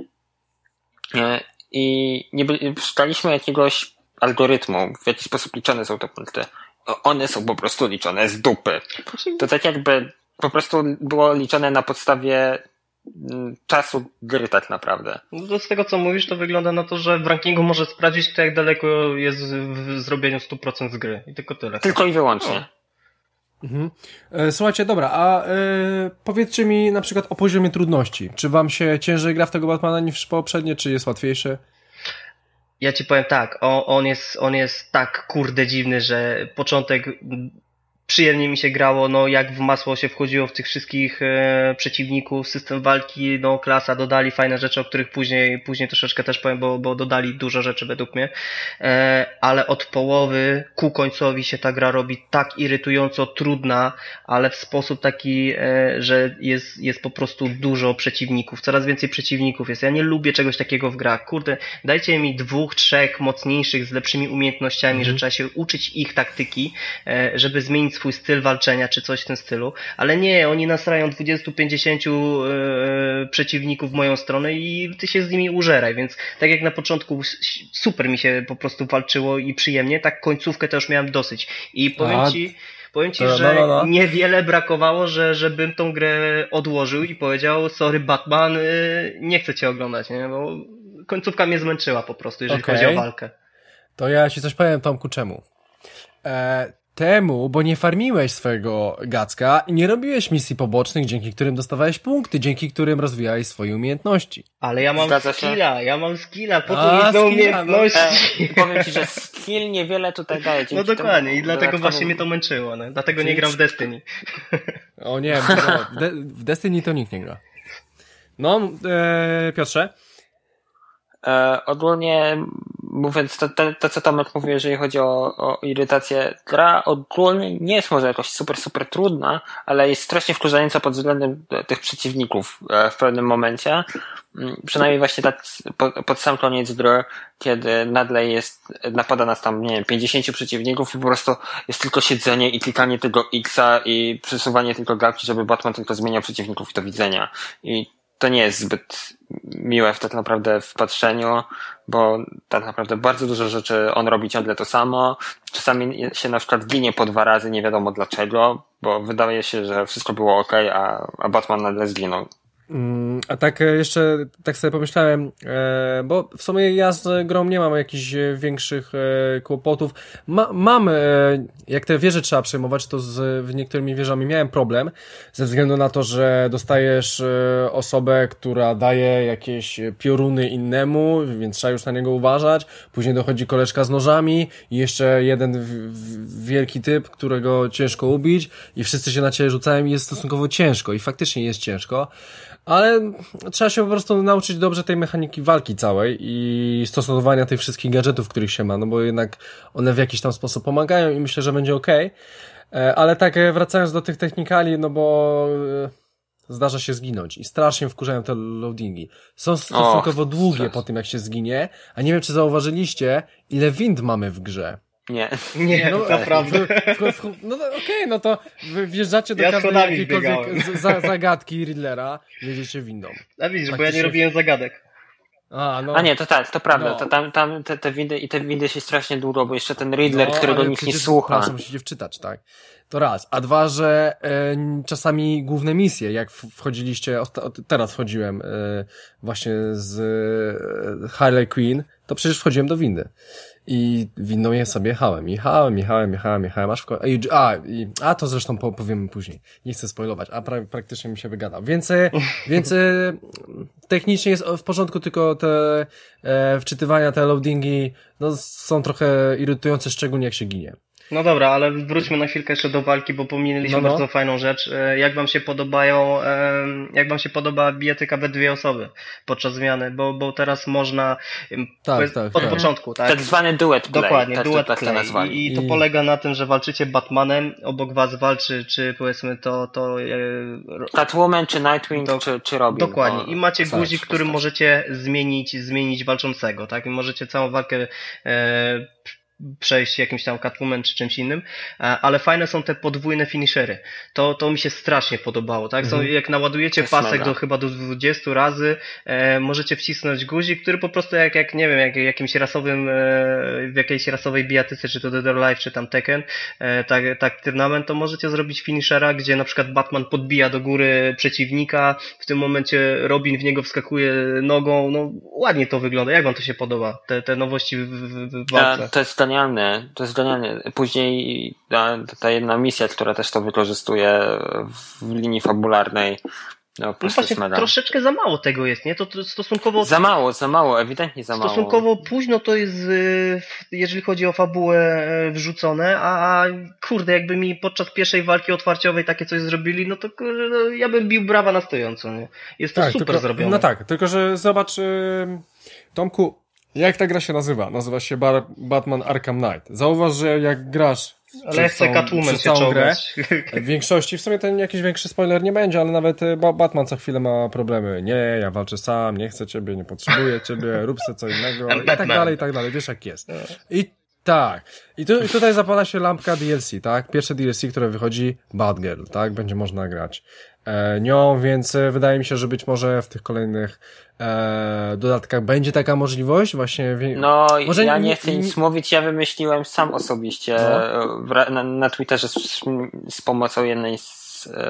I nie by, szukaliśmy jakiegoś algorytmu, w jaki sposób liczone są te punkty. One są po prostu liczone z dupy. To tak jakby po prostu było liczone na podstawie czasu gry tak naprawdę. No z tego co mówisz, to wygląda na to, że w rankingu może sprawdzić, kto jak daleko jest w zrobieniu stu procent z gry. I tylko tyle. Tylko i wyłącznie. O. Mhm. E, słuchajcie, dobra, a e, powiedzcie mi na przykład o poziomie trudności. Czy wam się ciężej gra w tego Batmana niż poprzednie, czy jest łatwiejszy? Ja ci powiem tak, on, on jest on jest tak kurde dziwny, że początek przyjemnie mi się grało, no jak w masło się wchodziło w tych wszystkich e, przeciwników, system walki, no klasa, dodali fajne rzeczy, o których później później troszeczkę też powiem, bo, bo dodali dużo rzeczy według mnie, e, ale od połowy ku końcowi się ta gra robi tak irytująco trudna, ale w sposób taki, e, że jest, jest po prostu dużo przeciwników, coraz więcej przeciwników jest. Ja nie lubię czegoś takiego w grach, kurde, dajcie mi dwóch, trzech mocniejszych, z lepszymi umiejętnościami, mhm. że trzeba się uczyć ich taktyki, e, żeby zmienić swój styl walczenia, czy coś w tym stylu, ale nie, oni nasrają dwadzieścia pięćdziesiąt e, przeciwników w moją stronę i ty się z nimi użeraj, więc tak jak na początku super mi się po prostu walczyło i przyjemnie, tak końcówkę to już miałem dosyć i powiem A, ci powiem ci, to, że no, no, no. niewiele brakowało, że żebym tą grę odłożył i powiedział, sorry Batman, nie chcę cię oglądać, nie, bo końcówka mnie zmęczyła po prostu, jeżeli okay. chodzi o walkę. To ja ci coś powiem, Tomku, czemu? E, temu, bo nie farmiłeś swojego Gacka i nie robiłeś misji pobocznych, dzięki którym dostawałeś punkty, dzięki którym rozwijałeś swoje umiejętności. Ale ja mam Zgadza skilla, się? ja mam skilla, po to jest umiejętności. No. E, powiem ci, że skill niewiele tutaj daje. No dokładnie i dlatego właśnie mnie to męczyło, no. Dlatego nie gram w Destiny. O nie, no, w, De- w Destiny to nikt nie gra. No, e, Piotrze? E, ogólnie mówiąc to, to, to co Tomek mówił, jeżeli chodzi o, o irytację, gra ogólnie nie jest może jakoś super, super trudna, ale jest strasznie wkurzająca pod względem tych przeciwników w pewnym momencie. Przynajmniej właśnie tak pod, pod sam koniec gry, kiedy nagle jest, napada nas tam, nie wiem, pięćdziesięciu przeciwników i po prostu jest tylko siedzenie i klikanie tego X-a i przesuwanie tylko gałki, żeby Batman tylko zmieniał przeciwników i do widzenia. I to nie jest zbyt miłe w tak naprawdę w patrzeniu, bo tak naprawdę bardzo dużo rzeczy on robi ciągle to samo. Czasami się na przykład ginie po dwa razy, nie wiadomo dlaczego, bo wydaje się, że wszystko było okej, a, a Batman nagle zginął. A tak jeszcze, tak sobie pomyślałem, e, bo w sumie ja z grą nie mam jakichś większych e, kłopotów. Ma, mam, e, jak te wieże trzeba przejmować, to z niektórymi wieżami miałem problem, ze względu na to, że dostajesz e, osobę, która daje jakieś pioruny innemu, więc trzeba już na niego uważać. Później dochodzi koleżka z nożami i jeszcze jeden w, w, wielki typ, którego ciężko ubić i wszyscy się na ciebie rzucają i jest stosunkowo ciężko i faktycznie jest ciężko. Ale trzeba się po prostu nauczyć dobrze tej mechaniki walki całej i stosowania tych wszystkich gadżetów, których się ma, no bo jednak one w jakiś tam sposób pomagają i myślę, że będzie okej. Okay. Ale tak wracając do tych technikali, no bo zdarza się zginąć i strasznie wkurzają te loadingi. Są stosunkowo Och, długie stres. Po tym, jak się zginie, a nie wiem, czy zauważyliście, ile wind mamy w grze. Nie. Nie, no, naprawdę. No okej, okay, no to wjeżdżacie do ja każdej jakiejkolwiek za, zagadki Riddlera, jedziecie windą. A widzisz, bo ja nie robiłem zagadek. A, no. A nie, to tak, to prawda. No. To tam, tam te, te windy i te windy się strasznie długo, bo jeszcze ten Riddler, no, którego nikt nie słucha. Proszę, musicie wczytać, tak. To raz. A dwa, że e, czasami główne misje, jak wchodziliście, teraz wchodziłem e, właśnie z e, Harley Quinn, to przecież wchodziłem do windy. I winną je sobie jechałem, jechałem, jechałem, jechałem, jechałem, aż w końcu, a, i, a to zresztą po, powiemy później, nie chcę spoilować, a pra, praktycznie mi się wygadał, więc, więc technicznie jest w porządku, tylko te e, wczytywania, te loadingi, no są trochę irytujące, szczególnie jak się ginie. No dobra, ale wróćmy na chwilkę jeszcze do walki, bo pominęliśmy no, no. bardzo fajną rzecz. Jak wam się podobają, jak wam się podoba bijatyka we dwie osoby podczas zmiany, bo, bo teraz można tak, tak, od tak. początku, tak? Tak zwany duet play. Dokładnie, tak, duet tak, play. tak I, I to polega na tym, że walczycie Batmanem, obok was walczy, czy powiedzmy to... to e, Catwoman, czy Nightwing, to, czy, czy Robin. Dokładnie. I macie guzik, którym możecie zmienić, zmienić walczącego, tak? I możecie całą walkę e, przejść jakimś tam Catwoman czy czymś innym, ale fajne są te podwójne finishery. To, to mi się strasznie podobało, tak? Są, jak naładujecie pasek do chyba do dwudziestu razy, e, możecie wcisnąć guzik, który po prostu jak, jak nie wiem, jak jakimś rasowym, e, w jakiejś rasowej bijatyce, czy to Dead or Alive, czy tam Tekken, e, tak, tak turnament, to możecie zrobić finishera, gdzie na przykład Batman podbija do góry przeciwnika, w tym momencie Robin w niego wskakuje nogą, no ładnie to wygląda. Jak wam to się podoba? Te, te nowości w, w, w walce? Ja, to jest genialne, to jest genialne. Później ta, ta jedna misja, która też to wykorzystuje w linii fabularnej, no, no właśnie troszeczkę za mało tego jest, nie? To, to stosunkowo... Za mało, za mało, ewidentnie za mało. Stosunkowo późno to jest, jeżeli chodzi o fabułę, wrzucone, a, a kurde, jakby mi podczas pierwszej walki otwarciowej takie coś zrobili, no to no, ja bym bił brawa na stojąco, nie? Jest to tak, super tylko, zrobione. No tak, tylko że zobacz, yy, Tomku, jak ta gra się nazywa? Nazywa się Bar- Batman Arkham Knight. Zauważ, że jak grasz ale chcę Catwoman się całą grę, w większości, w sumie ten jakiś większy spoiler nie będzie, ale nawet ba- Batman co chwilę ma problemy. Nie, ja walczę sam, nie chcę ciebie, nie potrzebuję ciebie, rób se co innego i tak dalej, i tak dalej. Wiesz jak jest. I tak. I, tu, I tutaj zapala się lampka D L C, tak? Pierwsze D L C, które wychodzi, Batgirl, tak? Będzie można grać e, nią, więc wydaje mi się, że być może w tych kolejnych e, dodatkach będzie taka możliwość właśnie. No, może ja nie, nie chcę nic nie... mówić, ja wymyśliłem sam osobiście no. na, na Twitterze z, z pomocą jednej z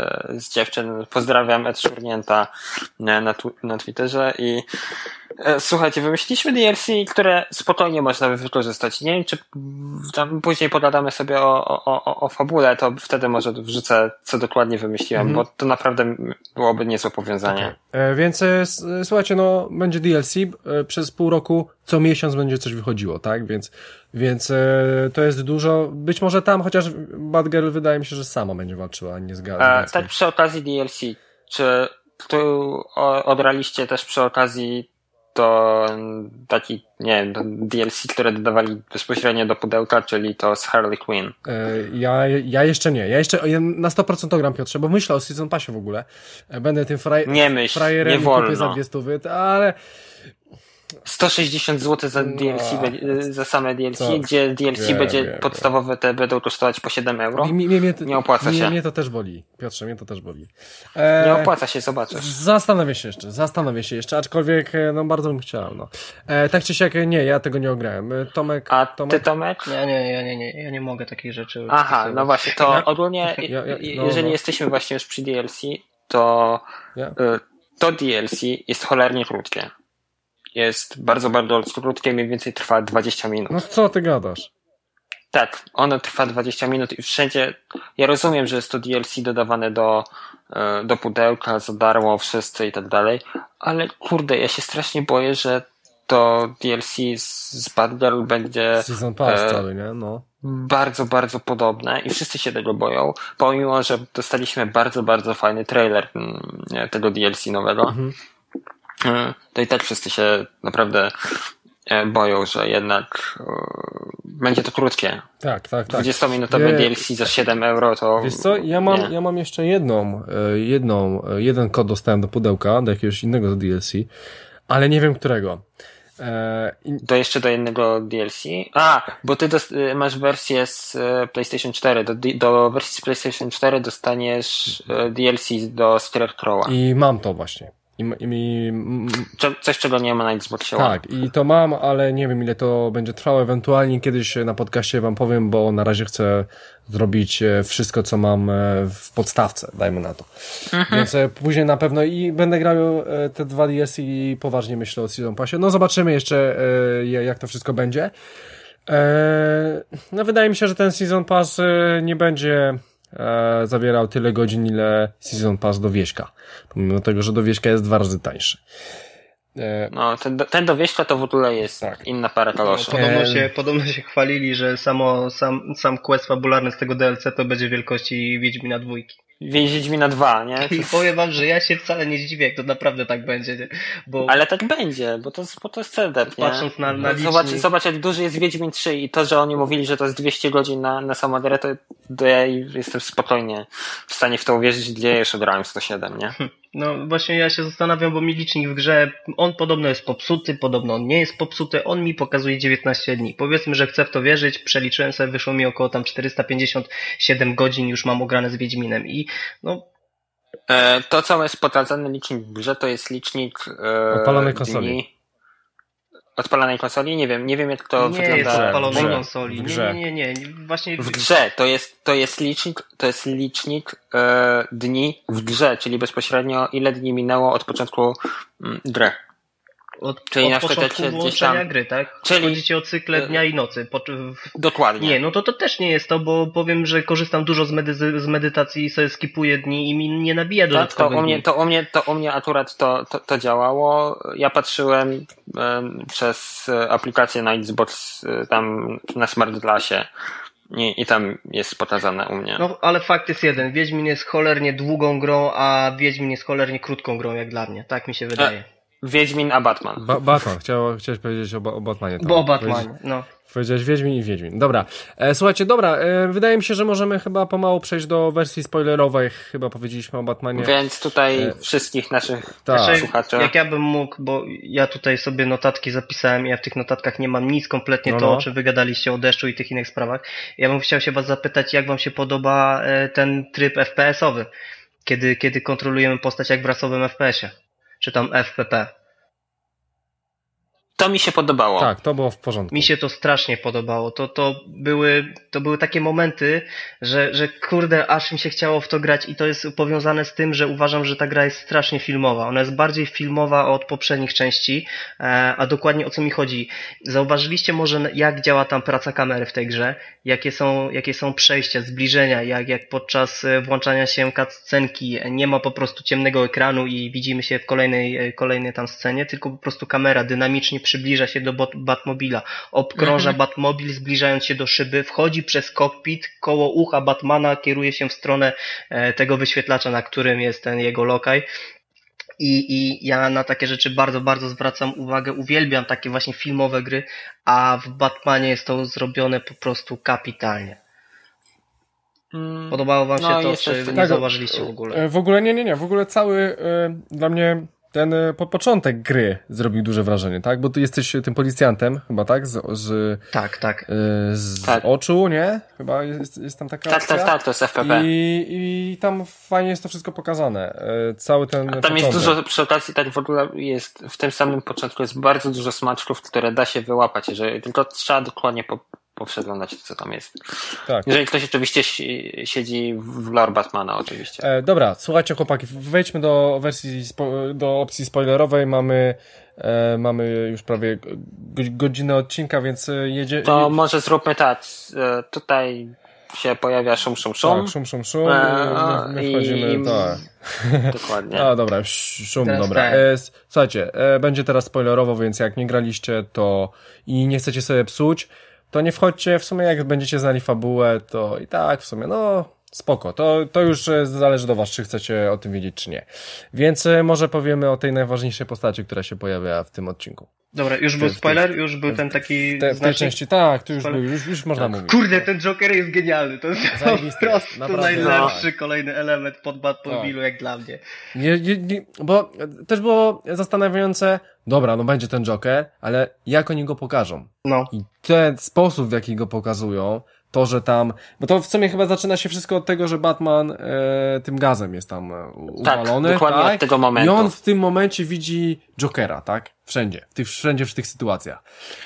z dziewczyn, pozdrawiam Ed Szurnięta na, na Twitterze i e, słuchajcie, wymyśliliśmy D L C, które spokojnie można by wykorzystać. Nie wiem, czy tam później pogadamy sobie o, o, o, o fabule, to wtedy może wrzucę, co dokładnie wymyśliłem, mm-hmm. bo to naprawdę byłoby niezłe powiązanie. Okay. E, więc e, słuchajcie, no będzie D L C, e, przez pół roku co miesiąc będzie coś wychodziło, tak? Więc Więc e, to jest dużo. Być może tam, chociaż Batgirl wydaje mi się, że sama będzie walczyła, a nie zgadza. Tak przy okazji D L C, czy tu odraliście też przy okazji to taki, nie wiem, D L C, które dodawali bezpośrednio do pudełka, czyli to z Harley Quinn? E, ja, ja jeszcze nie. Ja jeszcze ja na sto procent gram, Piotrze, bo myślę o Season Passie w ogóle. Będę tym fraj, nie myśl, frajerem nie wolno. Kupię za dwie stówy, ale... sto sześćdziesiąt złotych za D L C, no, za same D L C, co? Gdzie D L C wiem, będzie wiem, podstawowe te będą kosztować po siedem euro. Mi, mi, mi, nie opłaca mi, się. Mnie to też boli, Piotrze, mnie to też boli. E, nie opłaca się, zobaczysz. Zastanowię się jeszcze, zastanowię się jeszcze, aczkolwiek no bardzo bym chciał. No. E, tak czy siak, nie, ja tego nie ograłem. Tomek, A Tomek? ty, Tomek? Ja nie, ja nie, nie, ja nie mogę takich rzeczy. Aha, wpisywać. No właśnie, to ja? ogólnie, ja, ja, no, jeżeli no. jesteśmy właśnie już przy D L C, to ja? y, to D L C jest cholernie krótkie. Jest bardzo, bardzo krótkie, mniej więcej trwa dwadzieścia minut. No co ty gadasz? Tak, ono trwa dwadzieścia minut i wszędzie, ja rozumiem, że jest to D L C dodawane do, do pudełka, za darmo, wszyscy i tak dalej, ale kurde, ja się strasznie boję, że to D L C z, z Bad Girl będzie Season Pass e, cały, nie? No. bardzo, bardzo podobne i wszyscy się tego boją, pomimo, że dostaliśmy bardzo, bardzo fajny trailer m, tego D L C nowego, mhm. e, to i tak wszyscy się naprawdę boją, że jednak e, będzie to krótkie. Tak, tak, tak. dwudziestominutowe D L C za siedem euro to... Wiesz co, ja mam, ja mam jeszcze jedną, jedną, jeden kod dostałem do pudełka, do jakiegoś innego D L C, ale nie wiem którego. E, i... Do jeszcze do jednego D L C? A, bo ty dos- masz wersję z PlayStation cztery. Do, do wersji z PlayStation cztery dostaniesz D L C do Stereo Crowa. I mam to właśnie. I, i, i, Coś, czego nie ma na Xboxie One. Tak, i to mam, ale nie wiem ile to będzie trwało. Ewentualnie kiedyś na podcaście wam powiem, bo na razie chcę zrobić wszystko, co mam w podstawce, dajmy na to. Mhm. Więc później na pewno i będę grał te dwa D L C i poważnie myślę o Season Passie. No zobaczymy jeszcze, jak to wszystko będzie. No wydaje mi się, że ten Season Pass nie będzie E, zawierał tyle godzin, ile Season Pass do Wieśka. Pomimo tego, że do Wieśka jest dwa razy tańszy. E, no, ten, ten do Wieśka to w ogóle jest tak. Inna para kaloszy. No, podobno, się, podobno się chwalili, że samo, sam, sam quest fabularny z tego D L C to będzie wielkości Wiedźmina dwójki. Wiedźmina dwa, nie? I powiem wam, że ja się wcale nie zdziwię, jak to naprawdę tak będzie, nie? Bo... Ale tak będzie, bo to, bo to jest C D, nie? Patrząc na, na licznik... zobacz, zobacz, jak duży jest Wiedźmin trzy i to, że oni mówili, że to jest dwieście godzin na, na samą grę, to, to ja jestem spokojnie w stanie w to uwierzyć, gdzie jeszcze grałem sto siedem, nie? No właśnie ja się zastanawiam, bo mi licznik w grze, on podobno jest popsuty, podobno on nie jest popsuty, on mi pokazuje dziewiętnaście dni. Powiedzmy, że chcę w to wierzyć, przeliczyłem sobie, wyszło mi około tam czterysta pięćdziesiąt siedem godzin już mam ograne z Wiedźminem i no... E, to, co jest pokazany licznik w grze, to jest licznik e, odpalonej konsoli. Dni... Odpalanej konsoli? Nie wiem, nie wiem jak to nie wygląda. Jest odpalonej w konsoli. Nie, nie, nie, nie. Właśnie w grze to jest, to jest licznik, to jest licznik e, dni w grze, czyli bezpośrednio ile dni minęło od początku m, gry. Od, czyli od na początku włączenia tam... gry, tak? Czyli... Chodzi ci o cykle dnia i nocy. Po... Dokładnie. Nie, no to to też nie jest to, bo powiem, że korzystam dużo z, medy- z medytacji i sobie skipuję dni i mi nie nabija dodatkowych tak, to u mnie, dni. To u mnie, to u mnie akurat to, to, to działało. Ja patrzyłem um, przez aplikację na Xbox um, tam na Smart Glassie. I, I tam jest pokazane u mnie. No, ale fakt jest jeden. Wiedźmin jest cholernie długą grą, a Wiedźmin jest cholernie krótką grą, jak dla mnie. Tak mi się wydaje. E- Wiedźmin, a Batman. Ba- Batman, Chciał, chciałeś powiedzieć o, o Batmanie. Tam. Bo o Batmanie, no. Powiedziałeś Wiedźmin i Wiedźmin. Dobra, e, słuchajcie, dobra, e, wydaje mi się, że możemy chyba pomału przejść do wersji spoilerowej. Chyba powiedzieliśmy o Batmanie. Więc tutaj e... wszystkich naszych tak. słuchaczy. Jak ja bym mógł, bo ja tutaj sobie notatki zapisałem i ja w tych notatkach nie mam nic kompletnie, no, to no. o czym wygadaliście o deszczu i tych innych sprawach. Ja bym chciał się was zapytać, jak wam się podoba e, ten tryb F P S-owy, kiedy, kiedy kontrolujemy postać jak w rasowym F P S-ie. Czy tam F P P. To mi się podobało. Tak, to było w porządku. Mi się to strasznie podobało. To, to, były, to były takie momenty, że, że kurde, aż mi się chciało w to grać i to jest powiązane z tym, że uważam, że ta gra jest strasznie filmowa. Ona jest bardziej filmowa od poprzednich części, a dokładnie o co mi chodzi. Zauważyliście może, jak działa tam praca kamery w tej grze? Jakie są, jakie są przejścia, zbliżenia, jak, jak podczas włączania się cutscenki nie ma po prostu ciemnego ekranu i widzimy się w kolejnej, kolejnej tam scenie, tylko po prostu kamera dynamicznie przybliża się do Batmobila, obkrąża mhm. Batmobil, zbliżając się do szyby, wchodzi przez kokpit, koło ucha Batmana kieruje się w stronę e, tego wyświetlacza, na którym jest ten jego lokaj. I, I ja na takie rzeczy bardzo, bardzo zwracam uwagę, uwielbiam takie właśnie filmowe gry, a w Batmanie jest to zrobione po prostu kapitalnie. Podobało wam się no, to, czy nie tak, zauważyliście w ogóle? W ogóle nie, nie, nie. W ogóle cały y, dla mnie ten po, początek gry zrobił duże wrażenie, tak? Bo ty jesteś tym policjantem, chyba, tak? Z, z, tak, tak. Y, z tak. oczu, nie? Chyba jest, jest tam taka Tak, tak, tak, to jest F P P. I, I tam fajnie jest to wszystko pokazane. Y, cały ten A tam początek. jest dużo, przy okazji tak w ogóle jest, w tym samym początku jest bardzo dużo smaczków, które da się wyłapać, jeżeli tylko trzeba dokładnie po poprzeglądać co tam jest. Tak. Jeżeli ktoś oczywiście siedzi w lore Batmana oczywiście. E, dobra, słuchajcie chłopaki, wejdźmy do wersji, spo, do opcji spoilerowej, mamy e, mamy już prawie godzinę odcinka, więc jedzie... To je... może zróbmy tak, tutaj się pojawia szum, szum, szum. Tak, szum, szum, szum, my, my wchodzimy, i... tak. Dokładnie. A, dobra, szum, teraz dobra. tak. E, słuchajcie, e, będzie teraz spoilerowo, więc jak nie graliście to i nie chcecie sobie psuć, to nie wchodźcie, w sumie jak będziecie znali fabułę, to i tak w sumie, no spoko, to, to już zależy do was, czy chcecie o tym wiedzieć, czy nie. Więc może powiemy o tej najważniejszej postaci, która się pojawia w tym odcinku. Dobra, już był spoiler? Już był ten taki w, te, w tej części, tak, tu już, był, już, już można tak. mówić. Kurde, ten Joker jest genialny, to jest po prostu naprawdę, najlepszy tak. kolejny element pod Batmobilu, tak. jak dla mnie. Nie, nie, nie, bo też było zastanawiające, dobra, no będzie ten Joker, ale jak oni go pokażą? No. I ten sposób, w jaki go pokazują, to, że tam, bo to w sumie chyba zaczyna się wszystko od tego, że Batman e, tym gazem jest tam uwalony. Tak, dokładnie tak? od tego momentu. I on w tym momencie widzi Jokera, tak? Wszędzie, w tych, wszędzie w tych sytuacjach.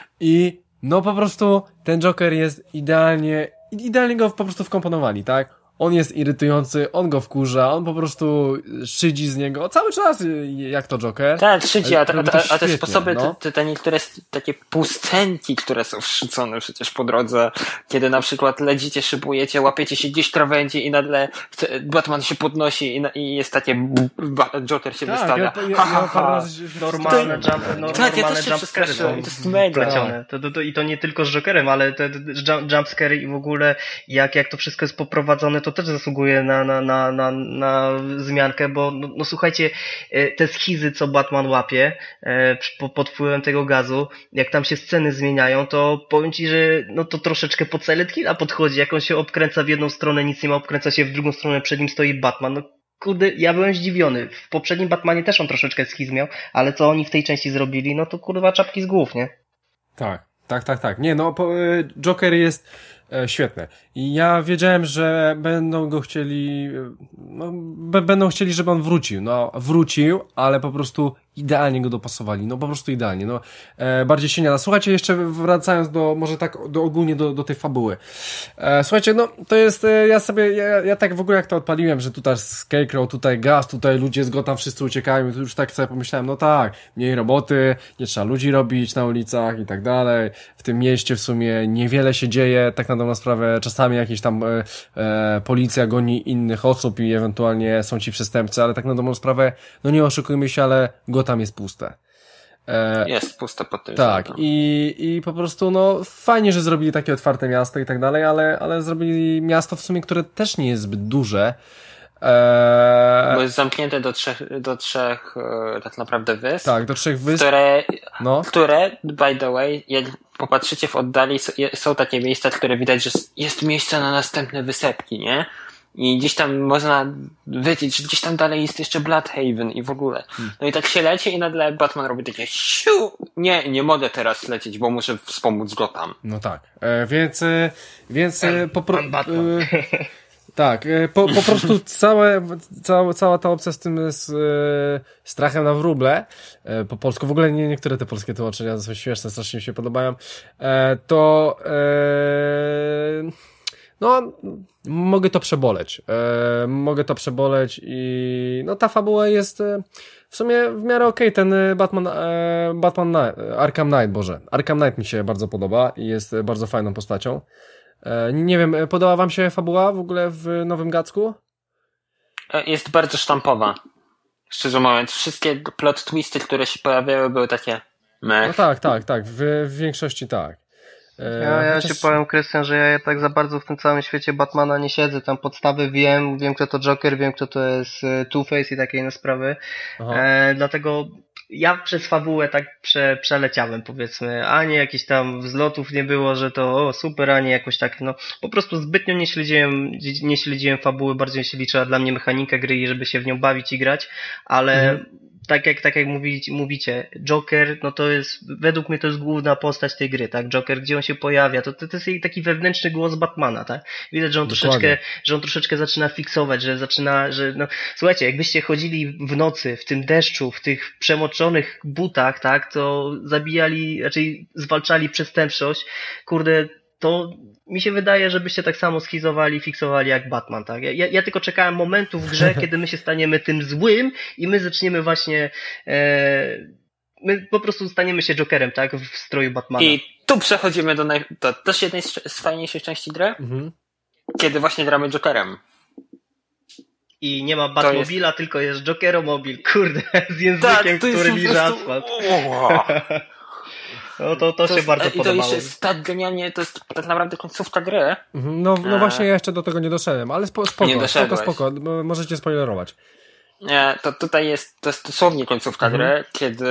I no po prostu ten Joker jest idealnie, idealnie go po prostu wkomponowali, tak? On jest irytujący, on go wkurza, on po prostu szydzi z niego cały czas, jak to Joker. Tak, szydzi, a, a, a, a te sposoby, no. te, te niektóre takie półscenki, które są wszycone przecież po drodze, kiedy na przykład lecicie, szybujecie, łapiecie się gdzieś krawędzi i nagle Batman się podnosi i, i jest takie Joker się tak, wystawia. Ja, ja, ja, ja normalne jump, no, tak, ja normalne też się jumpscary są to jest mega. plecione. To, to, to, I to nie tylko z Jokerem, ale te, te jumpscary i w ogóle jak, jak to wszystko jest poprowadzone, to też zasługuje na, na, na, na, na zmiankę, bo no, no słuchajcie, te schizy, co Batman łapie e, pod wpływem tego gazu, jak tam się sceny zmieniają, to powiem ci, że no to troszeczkę po Silent Hilla podchodzi, jak on się obkręca w jedną stronę, nic nie ma, obkręca się w drugą stronę, przed nim stoi Batman, no kurde, ja byłem zdziwiony. W poprzednim Batmanie też on troszeczkę schiz miał, ale co oni w tej części zrobili, no to kurwa czapki z głów, nie? Tak, tak, tak, tak. Nie, no po, Joker jest e, świetny. I ja wiedziałem, że będą go chcieli, no, b- będą chcieli, żeby on wrócił. No, wrócił, ale po prostu idealnie go dopasowali. No, po prostu idealnie. No, e, bardziej się nie da. Słuchajcie, jeszcze wracając do, może tak, do ogólnie do, do tej fabuły. E, słuchajcie, no, to jest, e, ja sobie, ja, ja tak w ogóle jak to odpaliłem, że tutaj Scarecrow, tutaj gaz, tutaj ludzie z Gotham wszyscy uciekają, to już tak sobie pomyślałem, no tak, mniej roboty, nie trzeba ludzi robić na ulicach i tak dalej. W tym mieście w sumie niewiele się dzieje, tak na dobrą sprawę, czasami jakieś tam e, e, policja goni innych osób i ewentualnie są ci przestępcy, ale tak na dobrą sprawę, no nie oszukujmy się, ale Gotham jest puste. E, jest puste pod tym. Tak, i, i po prostu no fajnie, że zrobili takie otwarte miasto i tak dalej, ale, ale zrobili miasto w sumie, które też nie jest zbyt duże. Eee... Bo jest zamknięte do trzech, do trzech e, tak naprawdę wysp. Tak, do trzech wysp. Które, no. które, by the way, jak popatrzycie w oddali, są takie miejsca, które widać, że jest miejsce na następne wysepki, nie? I gdzieś tam można wiedzieć, że gdzieś tam dalej jest jeszcze Bloodhaven i w ogóle. No i tak się leci i nagle Batman robi takie siu! Nie, nie mogę teraz lecieć, bo muszę wspomóc Gotham. No tak, e, więc, więc e, po pro... Batman. E, tak, e, po, po prostu całe, cała, cała ta opcja z tym z, e, strachem na wróble, e, po polsku, w ogóle nie, niektóre te polskie tłumaczenia są śmieszne, strasznie mi się podobają, e, to e, no, mogę to przeboleć. E, mogę to przeboleć i no ta fabuła jest e, w sumie w miarę okej. Okay. Ten Batman, e, Batman Knight, Arkham Knight, Boże. Arkham Knight mi się bardzo podoba i jest bardzo fajną postacią. E, nie wiem, podoba wam się fabuła w ogóle w Nowym Gacku? Jest bardzo sztampowa. Szczerze mówiąc, wszystkie plot twisty, które się pojawiały, były takie mech. No tak, tak, tak. W, w większości tak. Ja, ja Chociaż... ci powiem, Krystian, że ja tak za bardzo w tym całym świecie Batmana nie siedzę. Tam podstawy wiem, wiem kto to Joker, wiem kto to jest Two-Face i takie inne sprawy. E, dlatego ja przez fabułę tak prze, przeleciałem, powiedzmy, a nie jakichś tam wzlotów nie było, że to o, super, a nie jakoś tak, no po prostu zbytnio nie śledziłem, nie śledziłem fabuły, bardziej się liczyła dla mnie mechanika gry i żeby się w nią bawić i grać, ale mhm. tak jak, tak jak mówicie, mówicie, Joker, no to jest, według mnie to jest główna postać tej gry, tak? Joker, gdzie on się pojawia, to, to, to jest taki wewnętrzny głos Batmana, tak? Widać, że on Dokładnie. troszeczkę, że on troszeczkę zaczyna fiksować, że zaczyna, że no, słuchajcie, jakbyście chodzili w nocy, w tym deszczu, w tych przemoczonych butach, tak? To zabijali, raczej zwalczali przestępczość, kurde, to mi się wydaje, żebyście tak samo schizowali, fiksowali jak Batman, tak? Ja, ja tylko czekałem momentu w grze, kiedy my się staniemy tym złym i my zaczniemy właśnie e, my po prostu staniemy się Jokerem, tak? W stroju Batmana. I tu przechodzimy do, naj... do też jednej z, z fajniejszych części gry, mhm. kiedy właśnie gramy Jokerem. I nie ma Batmobila, jest... tylko jest Jokeromobil, kurde, z językiem, tak, który liże prostu... asfalt. No to, to, to się jest, bardzo i podobało. I to jeszcze jest tak genialnie, to jest tak naprawdę końcówka gry. No, no właśnie, ja jeszcze do tego nie doszedłem, ale spoko, spoko, spoko, spoko, możecie spoilerować. Nie, to tutaj jest, to jest dosłownie końcówka mhm. gry, kiedy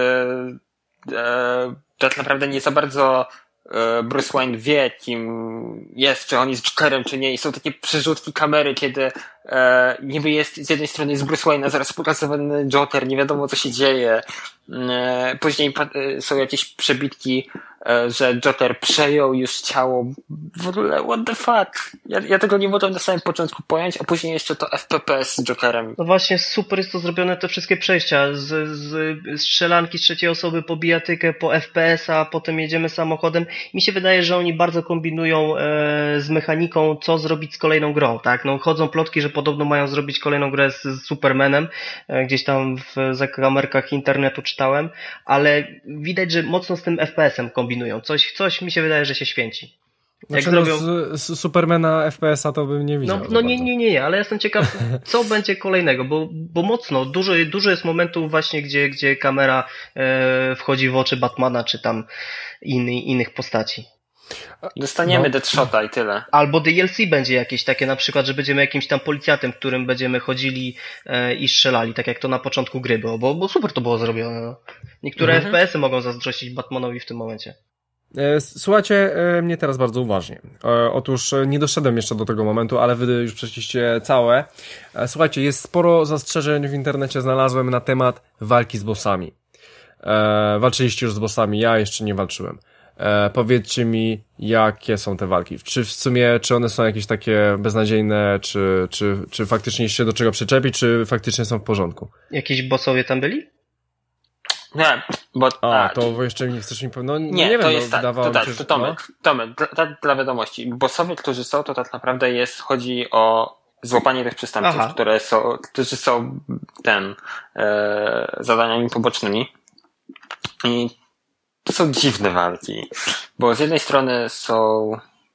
e, tak naprawdę nie za bardzo e, Bruce Wayne wie, kim jest, czy on jest Jokerem, czy nie. I są takie przerzutki kamery, kiedy e, niby jest z jednej strony jest Bruce Wayne, a zaraz pokazywany Joker, nie wiadomo co się dzieje. E, później e, są jakieś przebitki, e, że Joker przejął już ciało. W ogóle, what the fuck? Ja, ja tego nie mogłem na samym początku pojąć, a później jeszcze to F P P z Jokerem. No właśnie, super jest to zrobione, te wszystkie przejścia z, z strzelanki z trzeciej osoby po bijatykę, po F P S a, potem jedziemy samochodem. Mi się wydaje, że oni bardzo kombinują e, z mechaniką, co zrobić z kolejną grą, tak? No chodzą plotki, że podobno mają zrobić kolejną grę z, z Supermanem, e, gdzieś tam w zakamarkach internetu czytałem, ale widać, że mocno z tym F P S em kombinują. Coś, coś mi się wydaje, że się święci. Jak znaczy, zrobią... no, z, z Supermana F P S a to bym nie widział. No, no nie, nie, nie, nie, ale jestem ciekaw, co będzie kolejnego, bo, bo mocno, dużo, dużo jest momentów właśnie, gdzie, gdzie kamera e, wchodzi w oczy Batmana, czy tam inny, innych postaci. Dostaniemy no. Deadshota i tyle. Albo D L C będzie jakieś takie, na przykład, że będziemy jakimś tam policjantem, którym będziemy chodzili e, i strzelali, tak jak to na początku gry było, bo, bo super to było zrobione. No. Niektóre mhm. F P S y mogą zazdrościć Batmanowi w tym momencie. Słuchajcie mnie teraz bardzo uważnie. Otóż nie doszedłem jeszcze do tego momentu, ale wy już przeszliście całe. Słuchajcie, jest sporo zastrzeżeń w internecie, znalazłem na temat walki z bossami. Walczyliście już z bossami, ja jeszcze nie walczyłem. Powiedzcie mi, jakie są te walki. Czy w sumie, czy one są jakieś takie beznadziejne, czy, czy, czy faktycznie się do czego przyczepi, czy faktycznie są w porządku? Jakieś bossowie tam byli? Nie, bo... A, a to jeszcze mi chcesz mi powiedzieć, no nie, nie nie to wiem, jest no, tak, to tak, to Tomek, no? Tomek, dla, dla wiadomości, bossowie, którzy są, to tak naprawdę jest, chodzi o złapanie tych przestępców, Aha. które są, którzy są ten, e, zadaniami pobocznymi. I to są dziwne walki, bo z jednej strony są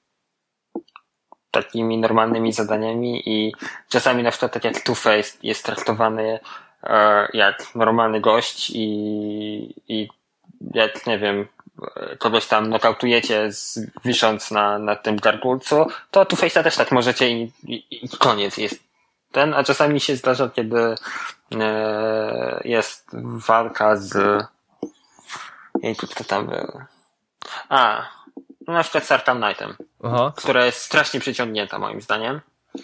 takimi normalnymi zadaniami i czasami na przykład tak jak Two-Face jest traktowany jak normalny gość i, i jak, nie wiem, kogoś tam nokautujecie z, wisząc na, na tym gargulcu, to Two-Face'a też tak możecie i, i, i koniec jest ten, a czasami się zdarza, kiedy e, jest walka z jejku, kto tam był? A, no na przykład z Arkham Knightem, Aha. która jest strasznie przyciągnięta moim zdaniem.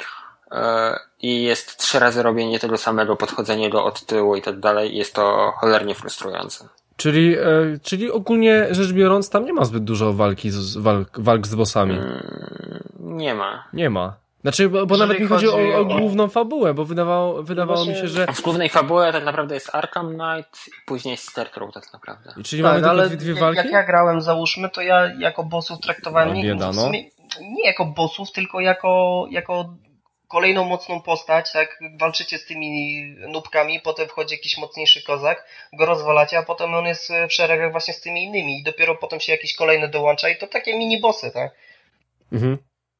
I jest trzy razy robienie tego samego, podchodzenie go od tyłu i tak dalej. Jest to cholernie frustrujące. Czyli, e, czyli ogólnie rzecz biorąc, tam nie ma zbyt dużo walki z, walk, walk z bossami. Mm, nie ma. Nie ma. Znaczy, bo, bo nawet mi chodzi o, o główną fabułę, bo wydawało, wydawało mi się, że... W głównej fabule tak naprawdę jest Arkham Knight, później Scarecrow tak naprawdę. I czyli tak, mamy ale tylko dwie walki? Jak ja grałem, załóżmy, to ja jako bossów traktowałem no, nie, bieda, w no. sumie, nie jako bossów, tylko jako, jako kolejną mocną postać, tak, walczycie z tymi nubkami, potem wchodzi jakiś mocniejszy kozak, go rozwalacie, a potem on jest w szeregach właśnie z tymi innymi i dopiero potem się jakiś kolejny dołącza i to takie mini bossy, tak? Mhm.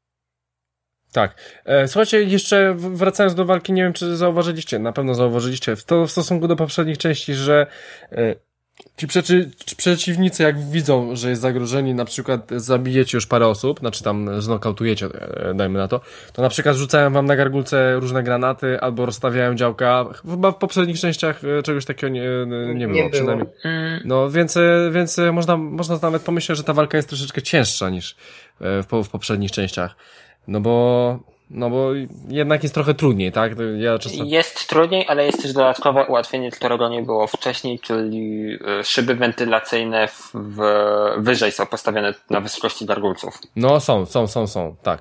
Tak. E, słuchajcie, jeszcze wracając do walki, nie wiem, czy zauważyliście, na pewno zauważyliście, w, to, w stosunku do poprzednich części, że e, ci przeczy, przeciwnicy, jak widzą, że jest zagrożeni, na przykład zabijecie już parę osób, znaczy tam znokautujecie, dajmy na to, to na przykład rzucają wam na gargulce różne granaty, albo rozstawiają działka. Chyba w poprzednich częściach czegoś takiego nie, nie było, nie przynajmniej. Było. No, więc, więc można, można nawet pomyśleć, że ta walka jest troszeczkę cięższa niż w, w poprzednich częściach. No bo, no bo jednak jest trochę trudniej, tak? Ja czasem... Jest trudniej, ale jest też dodatkowe ułatwienie, którego nie było wcześniej, czyli szyby wentylacyjne w, w, wyżej są postawione na wysokości gargulców. No są, są, są, są, tak.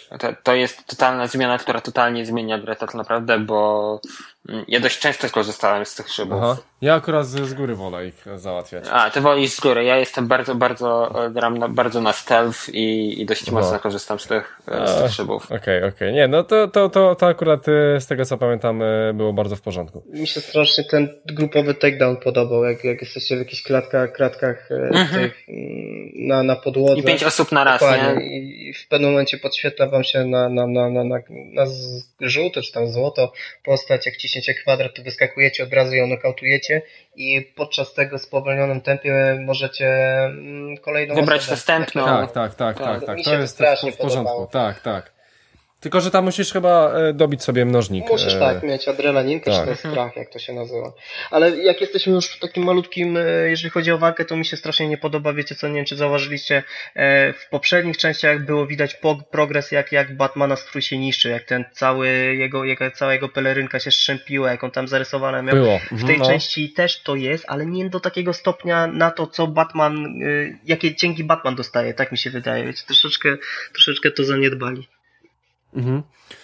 To, to jest totalna zmiana, która totalnie zmienia grę tak naprawdę, bo ja dość często korzystałem z tych szybów. Aha. Ja akurat z, z góry wolę ich załatwiać. A, ty wolisz z góry. Ja jestem bardzo, bardzo, gram na, bardzo na stealth i, i dość Aha. mocno korzystam z tych, z tych szybów. Okej, okay, okej. Okay. Nie, no to, to, to, to akurat z tego co pamiętam było bardzo w porządku. Mi się strasznie ten grupowy takedown podobał, jak, jak jesteście w jakichś klatkach, kratkach mhm. tych, na, na podłodze. I pięć osób na raz, Dokładnie. nie? I w pewnym momencie podświetla wam się na, na, na, na, na, na żółte czy tam złoto postać, jak ciśniecie kwadrat, to wyskakujecie, od razu ją nokautujecie i podczas tego w spowolnionym tempie możecie kolejną wybrać osobę. następną. Tak, tak, tak, tak, tak. Mi to się jest strasznie w porządku. podobało. Tak, tak. Tylko, że tam musisz chyba dobić sobie mnożnik. Musisz tak, mieć adrenalinkę, tak. Czy to jest strach, jak to się nazywa. Ale jak jesteśmy już w takim malutkim, jeżeli chodzi o walkę, to mi się strasznie nie podoba, wiecie co, nie wiem czy zauważyliście, w poprzednich częściach było widać progres, jak, jak Batmana strój się niszczy, jak ten cały jego, jak cała jego pelerynka się strzępiła, jak on tam zarysowany miał. Było. W tej no. części też to jest, ale nie do takiego stopnia na to, co Batman, jakie cienki Batman dostaje, tak mi się wydaje, wiecie, troszeczkę, troszeczkę to zaniedbali. Mhm.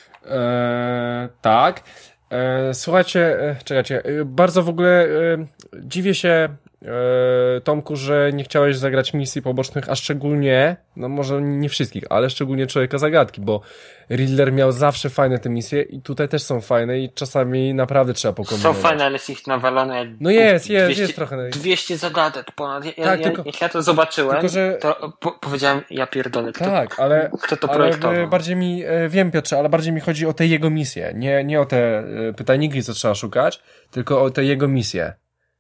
Eee, tak. Eee, słuchajcie, e, czekajcie, e, bardzo w ogóle e, dziwię się e, Tomku, że nie chciałeś zagrać misji pobocznych, a szczególnie, no może nie wszystkich, ale szczególnie Człowieka Zagadki, bo Riddler miał zawsze fajne te misje i tutaj też są fajne i czasami naprawdę trzeba pokombinować. Są fajne, ale jest ich nawalone jak no jest, jest, dwieście, jest trochę. dwieście zagadek ponad. Ja, tak, ja, tylko, jak ja to zobaczyłem, tylko, że... to po, powiedziałem, ja pierdolę, kto, tak, ale, kto to ale projektował. bardziej mi, wiem Piotrze, ale bardziej mi chodzi o te jego misje, nie, nie o te pytajniki, co trzeba szukać, tylko o te jego misje.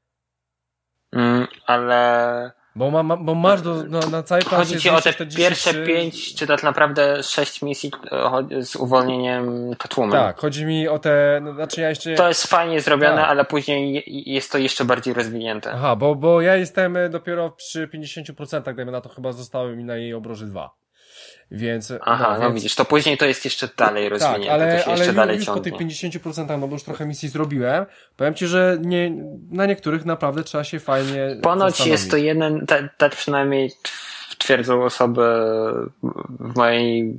Mm, ale... Bo, ma, ma, bo masz do, no, na całej planszy... Chodzi ci o te pierwsze pięć, czy tak naprawdę sześć misji z uwolnieniem Catwoman. Tak, chodzi mi o te... No, znaczy ja jeszcze... To jest fajnie zrobione, tak. Ale później jest to jeszcze bardziej rozwinięte. Aha, bo, bo ja jestem dopiero przy pięćdziesięciu procentach, dajmy na to, chyba zostały mi na jej obroży dwa. Więc, Aha, no, no więc... widzisz, to później to jest jeszcze dalej rozwinięte, tak, ale, to się jeszcze ale dalej już ciągnie. po tych pięćdziesięciu procentach, no bo już trochę misji zrobiłem, powiem ci, że nie, na niektórych naprawdę trzeba się fajnie Ponoć zastanowić. jest to jeden, tak, tak przynajmniej twierdzą osoby w mojej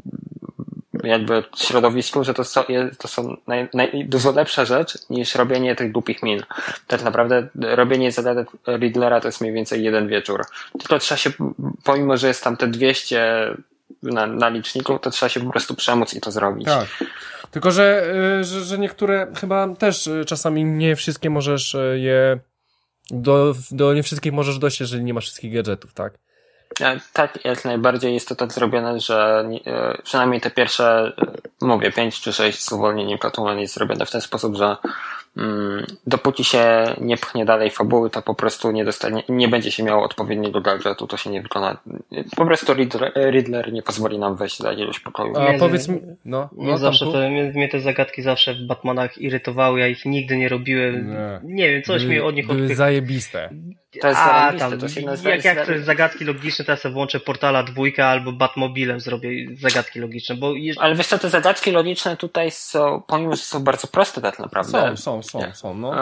jakby środowisku, że to, so, to są naj, naj, dużo lepsza rzecz niż robienie tych głupich min. Tak naprawdę robienie zadań Riddlera to jest mniej więcej jeden wieczór. Tylko trzeba się, pomimo że jest tam te dwieście na, na liczniku, to trzeba się po prostu przemóc i to zrobić. Tak. Tylko, że, że, że niektóre chyba też czasami nie wszystkie możesz je do, do nie wszystkich możesz dojść, jeżeli nie masz wszystkich gadżetów, tak? Tak, jak najbardziej jest to tak zrobione, że przynajmniej te pierwsze, mówię, pięć czy sześć z uwolnieniem Catwoman jest zrobione w ten sposób, że mm, dopóki się nie pchnie dalej fabuły, to po prostu nie dostanie, nie będzie się miało odpowiedniego gadżetu, to się nie wykona. Po prostu Riddler, Riddler nie pozwoli nam wejść do jakiegoś pokoju. A powiedz mi, no, no, no zawsze to, mnie, mnie te zagadki zawsze w Batmanach irytowały, ja ich nigdy nie robiłem. Nie, nie wiem, coś były, mi od nich były odpycha. zajebiste. To jest A, tam, to się jak, jak to jest zagadki logiczne, teraz sobie włączę Portala dwójka albo Batmobilem zrobię zagadki logiczne, bo... Jeż... Ale wiesz co, te zagadki logiczne tutaj są, pomimo, że są bardzo proste tak naprawdę. Są, są, są, są, no.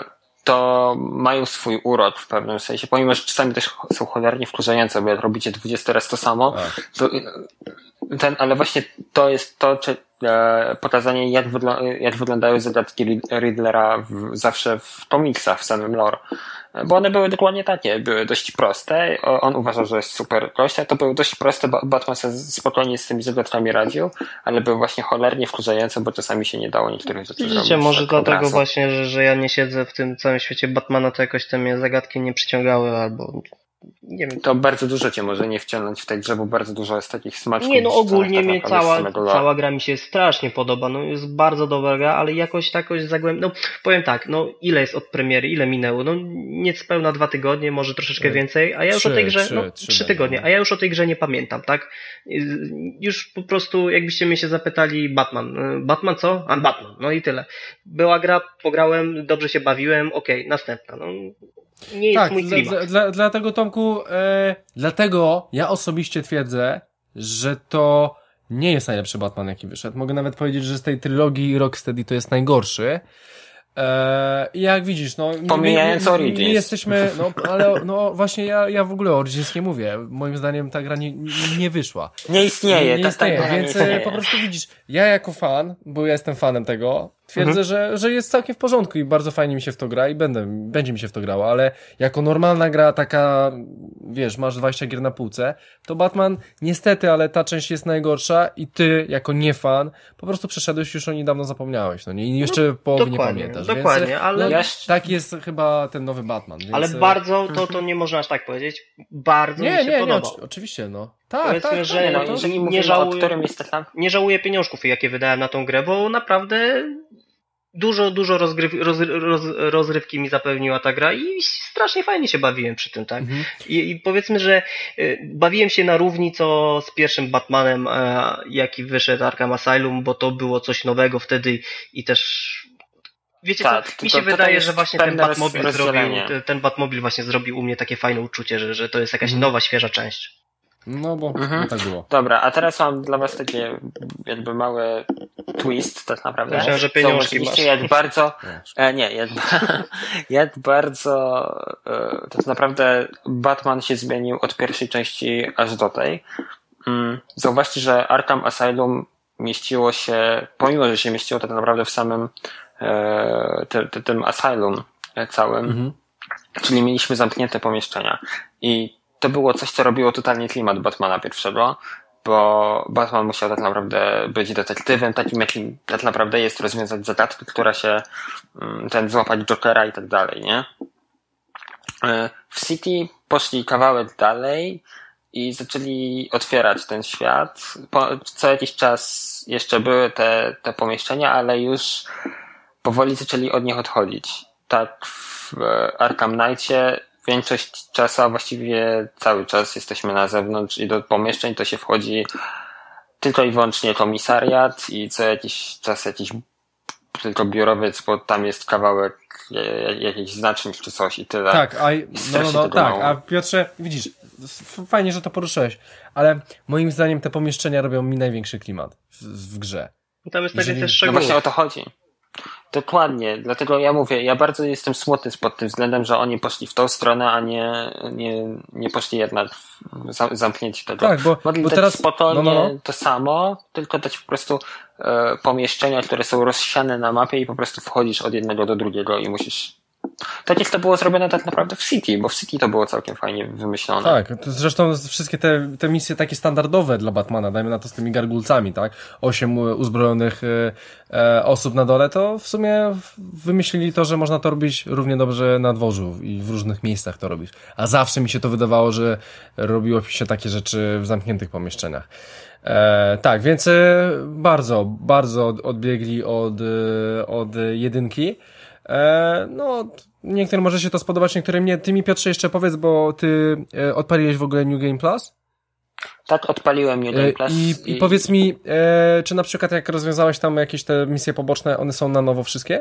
To mają swój urok w pewnym sensie, pomimo, że czasami też są cholernie wkurzające, bo jak robicie dwudziesty raz to samo, tak. to ten, ale właśnie to jest to, czy e, pokazanie jak, wygl- jak wyglądają zagadki Riddlera w, zawsze w komiksach, w samym lore. Bo one były dokładnie takie, były dość proste, on uważał, że jest super gość, a to były dość proste, Batman sobie spokojnie z tymi zagadkami radził, ale były właśnie cholernie wkurzające, bo czasami się nie dało niektórych rzeczy Widzicie, zrobić. może dlatego właśnie, że, że ja nie siedzę w tym całym świecie Batmana, to jakoś te mnie zagadki nie przyciągały, albo... Nie wiem. To bardzo dużo cię może nie wciągnąć w tej grze, bo bardzo dużo jest takich smaczków. Nie, no ogólnie mnie cała, cała gra mi się strasznie podoba, no jest bardzo dobra gra, ale jakoś takoś zagłęb... No powiem tak, no ile jest od premiery, ile minęło? No niespełna dwa tygodnie, może troszeczkę więcej, a ja już trzy, o tej grze, trzy, no trzy, trzy tygodnie, a ja już o tej grze nie pamiętam, tak? Już po prostu jakbyście mnie się zapytali Batman, Batman co? A Batman, no i tyle. Była gra, pograłem, dobrze się bawiłem, okej, okay, następna, no... Nie jest tak, mój klimat. Dla, dla, dlatego Tomku, e, dlatego ja osobiście twierdzę, że to nie jest najlepszy Batman, jaki wyszedł. Mogę nawet powiedzieć, że z tej trylogii Rocksteady to jest najgorszy, Eee, jak widzisz, no... Pomijając my, my, Origins. My jesteśmy, no, ale no właśnie ja, ja w ogóle o Origins nie mówię. Moim zdaniem ta gra nie, nie wyszła. Nie istnieje. Nie, nie ta, istnieje, ta, ta, więc nie istnieje. po prostu widzisz, ja jako fan, bo ja jestem fanem tego, twierdzę, mhm. że, że jest całkiem w porządku i bardzo fajnie mi się w to gra i będę, będzie mi się w to grało, ale jako normalna gra taka, wiesz, masz dwadzieścia gier na półce, to Batman niestety, ale ta część jest najgorsza i ty, jako nie fan, po prostu przeszedłeś już o niej dawno zapomniałeś, no nie? I jeszcze no, połowy nie pamiętasz. Dokładnie, więc, ale... No, tak jest chyba ten nowy Batman. Więc... Ale bardzo, to, to nie można aż tak powiedzieć, bardzo nie, mi się nie, podobał. Nie, oczywiście, no. Tak, Powiedzmy, tak, że no, no, jeżeli nie, żałuję, o którym jest tam... nie żałuję pieniążków, jakie wydałem na tą grę, bo naprawdę dużo, dużo rozgryw, roz, roz, rozrywki mi zapewniła ta gra i strasznie fajnie się bawiłem przy tym, tak? Mhm. I, I powiedzmy, że y, bawiłem się na równi co z pierwszym Batmanem, e, jaki wyszedł Arkham Asylum, bo to było coś nowego wtedy i też... Wiecie tak, co, mi się wydaje, że właśnie ten Batmobil zrobił, ten Batmobil właśnie zrobił u mnie takie fajne uczucie, że, że to jest jakaś mhm. nowa, świeża część. No bo mhm. no tak było. Dobra, a teraz mam dla was takie jakby mały twist tak naprawdę. Myślałem, że pieniążki masz. Jak bardzo, e, nie, jak, jak bardzo e, tak naprawdę Batman się zmienił od pierwszej części aż do tej. Mm, zauważcie, że Arkham Asylum mieściło się, pomimo, że się mieściło tak naprawdę w samym e, te, te, tym Asylum całym, mhm. czyli mieliśmy zamknięte pomieszczenia i to było coś, co robiło totalnie klimat Batmana pierwszego, bo Batman musiał tak naprawdę być detektywem, takim jakim tak naprawdę jest, rozwiązać zagadkę, która się, ten złapać Jokera i tak dalej, nie? W City poszli kawałek dalej i zaczęli otwierać ten świat. Po, co jakiś czas jeszcze były te, te pomieszczenia, ale już powoli zaczęli od nich odchodzić. Tak w Arkham Knightie większość czasu, a właściwie cały czas jesteśmy na zewnątrz i do pomieszczeń to się wchodzi tylko i wyłącznie komisariat i co jakiś czas jakiś tylko biurowiec, bo tam jest kawałek jakiś znacznik czy coś i tyle. Tak, a, no, no, no, tak, a Piotrze, widzisz, fajnie, że to poruszyłeś, ale moim zdaniem te pomieszczenia robią mi największy klimat w, w grze. No tam jest Jeżeli... takie też szczegóły. No właśnie o to chodzi. Dokładnie, dlatego ja mówię, ja bardzo jestem smutny pod tym względem, że oni poszli w tą stronę, a nie, nie, nie poszli jednak w zamknięcie tego. Tak, bo, Mogli bo dać teraz spokojnie no, no, no. to samo, tylko dać po prostu e, pomieszczenia, które są rozsiane na mapie i po prostu wchodzisz od jednego do drugiego i musisz... Tak jak to było zrobione tak naprawdę w City, bo w City to było całkiem fajnie wymyślone. Tak, to zresztą wszystkie te, te misje takie standardowe dla Batmana, dajmy na to z tymi gargulcami, tak? Osiem uzbrojonych e, osób na dole, to w sumie wymyślili to, że można to robić równie dobrze na dworzu i w różnych miejscach to robić. A zawsze mi się to wydawało, że robiło się takie rzeczy w zamkniętych pomieszczeniach. E, tak, więc e, bardzo, bardzo odbiegli od, od jedynki. E, no, niektórym może się to spodobać, niektórym nie. Ty mi, Piotrze, jeszcze powiedz, bo ty e, odpaliłeś w ogóle New Game Plus? Tak, odpaliłem New Game Plus. E, i, i, I powiedz mi, e, czy na przykład jak rozwiązałeś tam jakieś te misje poboczne, one są na nowo wszystkie?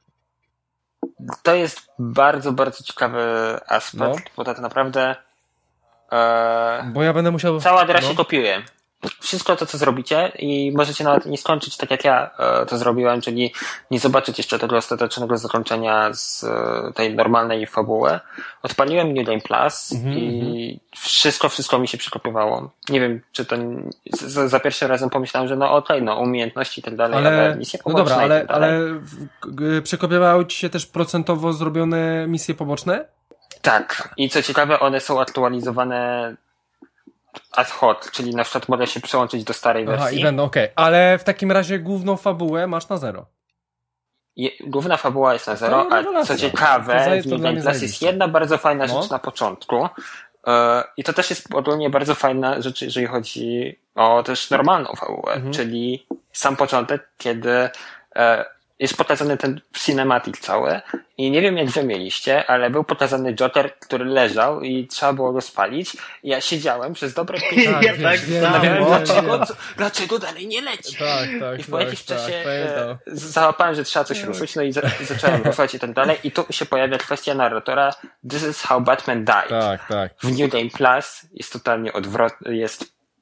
To jest bardzo, bardzo ciekawy aspekt, no. Bo tak naprawdę e, bo ja będę musiał... cała gra no. się kopiuje. Wszystko to, co zrobicie i możecie nawet nie skończyć tak, jak ja e, to zrobiłem, czyli nie zobaczyć jeszcze tego ostatecznego zakończenia z e, tej normalnej fabuły. Odpaliłem New Game Plus mm-hmm. i wszystko, wszystko mi się przekopiowało. Nie wiem, czy to z, za pierwszym razem pomyślałem, że no okej, okay, no umiejętności i tak dalej, ale, ale misje poboczne. No dobra, ale, tak ale w, przekopiowały ci się też procentowo zrobione misje poboczne? Tak. I co ciekawe, one są aktualizowane ad hoc, czyli na przykład mogę się przełączyć do starej Aha, wersji. i będą, okej. Okay. Ale w takim razie główną fabułę masz na zero. Je, główna fabuła jest na zero, a co ciekawe, w New Game Plus jest jedna bardzo fajna no. rzecz na początku. Yy, I to też jest ogólnie bardzo fajna rzecz, jeżeli chodzi o też normalną fabułę, mhm. czyli sam początek, kiedy yy, jest pokazany ten cinematic cały i nie wiem jak wy mieliście, ale był pokazany Joker, który leżał i trzeba było go spalić i ja siedziałem przez dobre pięć minut. Ja tak wiem, dlaczego, dlaczego dalej nie leci? Tak, tak, I po tak, jakimś tak, czasie tak, e, załapałem, że trzeba coś ruszyć, no i za, zacząłem ruszyć i tak dalej i tu się pojawia kwestia narratora This is how Batman died. Tak, tak. W New Game Plus jest totalnie odwrotny, jest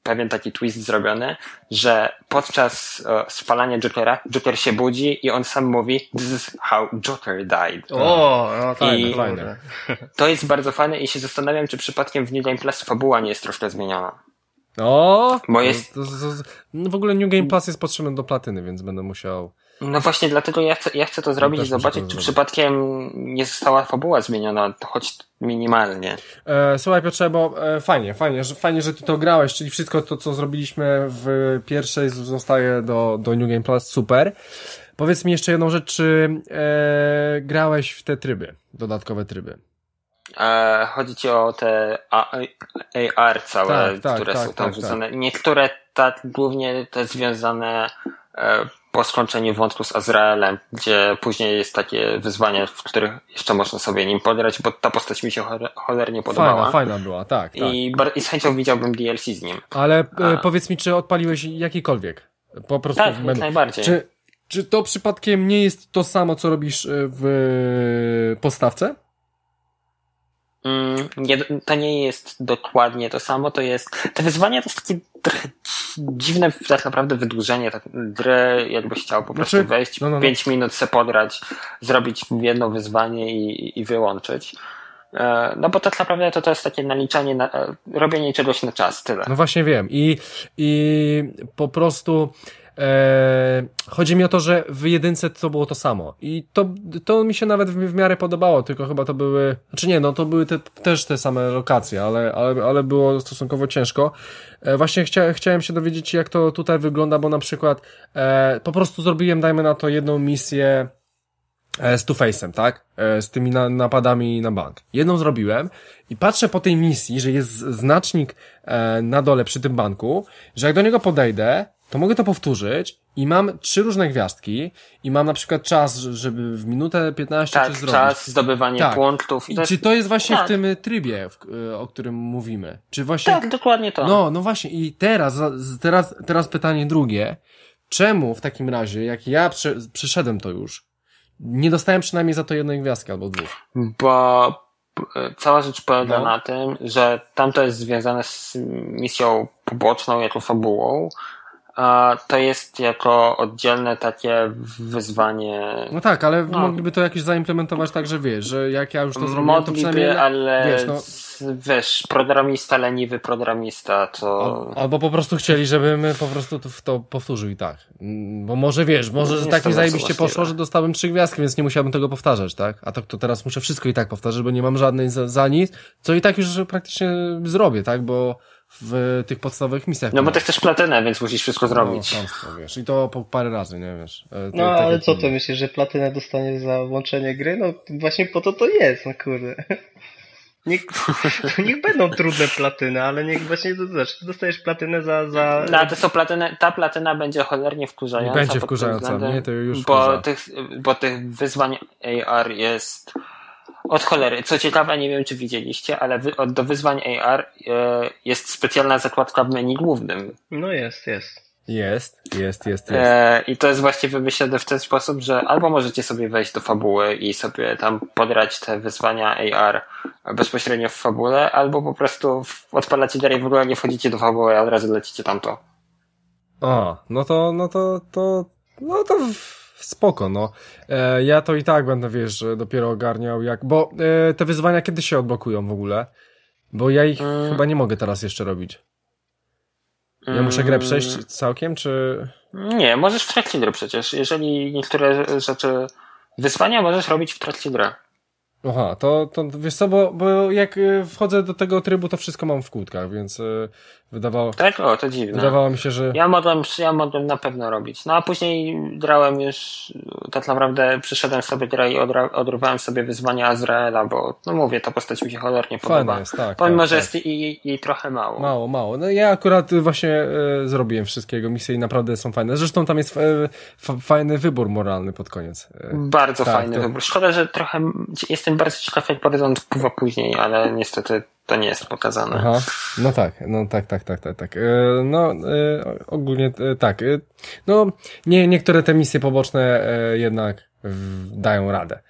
pewien taki twist zrobiony, że podczas e, spalania Jokera, Joker się budzi i on sam mówi this is how Joker died. O, no fajne, I fajne. To jest bardzo fajne i się zastanawiam, czy przypadkiem w New Game Plus fabuła nie jest troszkę zmieniona. O, Bo jest... to, to, to, no w ogóle New Game Plus jest potrzebny do platyny, więc będę musiał... No właśnie dlatego ja chcę, ja chcę to zrobić i zobaczyć, czy przypadkiem nie została fabuła zmieniona, choć minimalnie. E, słuchaj Piotrze, bo e, fajnie, fajnie, że, fajnie, że ty to grałeś, czyli wszystko to, co zrobiliśmy w pierwszej zostaje do, do New Game Plus, super. Powiedz mi jeszcze jedną rzecz, czy e, grałeś w te tryby, dodatkowe tryby? E, chodzi ci o te A R całe, tak, tak, które tak, są tam tak, wrzucone. tak. Niektóre tak, głównie te związane e, po skończeniu wątku z Azraelem, gdzie później jest takie wyzwanie, w których jeszcze można sobie nim podrać, bo ta postać mi się cholernie podobała. Fajna, fajna była, tak. tak. I, I z chęcią widziałbym D L C z nim. Ale e, powiedz mi, czy odpaliłeś jakikolwiek? Po prostu tak, w menu. najbardziej. Czy, czy to przypadkiem nie jest to samo, co robisz w postawce? Mm, nie, to nie jest dokładnie to samo, to jest, te wyzwania to jest takie trochę dziwne tak naprawdę wydłużenie tak, gry, jakbyś chciał po prostu znaczy, wejść, no, no, no. pięć minut se podrać, zrobić jedno wyzwanie i, i wyłączyć. E, no bo tak naprawdę to, to jest takie naliczanie, na, robienie czegoś na czas, tyle. No właśnie wiem i, i po prostu e, chodzi mi o to, że w jedynce to było to samo i to, to mi się nawet w, w miarę podobało, tylko chyba to były, znaczy nie, no to były te, też te same lokacje, ale, ale, ale było stosunkowo ciężko. E, właśnie chcia, chciałem się dowiedzieć, jak to tutaj wygląda, bo na przykład e, po prostu zrobiłem, dajmy na to jedną misję z Two-Face'em, tak? Z tymi na, napadami na bank. Jedną zrobiłem i patrzę po tej misji, że jest znacznik e, na dole przy tym banku, że jak do niego podejdę, to mogę to powtórzyć i mam trzy różne gwiazdki i mam na przykład czas, żeby w minutę piętnaście tak, coś zrobić. czas, zdobywanie tak. punktów. I to jest... czy to jest właśnie tak. w tym trybie, w, o którym mówimy? Czy właśnie... Tak, dokładnie to. No, no właśnie i teraz, teraz, teraz pytanie drugie. Czemu w takim razie, jak ja prze, przeszedłem to już, nie dostałem przynajmniej za to jednej gwiazdki albo dwóch? Bo cała rzecz polega no. na tym, że tamto jest związane z misją poboczną, jako fabułą, a to jest jako oddzielne takie wyzwanie. No tak, ale no. mogliby to jakoś zaimplementować tak, że wiesz, że jak ja już to zrobiłem, mogliby, to przynajmniej... ale wiesz, no... wiesz, programista, leniwy programista, to... Al, albo po prostu chcieli, żebym po prostu to, to powtórzył i tak. Bo może wiesz, może nie że tak mi zajebiście możliwe. poszło, że dostałem trzy gwiazdki, więc nie musiałbym tego powtarzać, tak? A to, to teraz muszę wszystko i tak powtarzać, bo nie mam żadnej za, za nic, co i tak już praktycznie zrobię, tak? Bo w tych podstawowych misjach... No bo ty chcesz platynę, więc musisz wszystko zrobić. No, tamsko, wiesz. I to po parę razy, nie wiesz. Te, no tak ale co ty myślisz, że platynę dostaniesz za włączenie gry? No właśnie po to to jest, no kurde. Niech, niech będą trudne platyny, ale niech właśnie znaczy, dostajesz platynę za... za... No, to są platyny, ta platyna będzie cholernie wkurzająca. Będzie wkurzająca, nie? To już bo tych, bo tych wyzwań A R jest od cholery. Co ciekawe, nie wiem czy widzieliście, ale wy, do wyzwań A R e, jest specjalna zakładka w menu głównym. No jest, jest. Jest, jest, jest, jest. E, I to jest właśnie wymyślone w ten sposób, że albo możecie sobie wejść do fabuły i sobie tam podrać te wyzwania A R bezpośrednio w fabule, albo po prostu odpalacie dalej, w ogóle nie wchodzicie do fabuły, a od razu lecicie tamto. A, no to, no to, to, no to spoko, no. E, ja to i tak będę, wiesz, dopiero ogarniał jak, bo e, te wyzwania kiedy się odblokują w ogóle? Bo ja ich hmm. chyba nie mogę teraz jeszcze robić. Ja muszę grę przejść całkiem, czy... Nie, możesz w trakcie gry przecież. Jeżeli niektóre rzeczy... Wyzwania możesz robić w trakcie gry. Aha, to, to wiesz co, bo, bo jak wchodzę do tego trybu, to wszystko mam w kłódkach, więc yy, wydawało... Tak? O, to dziwne. Wydawało mi się, że... Ja mogłem, ja mogłem na pewno robić. No a później grałem już, tak naprawdę przyszedłem sobie grę i odra- odrywałem sobie wyzwania Azraela, bo no mówię, ta postać mi się cholernie podoba. Fajne jest, tak. Pomimo, tak, że tak. jest jej, jej trochę mało. Mało, mało. No ja akurat właśnie e, zrobiłem wszystkiego, misje i naprawdę są fajne. Zresztą tam jest e, f- fajny wybór moralny pod koniec. E, bardzo tak, fajny to... wybór. Szkoda, że trochę jestem bardzo ciekaw, jak Horyzont wpływa później, ale niestety to nie jest pokazane. Aha, no tak, no tak, tak, tak, tak, tak. E, no e, ogólnie e, tak. E, no nie, niektóre te misje poboczne e, jednak w, dają radę.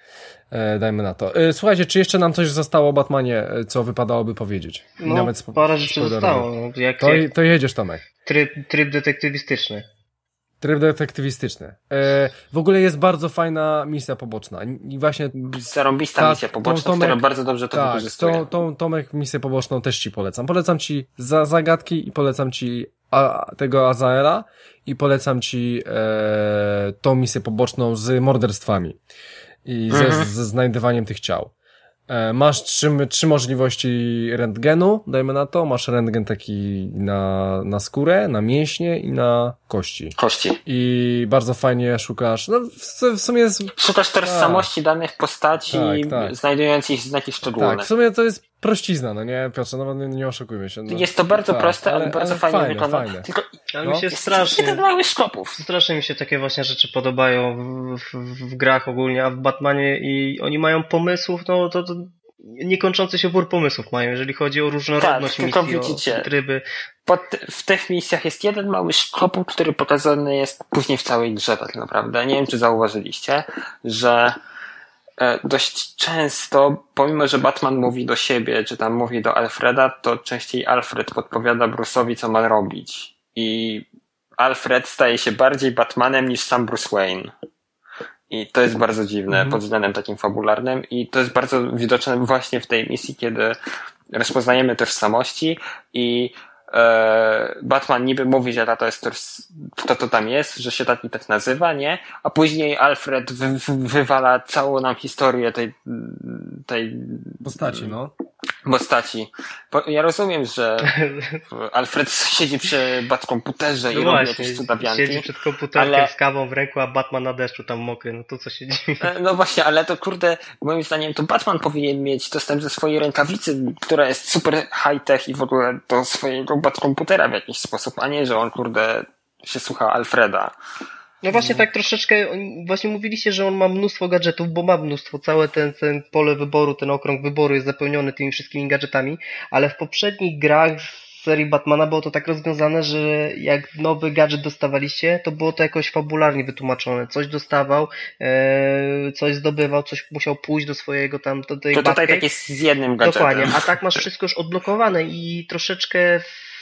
E, dajmy na to. E, słuchajcie, czy jeszcze nam coś zostało o Batmanie, co wypadałoby powiedzieć? No, Nawet spo- parę rzeczy zostało. No, jak, to, jak to jedziesz, Tomek. Tryb, tryb detektywistyczny. Tryb detektywistyczny. E, w ogóle jest bardzo fajna misja poboczna. I właśnie... Zarąbista ta, misja poboczna, Tomek, która bardzo dobrze to tak, wykorzystuje. Tą, tą, Tomek misję poboczną też ci polecam. Polecam ci za zagadki i polecam ci a, tego Azaela i polecam ci e, tą misję poboczną z morderstwami i ze, mhm. ze znajdywaniem tych ciał. E, masz trzy, trzy możliwości rentgenu, dajmy na to. Masz rentgen taki na, na skórę, na mięśnie i na kości. Kości. I bardzo fajnie szukasz, no w, w sumie jest... Szukasz tożsamości danych postaci, tak, tak. znajdując ich znaki szczególne. Tak, w sumie to jest prościzna, no nie, Piotrze, no nie, nie oszukujmy się. No. Jest to bardzo tak, proste, ale, ale bardzo ale fajnie fajne, wykonane. Fajne. Tylko ale no, mi się jest strasznie, ten małych szkopów. Strasznie mi się takie właśnie rzeczy podobają w, w, w grach ogólnie, a w Batmanie i oni mają pomysłów, no to, to niekończący się wór pomysłów mają, jeżeli chodzi o różnorodność tak, misji, tylko widzicie, o tryby. Pod, w tych misjach jest jeden mały szkopuł, który pokazany jest później w całej grze tak naprawdę. Nie wiem, czy zauważyliście, że e, dość często, pomimo, że Batman mówi do siebie, czy tam mówi do Alfreda, to częściej Alfred podpowiada Bruce'owi, co ma robić. I Alfred staje się bardziej Batmanem niż sam Bruce Wayne. I to jest bardzo dziwne mm-hmm. pod względem takim fabularnym i to jest bardzo widoczne właśnie w tej misji, kiedy rozpoznajemy tożsamości i e, Batman niby mówi, że to jest toż, kto to tam jest, że się tak i tak nazywa, nie? A później Alfred wy, wy, wywala całą nam historię tej, tej postaci, no. Postaci. Ja rozumiem, że Alfred siedzi przy Batkomputerze no i właśnie, robi jakieś cudawianki. Siedzi przed komputerkiem ale... z kawą w ręku, a Batman na deszczu tam mokry, no to co się dzieje? No właśnie, ale to kurde, moim zdaniem to Batman powinien mieć dostęp do swojej rękawicy, która jest super high-tech i w ogóle do swojego Batkomputera w jakiś sposób, a nie, że on kurde się słucha Alfreda. No właśnie tak troszeczkę, właśnie mówiliście, że on ma mnóstwo gadżetów, bo ma mnóstwo, całe ten, ten pole wyboru, ten okrąg wyboru jest zapełniony tymi wszystkimi gadżetami, ale w poprzednich grach z serii Batmana było to tak rozwiązane, że jak nowy gadżet dostawaliście, to było to jakoś fabularnie wytłumaczone. Coś dostawał, e, coś zdobywał, coś musiał pójść do swojego tam, do tej To tutaj Batcave. Tak jest z jednym gadżetem. Dokładnie, a tak masz wszystko już odblokowane i troszeczkę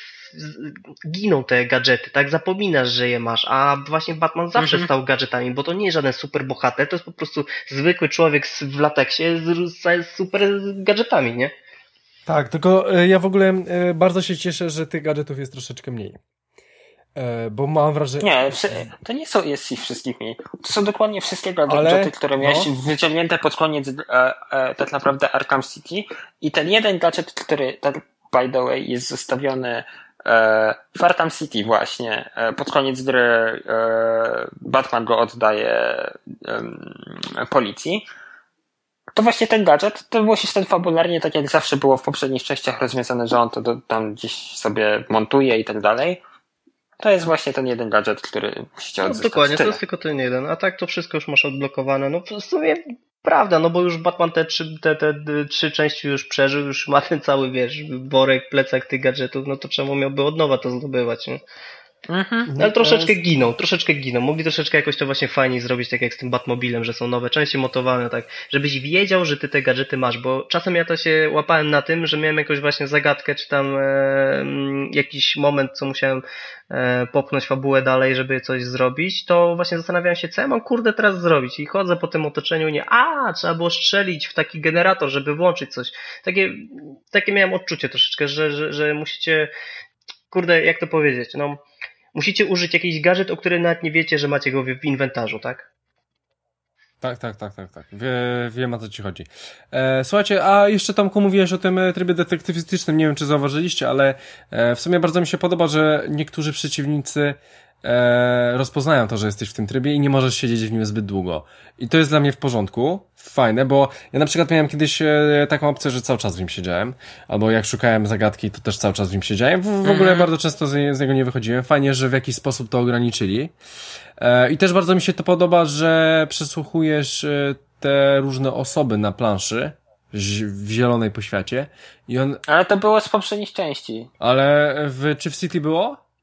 giną te gadżety, tak? Zapominasz, że je masz, a właśnie Batman zawsze mm-hmm. stał gadżetami, bo to nie jest żaden super bohater, to jest po prostu zwykły człowiek w lateksie z, z super gadżetami, nie? Tak, tylko ja w ogóle bardzo się cieszę, że tych gadżetów jest troszeczkę mniej. Bo mam wrażenie... Nie, to nie są jest ich wszystkich mniej. To są dokładnie wszystkie gadżety, Ale, które miałeś no. wyciągnięte pod koniec e, e, tak naprawdę Arkham City i ten jeden gadżet, który tak by the way jest zostawiony w Arkham City właśnie, pod koniec gry Batman go oddaje policji, to właśnie ten gadżet, to było system fabularnie tak jak zawsze było w poprzednich częściach rozwiązane, że on to do, tam gdzieś sobie montuje i tak dalej. To jest właśnie ten jeden gadżet, który musicie odzyskać. No dokładnie, Tyle. to jest tylko ten jeden, a tak to wszystko już masz odblokowane. No w sumie prawda, no bo już Batman te trzy, te, te, te trzy części już przeżył, już ma ten cały, wiesz, worek, plecak tych gadżetów, no to czemu miałby od nowa to zdobywać, nie? Mhm. Ale troszeczkę giną, troszeczkę giną. Mogli troszeczkę jakoś to właśnie fajniej zrobić, tak jak z tym Batmobilem, że są nowe części montowane, tak, żebyś wiedział, że ty te gadżety masz, bo czasem ja to się łapałem na tym, że miałem jakąś właśnie zagadkę, czy tam e, jakiś moment, co musiałem e, popchnąć fabułę dalej, żeby coś zrobić, to właśnie zastanawiałem się, co ja mam kurde teraz zrobić i chodzę po tym otoczeniu, nie, a, trzeba było strzelić w taki generator, żeby włączyć coś. Takie, takie miałem odczucie troszeczkę, że, że, że musicie, kurde, jak to powiedzieć, no musicie użyć jakiś gadżet, o którym nawet nie wiecie, że macie go w inwentarzu, tak? Tak, tak, tak, tak, tak. Wie, wiem, o co ci chodzi. E, słuchajcie, a jeszcze Tomku mówiłeś o tym trybie detektywistycznym, nie wiem, czy zauważyliście, ale e, w sumie bardzo mi się podoba, że niektórzy przeciwnicy e, rozpoznają to, że jesteś w tym trybie i nie możesz siedzieć w nim zbyt długo. I to jest dla mnie w porządku, fajne, bo ja na przykład miałem kiedyś e, taką opcję, że cały czas w nim siedziałem, albo jak szukałem zagadki, to też cały czas w nim siedziałem. W, w ogóle mm. bardzo często z, z niego nie wychodziłem. Fajnie, że w jakiś sposób to ograniczyli. E, I też bardzo mi się to podoba, że przesłuchujesz e, te różne osoby na planszy w zielonej poświacie i on... Ale to było z poprzednich części. Ale w, czy w City było?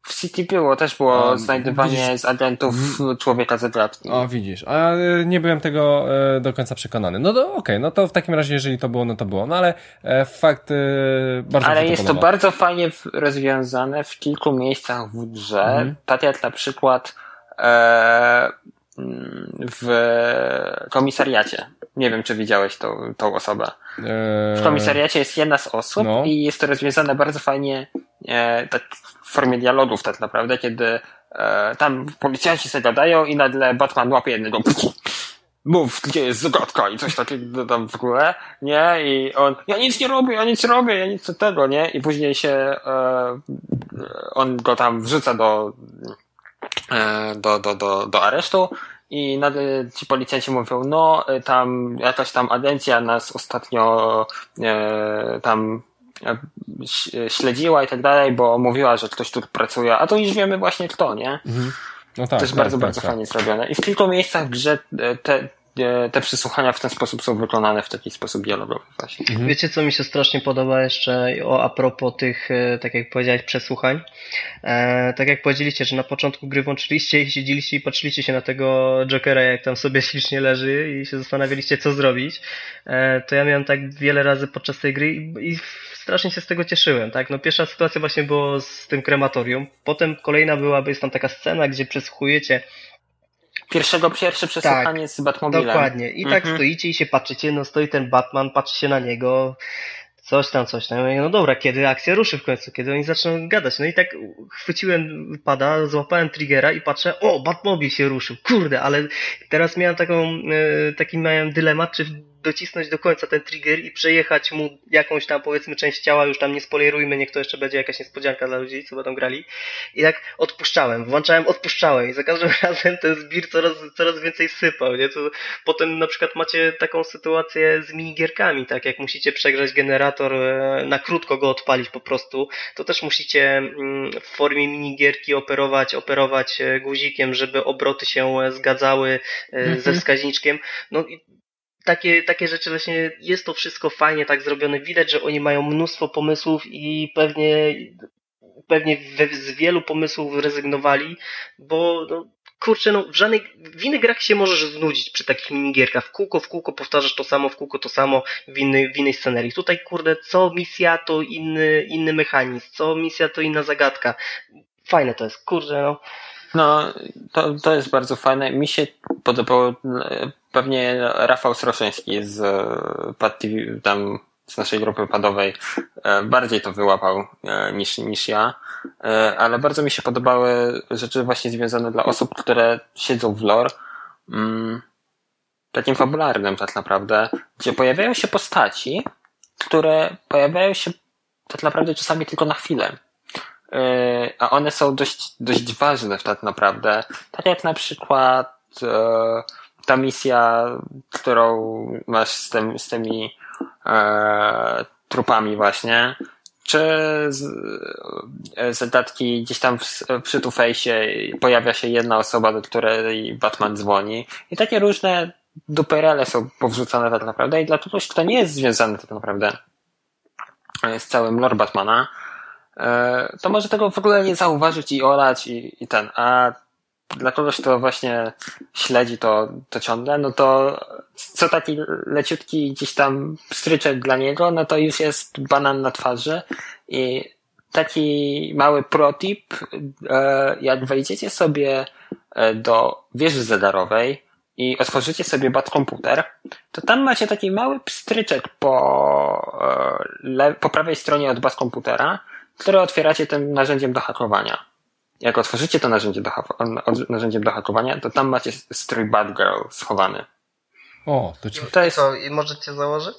W City było, też było A, znajdywanie widzisz, z agentów w... człowieka zagadki. O, widzisz, a y, nie byłem tego y, do końca przekonany. No to okej, okay, no to w takim razie, jeżeli to było, no to było. No ale e, fakt y, bardzo Ale mi się jest to, to podoba. bardzo fajnie w, rozwiązane w kilku miejscach w grze. Mhm. Tak jak na przykład e, w komisariacie. Nie wiem, czy widziałeś tą, tą osobę. Eee... W komisariacie jest jedna z osób no. i jest to rozwiązane bardzo fajnie e, tak w formie dialogów tak naprawdę, kiedy e, tam policjanci sobie gadają i nagle Batman łapie jednego mów, gdzie jest zagadka i coś takiego tam w ogóle, nie? I on, ja nic nie robię, ja nic robię, ja nic tego, nie? I później się e, on go tam wrzuca do e, do, do, do, do aresztu i nagle ci policjanci mówią, no tam jakaś tam agencja nas ostatnio e, tam e, śledziła i tak dalej, bo mówiła, że ktoś tu pracuje, a to już wiemy właśnie kto, nie? Mhm. No tak, to jest tak, bardzo, tak, bardzo tak. fajnie zrobione. I w kilku miejscach w grze te, te przesłuchania w ten sposób są wykonane w taki sposób dialogowy właśnie. Mhm. Wiecie, co mi się strasznie podoba jeszcze o, a propos tych, tak jak powiedziałeś, przesłuchań? E, tak jak powiedzieliście, że na początku gry włączyliście i siedzieliście i patrzyliście się na tego Jokera, jak tam sobie ślicznie leży i się zastanawialiście, co zrobić, e, to ja miałem tak wiele razy podczas tej gry i, i strasznie się z tego cieszyłem, tak? No pierwsza sytuacja właśnie była z tym krematorium, potem kolejna była, bo jest tam taka scena, gdzie przesłuchujecie Pierwszego, pierwsze przesłuchanie tak, z Batmobilem. Dokładnie. I mhm. tak stoicie i się patrzycie, no stoi ten Batman, patrzy się na niego, coś tam, coś tam. No dobra, kiedy akcja ruszy w końcu, kiedy oni zaczną gadać. No i tak chwyciłem pada, złapałem triggera i patrzę, o, Batmobil się ruszył, kurde, ale teraz miałem taką, taki miałem dylemat, czy docisnąć do końca ten trigger i przejechać mu jakąś tam, powiedzmy, część ciała, już tam nie spoilerujmy, niech to jeszcze będzie jakaś niespodzianka dla ludzi, co będą grali. I tak odpuszczałem, włączałem, odpuszczałem i za każdym razem ten zbir coraz, coraz więcej sypał, nie? To potem na przykład macie taką sytuację z minigierkami, tak? Jak musicie przegrzać generator, na krótko go odpalić po prostu, to też musicie w formie minigierki operować, operować guzikiem, żeby obroty się zgadzały mhm. ze wskaźniczkiem. No i Takie, takie rzeczy właśnie, jest to wszystko fajnie tak zrobione, widać, że oni mają mnóstwo pomysłów i pewnie, pewnie we, z wielu pomysłów rezygnowali, bo no, kurczę, no w żadnej, w innych grach się możesz znudzić przy takich minigierkach, w kółko, w kółko powtarzasz to samo, w kółko to samo w innej, w innej scenerii. Tutaj kurde, co misja to inny, inny mechanizm, co misja to inna zagadka. Fajne to jest, kurde no. No, to, to jest bardzo fajne. Mi się podobało, pewnie Rafał Stroszyński z Pad T V, tam z naszej grupy padowej, bardziej to wyłapał niż, niż ja, ale bardzo mi się podobały rzeczy właśnie związane dla osób, które siedzą w lore, takim fabularnym tak naprawdę, gdzie pojawiają się postaci, które pojawiają się tak naprawdę czasami tylko na chwilę. A one są dość, dość ważne tak naprawdę. Tak jak na przykład e, ta misja, którą masz z, tym, z tymi e, trupami właśnie, czy z, e, zagadki gdzieś tam w, przy Two-Face'ie pojawia się jedna osoba, do której Batman dzwoni i takie różne duperele są powrzucane tak naprawdę i dla kogoś, kto nie jest związany tak naprawdę z całym lore Batmana, to może tego w ogóle nie zauważyć i orać i, i ten, a dla kogoś, kto właśnie śledzi to, to ciągle, no to co taki leciutki gdzieś tam stryczek dla niego, no to już jest banan na twarzy i taki mały protip, jak wejdziecie sobie do wieży zegarowej i otworzycie sobie Batkomputer, to tam macie taki mały pstryczek po, po prawej stronie od Batkomputera, które otwieracie tym narzędziem do hakowania. Jak otworzycie to narzędzie do, ha- narzędziem do hakowania, to tam macie strój Batgirl schowany. O, to, ci... to jest... Co, i możecie założyć?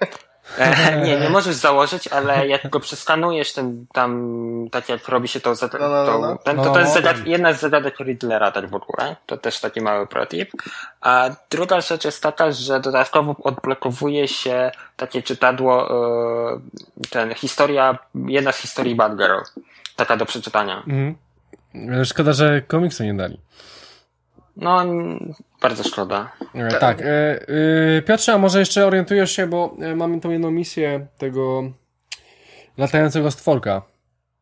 E, nie, nie możesz założyć, ale jak go przeskanujesz, ten tam, tak jak robi się to, za, to, no, no, no. Ten, to, to jest zagad- jedna z zagadek Riddlera, tak w ogóle. To też taki mały protip. A druga rzecz jest taka, że dodatkowo odblokowuje się takie czytadło, yy, ten, historia, jedna z historii Batgirl. Taka do przeczytania. Mhm. Szkoda, że komiksu nie dali. No, bardzo szkoda. E, tak. E, e, Piotrze, a może jeszcze orientujesz się, bo e, mamy tą jedną misję tego latającego stworka.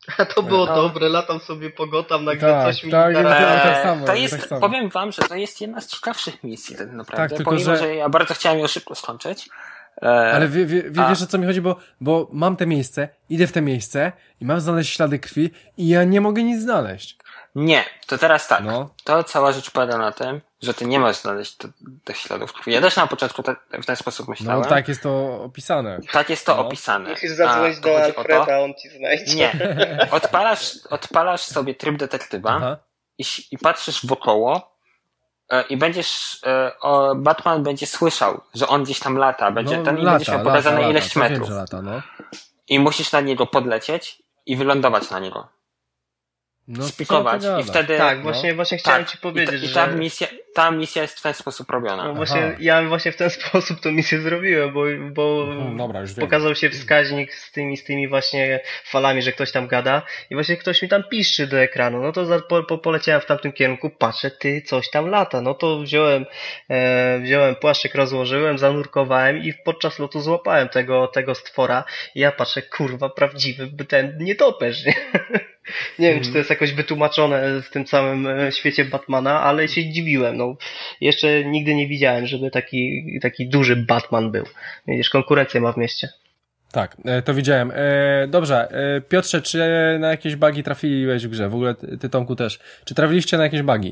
A to było no. dobre, latam sobie po Gotham, nagle tak, coś mi... Tak, tak, tak, tak samo, to jest, tak samo. powiem wam, że to jest jedna z ciekawszych misji tak naprawdę, tak, tylko, pomimo, że... że ja bardzo chciałem ją szybko skończyć. Ale wie, wie, wie, wiesz, o co mi chodzi, bo, bo mam te miejsce, idę w te miejsce i mam znaleźć ślady krwi i ja nie mogę nic znaleźć. Nie, to teraz tak. No. To cała rzecz polega na tym, że ty nie masz znaleźć te, tych śladów krwi. Ja też na początku te, w ten sposób myślałem. No tak jest to opisane. Tak jest to no. opisane. Musisz zadzwonić do Alfreda, on ci znajdzie. Nie. Odpalasz, odpalasz sobie tryb detektywa i, i patrzysz wokoło i będziesz, o, Batman będzie słyszał, że on gdzieś tam lata, będzie, no, ten, lata, i będziesz miał pokazane lata, ileś lata, metrów. wiem, lata, no. I musisz na niego podlecieć i wylądować na niego. No, spikować i wtedy... Tak, właśnie, no, właśnie chciałem tak. ci powiedzieć, I ta, i ta że... misja, ta misja jest w ten sposób robiona. No właśnie, ja właśnie w ten sposób tą misję zrobiłem, bo, bo hmm, dobra, już pokazał się wskaźnik z tymi, z tymi właśnie falami, że ktoś tam gada i właśnie ktoś mi tam piszczy do ekranu, no to za, po, po, poleciałem w tamtym kierunku, patrzę, ty, coś tam lata, no to wziąłem e, wziąłem płaszczyk, rozłożyłem, zanurkowałem i podczas lotu złapałem tego, tego stwora i ja patrzę, kurwa, prawdziwy ten nietoperz, nie? Nie wiem, czy to jest jakoś wytłumaczone w tym całym świecie Batmana, ale się dziwiłem. No, jeszcze nigdy nie widziałem, żeby taki, taki duży Batman był. Widzisz, konkurencję ma w mieście. Tak, to widziałem. Dobrze, Piotrze, czy na jakieś bugi trafiłeś w grze? W ogóle ty, Tomku, też. Czy trafiliście na jakieś bugi?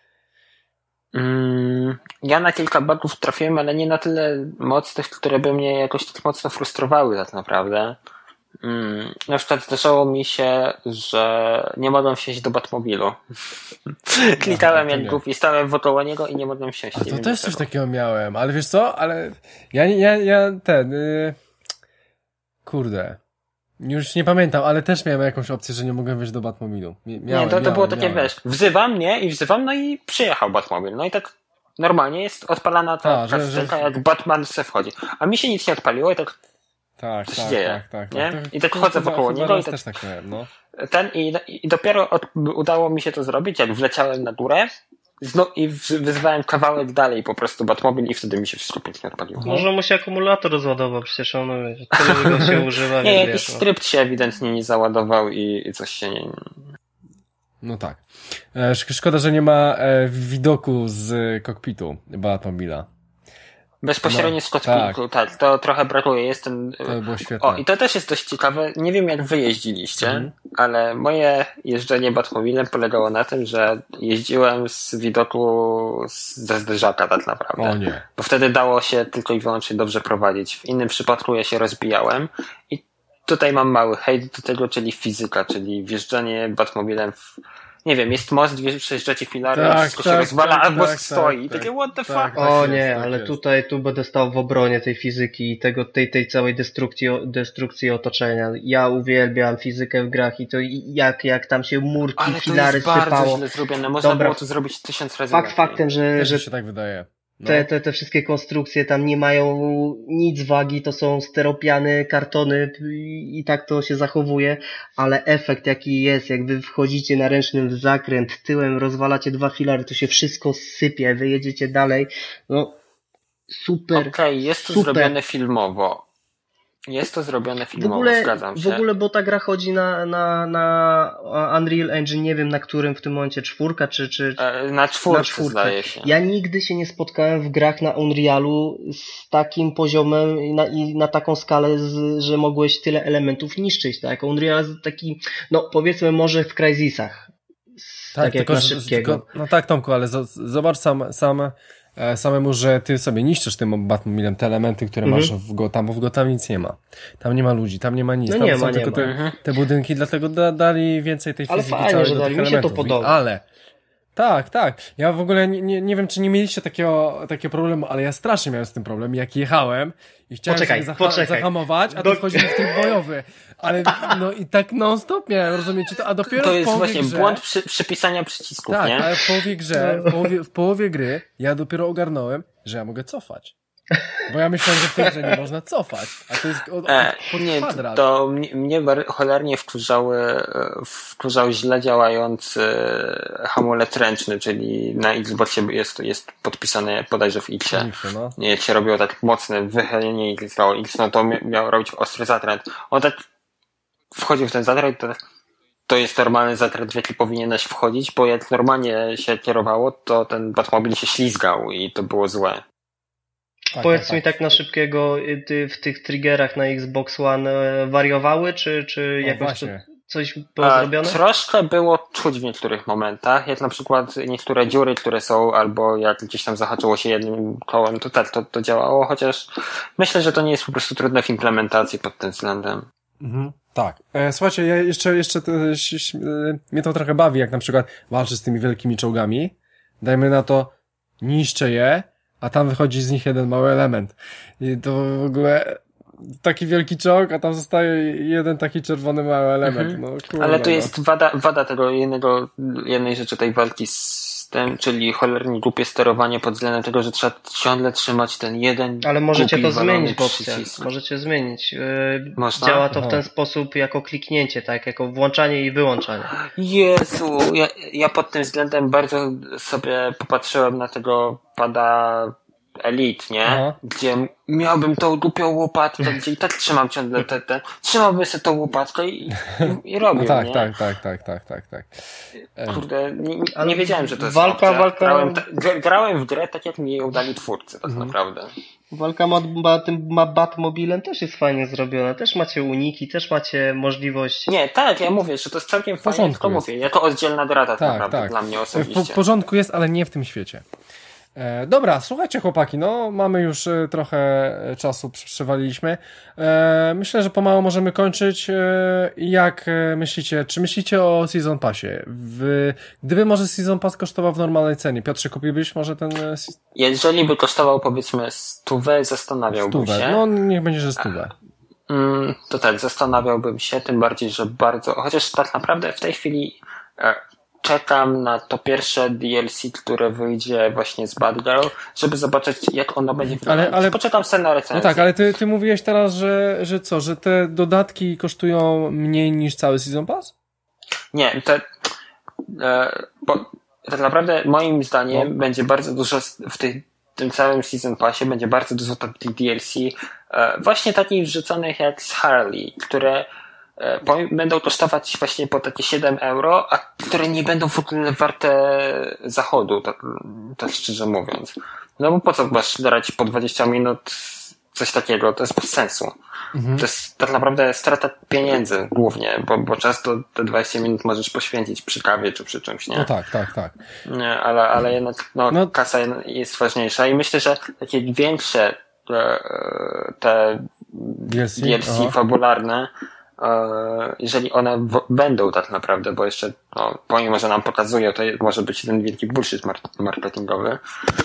Mm, ja na kilka bugów trafiłem, ale nie na tyle mocnych, które by mnie jakoś tak mocno frustrowały tak naprawdę. Mm, na przykład zdarzało mi się, że nie mogłem wsiąść do Batmobilu. Klikałem jak głupi, stałem wokoło niego i nie mogłem wsiąść. A to też coś takiego miałem, ale wiesz co? Ale ja, ja, ja ten... Yy... Kurde. Już nie pamiętam, ale też miałem jakąś opcję, że nie mogłem wejść do Batmobilu. Miałem, nie, to, to miałem, było takie, miałem. wiesz, wzywam, nie? I wzywam, no i przyjechał Batmobil. No i tak normalnie jest odpalana ta kastenka, że... jak Batman se wchodzi. A mi się nic nie odpaliło i tak... Tak, co tak, się dzieje, tak, tak, nie? tak. I tak chodzę wokoło niego i tak, też tak miałem, no. ten, i, i dopiero od, udało mi się to zrobić, jak wleciałem na górę zno, i wyzwałem kawałek dalej po prostu Batmobil i wtedy mi się wszystko pięknie odpaliło. Może mu się akumulator rozładował, przecież on tyle go się używa. Nie, wiesz, jakiś no. skrypt się ewidentnie nie załadował i, i coś się nie... No tak. E, szkoda, że nie ma e, widoku z kokpitu Batmobila. Bezpośrednio no, z kokpitu, tak. tak, to trochę brakuje. Jest ten... To by było świetne. O, i to też jest dość ciekawe. Nie wiem, jak wy jeździliście, mhm. ale moje jeżdżenie Batmobilem polegało na tym, że jeździłem z widoku ze zderzaka tak naprawdę. O nie. Bo wtedy dało się tylko i wyłącznie dobrze prowadzić. W innym przypadku ja się rozbijałem i tutaj mam mały hejt do tego, czyli fizyka, czyli wjeżdżanie Batmobilem w... Nie wiem, jest most, przejeżdżacie filary, tak, wszystko tak, się rozwala, tak, a most tak, stoi. tak, Takie what the tak, fuck? tak, o jest, nie, tak ale jest. tutaj tu będę stał w obronie tej fizyki i tego, tej, tej całej destrukcji, destrukcji otoczenia. Ja uwielbiam fizykę w grach i to jak, jak tam się murki, ale filary to jest sypało. bardzo źle zrobione. Można Dobra. było to zrobić tysiąc razy Fakt lepiej. faktem, że, Też że mi się tak wydaje. No. Te, te, te wszystkie konstrukcje tam nie mają nic wagi, to są steropiany, kartony i, i tak to się zachowuje, ale efekt jaki jest, jak wy wchodzicie na ręczny zakręt, tyłem rozwalacie dwa filary, to się wszystko sypie, wy jedziecie dalej, no super. Okej, okay, jest to super. zrobione filmowo. Jest to zrobione filmowo, w ogóle, zgadzam się. W ogóle, bo ta gra chodzi na, na, na Unreal Engine, nie wiem na którym w tym momencie, czwórka czy... czy e, na czwórce, na czwórce zdaje się. Ja nigdy się nie spotkałem w grach na Unrealu z takim poziomem i na, i na taką skalę, z, że mogłeś tyle elementów niszczyć, tak? Unreal jest taki, no powiedzmy może w Crysisach. Tak, tak tylko, jak na że- szybkiego. tylko, no tak, Tomku, ale z- zobacz sam, sam e, samemu, że ty sobie niszczysz tym Batmobilem te elementy, które Mhm. masz w Gotham, bo w Gotham nic nie ma. Tam nie ma ludzi, tam nie ma nic. No tam nie są ma, nie tylko ma. te, Mhm. te budynki, dlatego da, dali więcej tej Ale fizyki fajnie, całej że do dali, tych mi się to elementów. podoba. Ale tak, tak. Ja w ogóle nie, nie, nie wiem, czy nie mieliście takiego, takiego problemu, ale ja strasznie miałem z tym problem, jak jechałem i chciałem Poczekaj, sobie zaha- poczekaj. zahamować, a Do- to wchodził w tryb bojowy. Ale no i tak non stop miałem, rozumiecie to? A dopiero To w jest połowie właśnie grze, błąd przy, przypisania przycisków, tak, nie? ale w połowie grze, w połowie, w połowie gry ja dopiero ogarnąłem, że ja mogę cofać. Bo ja myślałem, że w tej grze nie można cofać, a to jest od, od, E, pod nie, kwadrat. to mnie, mnie bar- cholernie wkurzały, e, wkurzał źle działający hamulec ręczny, czyli na Xboxie jest, jest podpisane bodajże w X-ie. X-ie, no. Nie, jak się robiło tak mocne wychylenie i klikało X, no to mia- miał robić ostry zakręt. On tak wchodził w ten zakręt, to tak to jest normalny zakręt, w jaki powinieneś wchodzić, bo jak normalnie się kierowało, to ten Batmobil się ślizgał i to było złe. Tak, Powiedz tak, mi tak. tak na szybkiego, ty w tych triggerach na Xbox One wariowały, czy, czy no jakoś to, coś było A, zrobione? Troszkę było czuć w niektórych momentach, jak na przykład niektóre dziury, które są, albo jak gdzieś tam zahaczyło się jednym kołem, to tak to, to działało, chociaż myślę, że to nie jest po prostu trudne w implementacji pod tym względem. Mhm. Tak. E, słuchajcie, ja jeszcze, jeszcze to, e, mnie to trochę bawi, jak na przykład walczy z tymi wielkimi czołgami. Dajmy na to, niszczę je, a tam wychodzi z nich jeden mały element. I to w ogóle taki wielki czołg, a tam zostaje jeden taki czerwony mały element. Mhm. No, kurde, ale to no. jest wada, wada tego jednego, jednej rzeczy tej walki z tym, czyli cholernie głupie sterowanie pod względem tego, że trzeba ciągle trzymać ten jeden. Ale możecie to zmienić w opcjach. Możecie zmienić. Yy, Można? Działa to w ten sposób jako kliknięcie, tak? Jako włączanie i wyłączanie. Jezu, ja, ja pod tym względem bardzo sobie popatrzyłem na tego pada Elite, nie? Aha. Gdzie miałbym tą głupią łopatkę, gdzie i tak trzymam ciągle ten, ten trzymałbym sobie tą łopatkę i, i, i robię, no tak, nie? tak, tak, tak, tak, tak, tak. Kurde, nie, nie wiedziałem, że to jest walka, opcja. walka. Grałem, grałem w grę tak, jak mi ją dali twórcy, tak mhm. naprawdę. Walka ma, ma, tym ma Batmobilem też jest fajnie zrobiona, też macie uniki, też macie możliwość... Nie, tak, ja mówię, że to jest całkiem fajnie, tylko mówię, jako oddzielna gra tak, tak naprawdę tak. Dla mnie osobiście. W porządku jest, ale nie w tym świecie. E, dobra, słuchajcie chłopaki, no mamy już e, trochę czasu przewaliliśmy. E, myślę, że pomału możemy kończyć. E, jak e, myślicie, czy myślicie o Season Passie? W, gdyby może Season Pass kosztował w normalnej cenie, Piotrze, kupiłbyś może ten... E, Jeżeli by kosztował powiedzmy stówę, zastanawiałbym stówę. się. No niech będzie, że stówę. Mm, to tak, zastanawiałbym się, tym bardziej, że bardzo, chociaż tak naprawdę w tej chwili e, czekam na to pierwsze D L C, które wyjdzie właśnie z Bad Girl, żeby zobaczyć, jak ono będzie wyglądać. Ale, ale poczekam sobie na recenzję. No tak, ale ty, ty mówiłeś teraz, że, że co, że te dodatki kosztują mniej niż cały Season Pass? Nie, te, e, bo tak naprawdę moim zdaniem no. będzie bardzo dużo w tych, tym całym Season Passie będzie bardzo dużo takich D L C, e, właśnie takich wrzuconych jak z Harley, które będą kosztować właśnie po takie siedem euro, a które nie będą w ogóle warte zachodu, tak, tak szczerze mówiąc. No bo po co masz grać po dwadzieścia minut coś takiego, to jest bez sensu. Mhm. To jest tak naprawdę strata pieniędzy głównie, bo, bo często te dwadzieścia minut możesz poświęcić przy kawie czy przy czymś, nie? No tak, tak, tak. Nie, ale, ale jednak no, no. kasa jest ważniejsza i myślę, że takie większe te, te D L C, D L C fabularne, jeżeli one w- będą tak naprawdę, bo jeszcze no, pomimo, że nam pokazują, to może być jeden wielki bullshit marketingowy,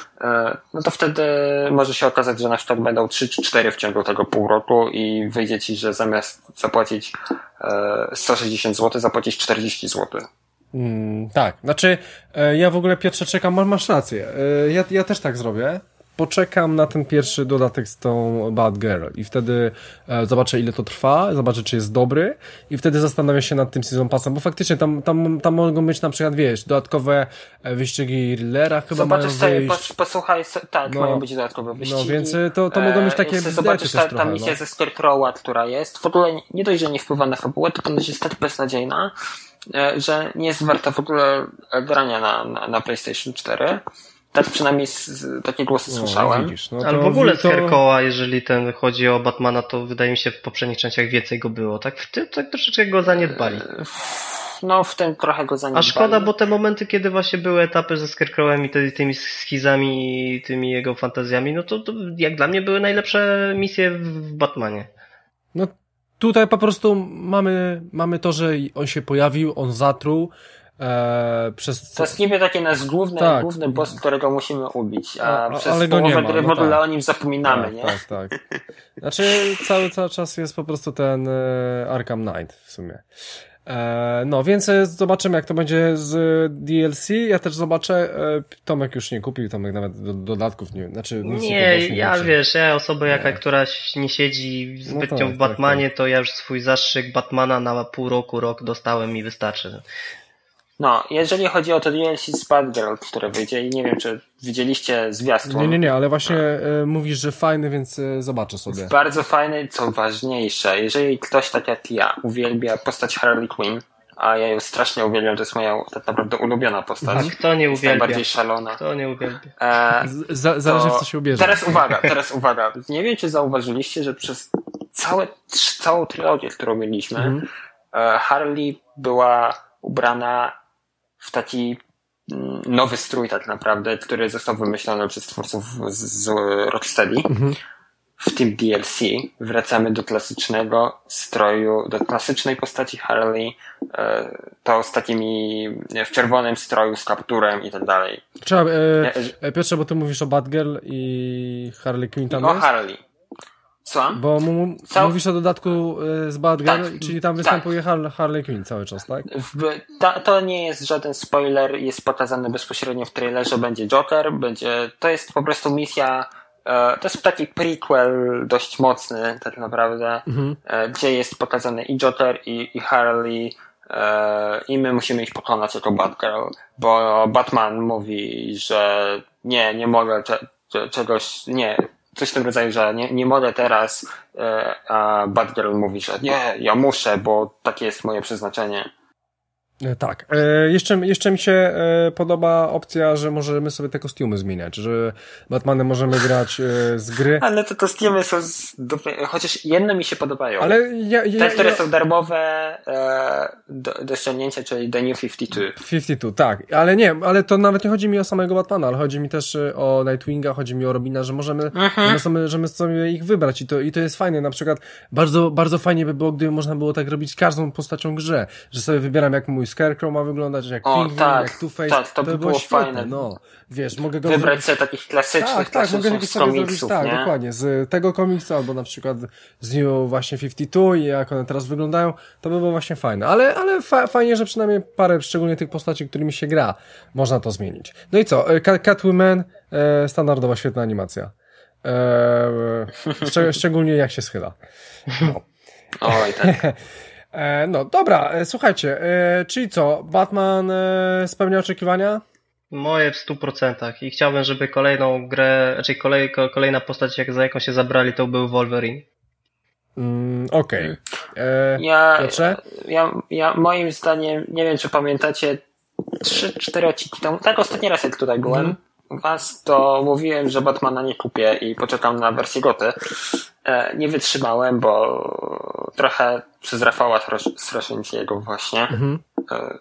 no to wtedy może się okazać, że na przykład będą trzy czy cztery w ciągu tego pół roku i wyjdzie ci, że zamiast zapłacić sto sześćdziesiąt złotych, zapłacić czterdzieści złotych. Mm, tak, znaczy ja w ogóle, Piotrze, czekam, masz rację, ja, ja też tak zrobię. Poczekam na ten pierwszy dodatek z tą Bad Girl i wtedy e, zobaczę, ile to trwa, zobaczę, czy jest dobry i wtedy zastanawiam się nad tym Season Passem, bo faktycznie tam, tam, tam mogą być na przykład, wiesz, dodatkowe wyścigi Riddlera chyba Zobaczysz mają sobie, pos, posłuchaj, tak, no, mają być dodatkowe wyścigi. No więc to, to mogą być takie e, zobaczysz ta, ta misja no. ze Scarecrowa, która jest, w ogóle nie dość, że nie wpływa na fabułę, to ponoć jest tak beznadziejna, e, że nie jest warta w ogóle grania na, na, na PlayStation cztery. Tak przynajmniej z, z, takie głosy no, słyszałem. Widzisz, no ale w ogóle to... Scarecrowa, jeżeli ten chodzi o Batmana, to wydaje mi się w poprzednich częściach więcej go było. Tak w tym tak troszeczkę go zaniedbali. No w tym trochę go zaniedbali. A szkoda, bo te momenty, kiedy właśnie były etapy ze Scarecrowem i ty, tymi schizami i tymi jego fantazjami, no to, to jak dla mnie były najlepsze misje w Batmanie. No tutaj po prostu mamy, mamy to, że on się pojawił, on zatruł. Eee, przez... To jest niby takie nasz główny, tak. główny boss, którego musimy ubić, a, a przez ale połowę ma, gry no w ogóle tak. o nim zapominamy, tak, nie? Tak, tak. Znaczy cały, cały czas jest po prostu ten e, Arkham Knight w sumie. E, no, więc zobaczymy, jak to będzie z D L C. Ja też zobaczę, e, Tomek już nie kupił, Tomek nawet do, dodatków nie, znaczy nic nie, nie, ja nie wiesz, ja osoba jaka, nie. która nie siedzi zbytnio no tak, w Batmanie, tak, tak. to ja już swój zastrzyk Batmana na pół roku, rok dostałem i wystarczy. No, jeżeli chodzi o to D L C z Bad Girl, które wyjdzie i nie wiem, czy widzieliście zwiastun. Nie, nie, nie, ale właśnie no. mówisz, że fajny, więc zobaczę sobie. Bardzo fajny, co ważniejsze, jeżeli ktoś tak jak ja uwielbia postać Harley Quinn, a ja ją strasznie uwielbiam, to jest moja tak naprawdę ulubiona postać. A kto nie uwielbia? Najbardziej szalona. Kto nie uwielbia? E, Z, zależy w co się ubierze. Teraz uwaga, teraz uwaga. Nie wiem, czy zauważyliście, że przez całe, całą trylogię, którą mieliśmy, mhm. Harley była ubrana w taki nowy strój tak naprawdę, który został wymyślony przez twórców z, z Rocksteady. Mhm. W tym D L C wracamy do klasycznego stroju, do klasycznej postaci Harley, to z takimi w czerwonym stroju, z kapturem i tak dalej. Trzeba, e, Piotrze, bo ty mówisz o Batgirl i Harley Quinn tam I jest? o Harley. Co? Bo mu, Co? mówisz o dodatku z Batgirl, tak, czyli tam występuje tak. Harley Quinn cały czas, tak? W, ta, to nie jest żaden spoiler, jest pokazany bezpośrednio w trailerze, będzie Joker, będzie, to jest po prostu misja, e, to jest taki prequel dość mocny tak naprawdę, mhm. e, gdzie jest pokazany i Joker i, i Harley e, i my musimy ich pokonać jako Batgirl, bo Batman mówi, że nie, nie mogę cze, cze, czegoś, nie, coś w tym rodzaju, że nie, nie mogę teraz, e, a Batgirl mówi, że nie, ja muszę, bo takie jest moje przeznaczenie. Tak. E, jeszcze, jeszcze mi się e, podoba opcja, że możemy sobie te kostiumy zmieniać, że Batmanem możemy grać e, z gry. Ale te kostiumy są z, do, chociaż jedne mi się podobają. Ale ja, ja, te, które ja... są darmowe e, do, do ściągnięcia, czyli The New pięćdziesiąt dwa. pięćdziesiąt dwa, tak. Ale nie, ale to nawet nie chodzi mi o samego Batmana, ale chodzi mi też o Nightwinga, chodzi mi o Robina, że możemy, mhm. że sobie, że my sobie ich wybrać i to, i to jest fajne. Na przykład bardzo, bardzo fajnie by było, gdyby można było tak robić każdą postacią w grze, że sobie wybieram, jak mój Scarecrow ma wyglądać, jak o, Pingwin, tak, jak Two-Face. Tak, to, to by było, było fajne. No, wiesz, mogę go wybrać zrobić... sobie takich klasycznych, tak, tak, mogę z sobie komiksów, zrobić, tak, nie? dokładnie, z tego komiksu, albo na przykład z New właśnie pięćdziesiąt dwa i jak one teraz wyglądają, to by było właśnie fajne. Ale, ale fa- fajnie, że przynajmniej parę, szczególnie tych postaci, którymi się gra, można to zmienić. No i co? Catwoman, e, standardowa, świetna animacja. E, szczeg- szczególnie jak się schyla. No. Oj, tak. E, no, dobra, e, słuchajcie, e, czyli co, Batman e, spełnia oczekiwania? Moje w stu procentach i chciałbym, żeby kolejną grę, znaczy kolej, kolejna postać, jak za jaką się zabrali, to był Wolverine. Mm, Okej. Okay. Ja, Piotrze? Ja, ja, moim zdaniem, nie wiem czy pamiętacie, trzy cztery odcinki temu, tak ostatni raz jak tutaj byłem, mm. was, to mówiłem, że Batmana nie kupię i poczekam na wersję goty. E, nie wytrzymałem, bo trochę przez Rafała Straszyńskiego właśnie. Mm-hmm. E,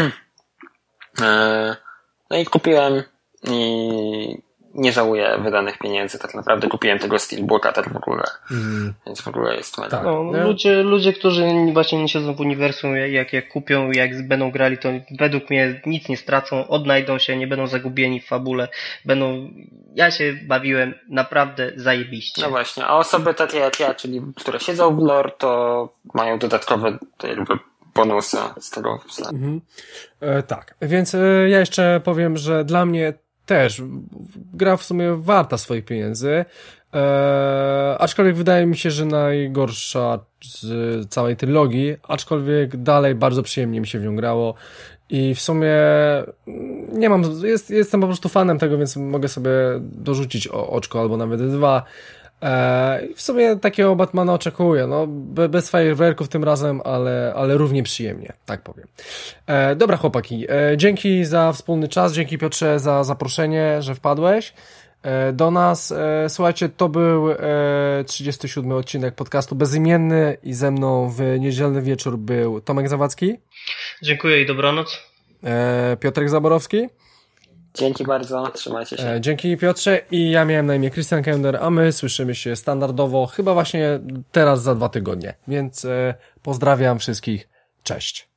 e, no i kupiłem i nie żałuję wydanych pieniędzy, tak naprawdę kupiłem tego Steelbooka tak w ogóle, mm. więc w ogóle jest mega. Tak. No, ludzie, ludzie, którzy właśnie nie siedzą w uniwersum, jak, jak kupią, jak będą grali, to według mnie nic nie stracą, odnajdą się, nie będą zagubieni w fabule, będą, ja się bawiłem naprawdę zajebiście. No właśnie, a osoby takie jak ja, czyli które siedzą w lore, to mają dodatkowe jakby bonusy z tego względu. Mhm. E, tak, więc e, ja jeszcze powiem, że dla mnie też gra w sumie warta swoich pieniędzy, eee, aczkolwiek wydaje mi się, że najgorsza z całej trylogii, aczkolwiek dalej bardzo przyjemnie mi się w nią grało i w sumie nie mam, jest, jestem po prostu fanem tego, więc mogę sobie dorzucić o, oczko albo nawet dwa. Eee, w sumie takiego Batmana oczekuję, no be, bez fajerwerków tym razem, ale, ale równie przyjemnie, tak powiem. Eee, dobra chłopaki, eee, dzięki za wspólny czas, dzięki Piotrze za zaproszenie, że wpadłeś eee, do nas. Eee, słuchajcie, to był eee, trzydziesty siódmy odcinek podcastu Bezimienny i ze mną w niedzielny wieczór był Tomek Zawadzki. Dziękuję i dobranoc. Eee, Piotrek Zaborowski. Dzięki bardzo, trzymajcie się. Dzięki Piotrze i ja miałem na imię Christian Kender, a my słyszymy się standardowo chyba właśnie teraz za dwa tygodnie, więc pozdrawiam wszystkich, cześć.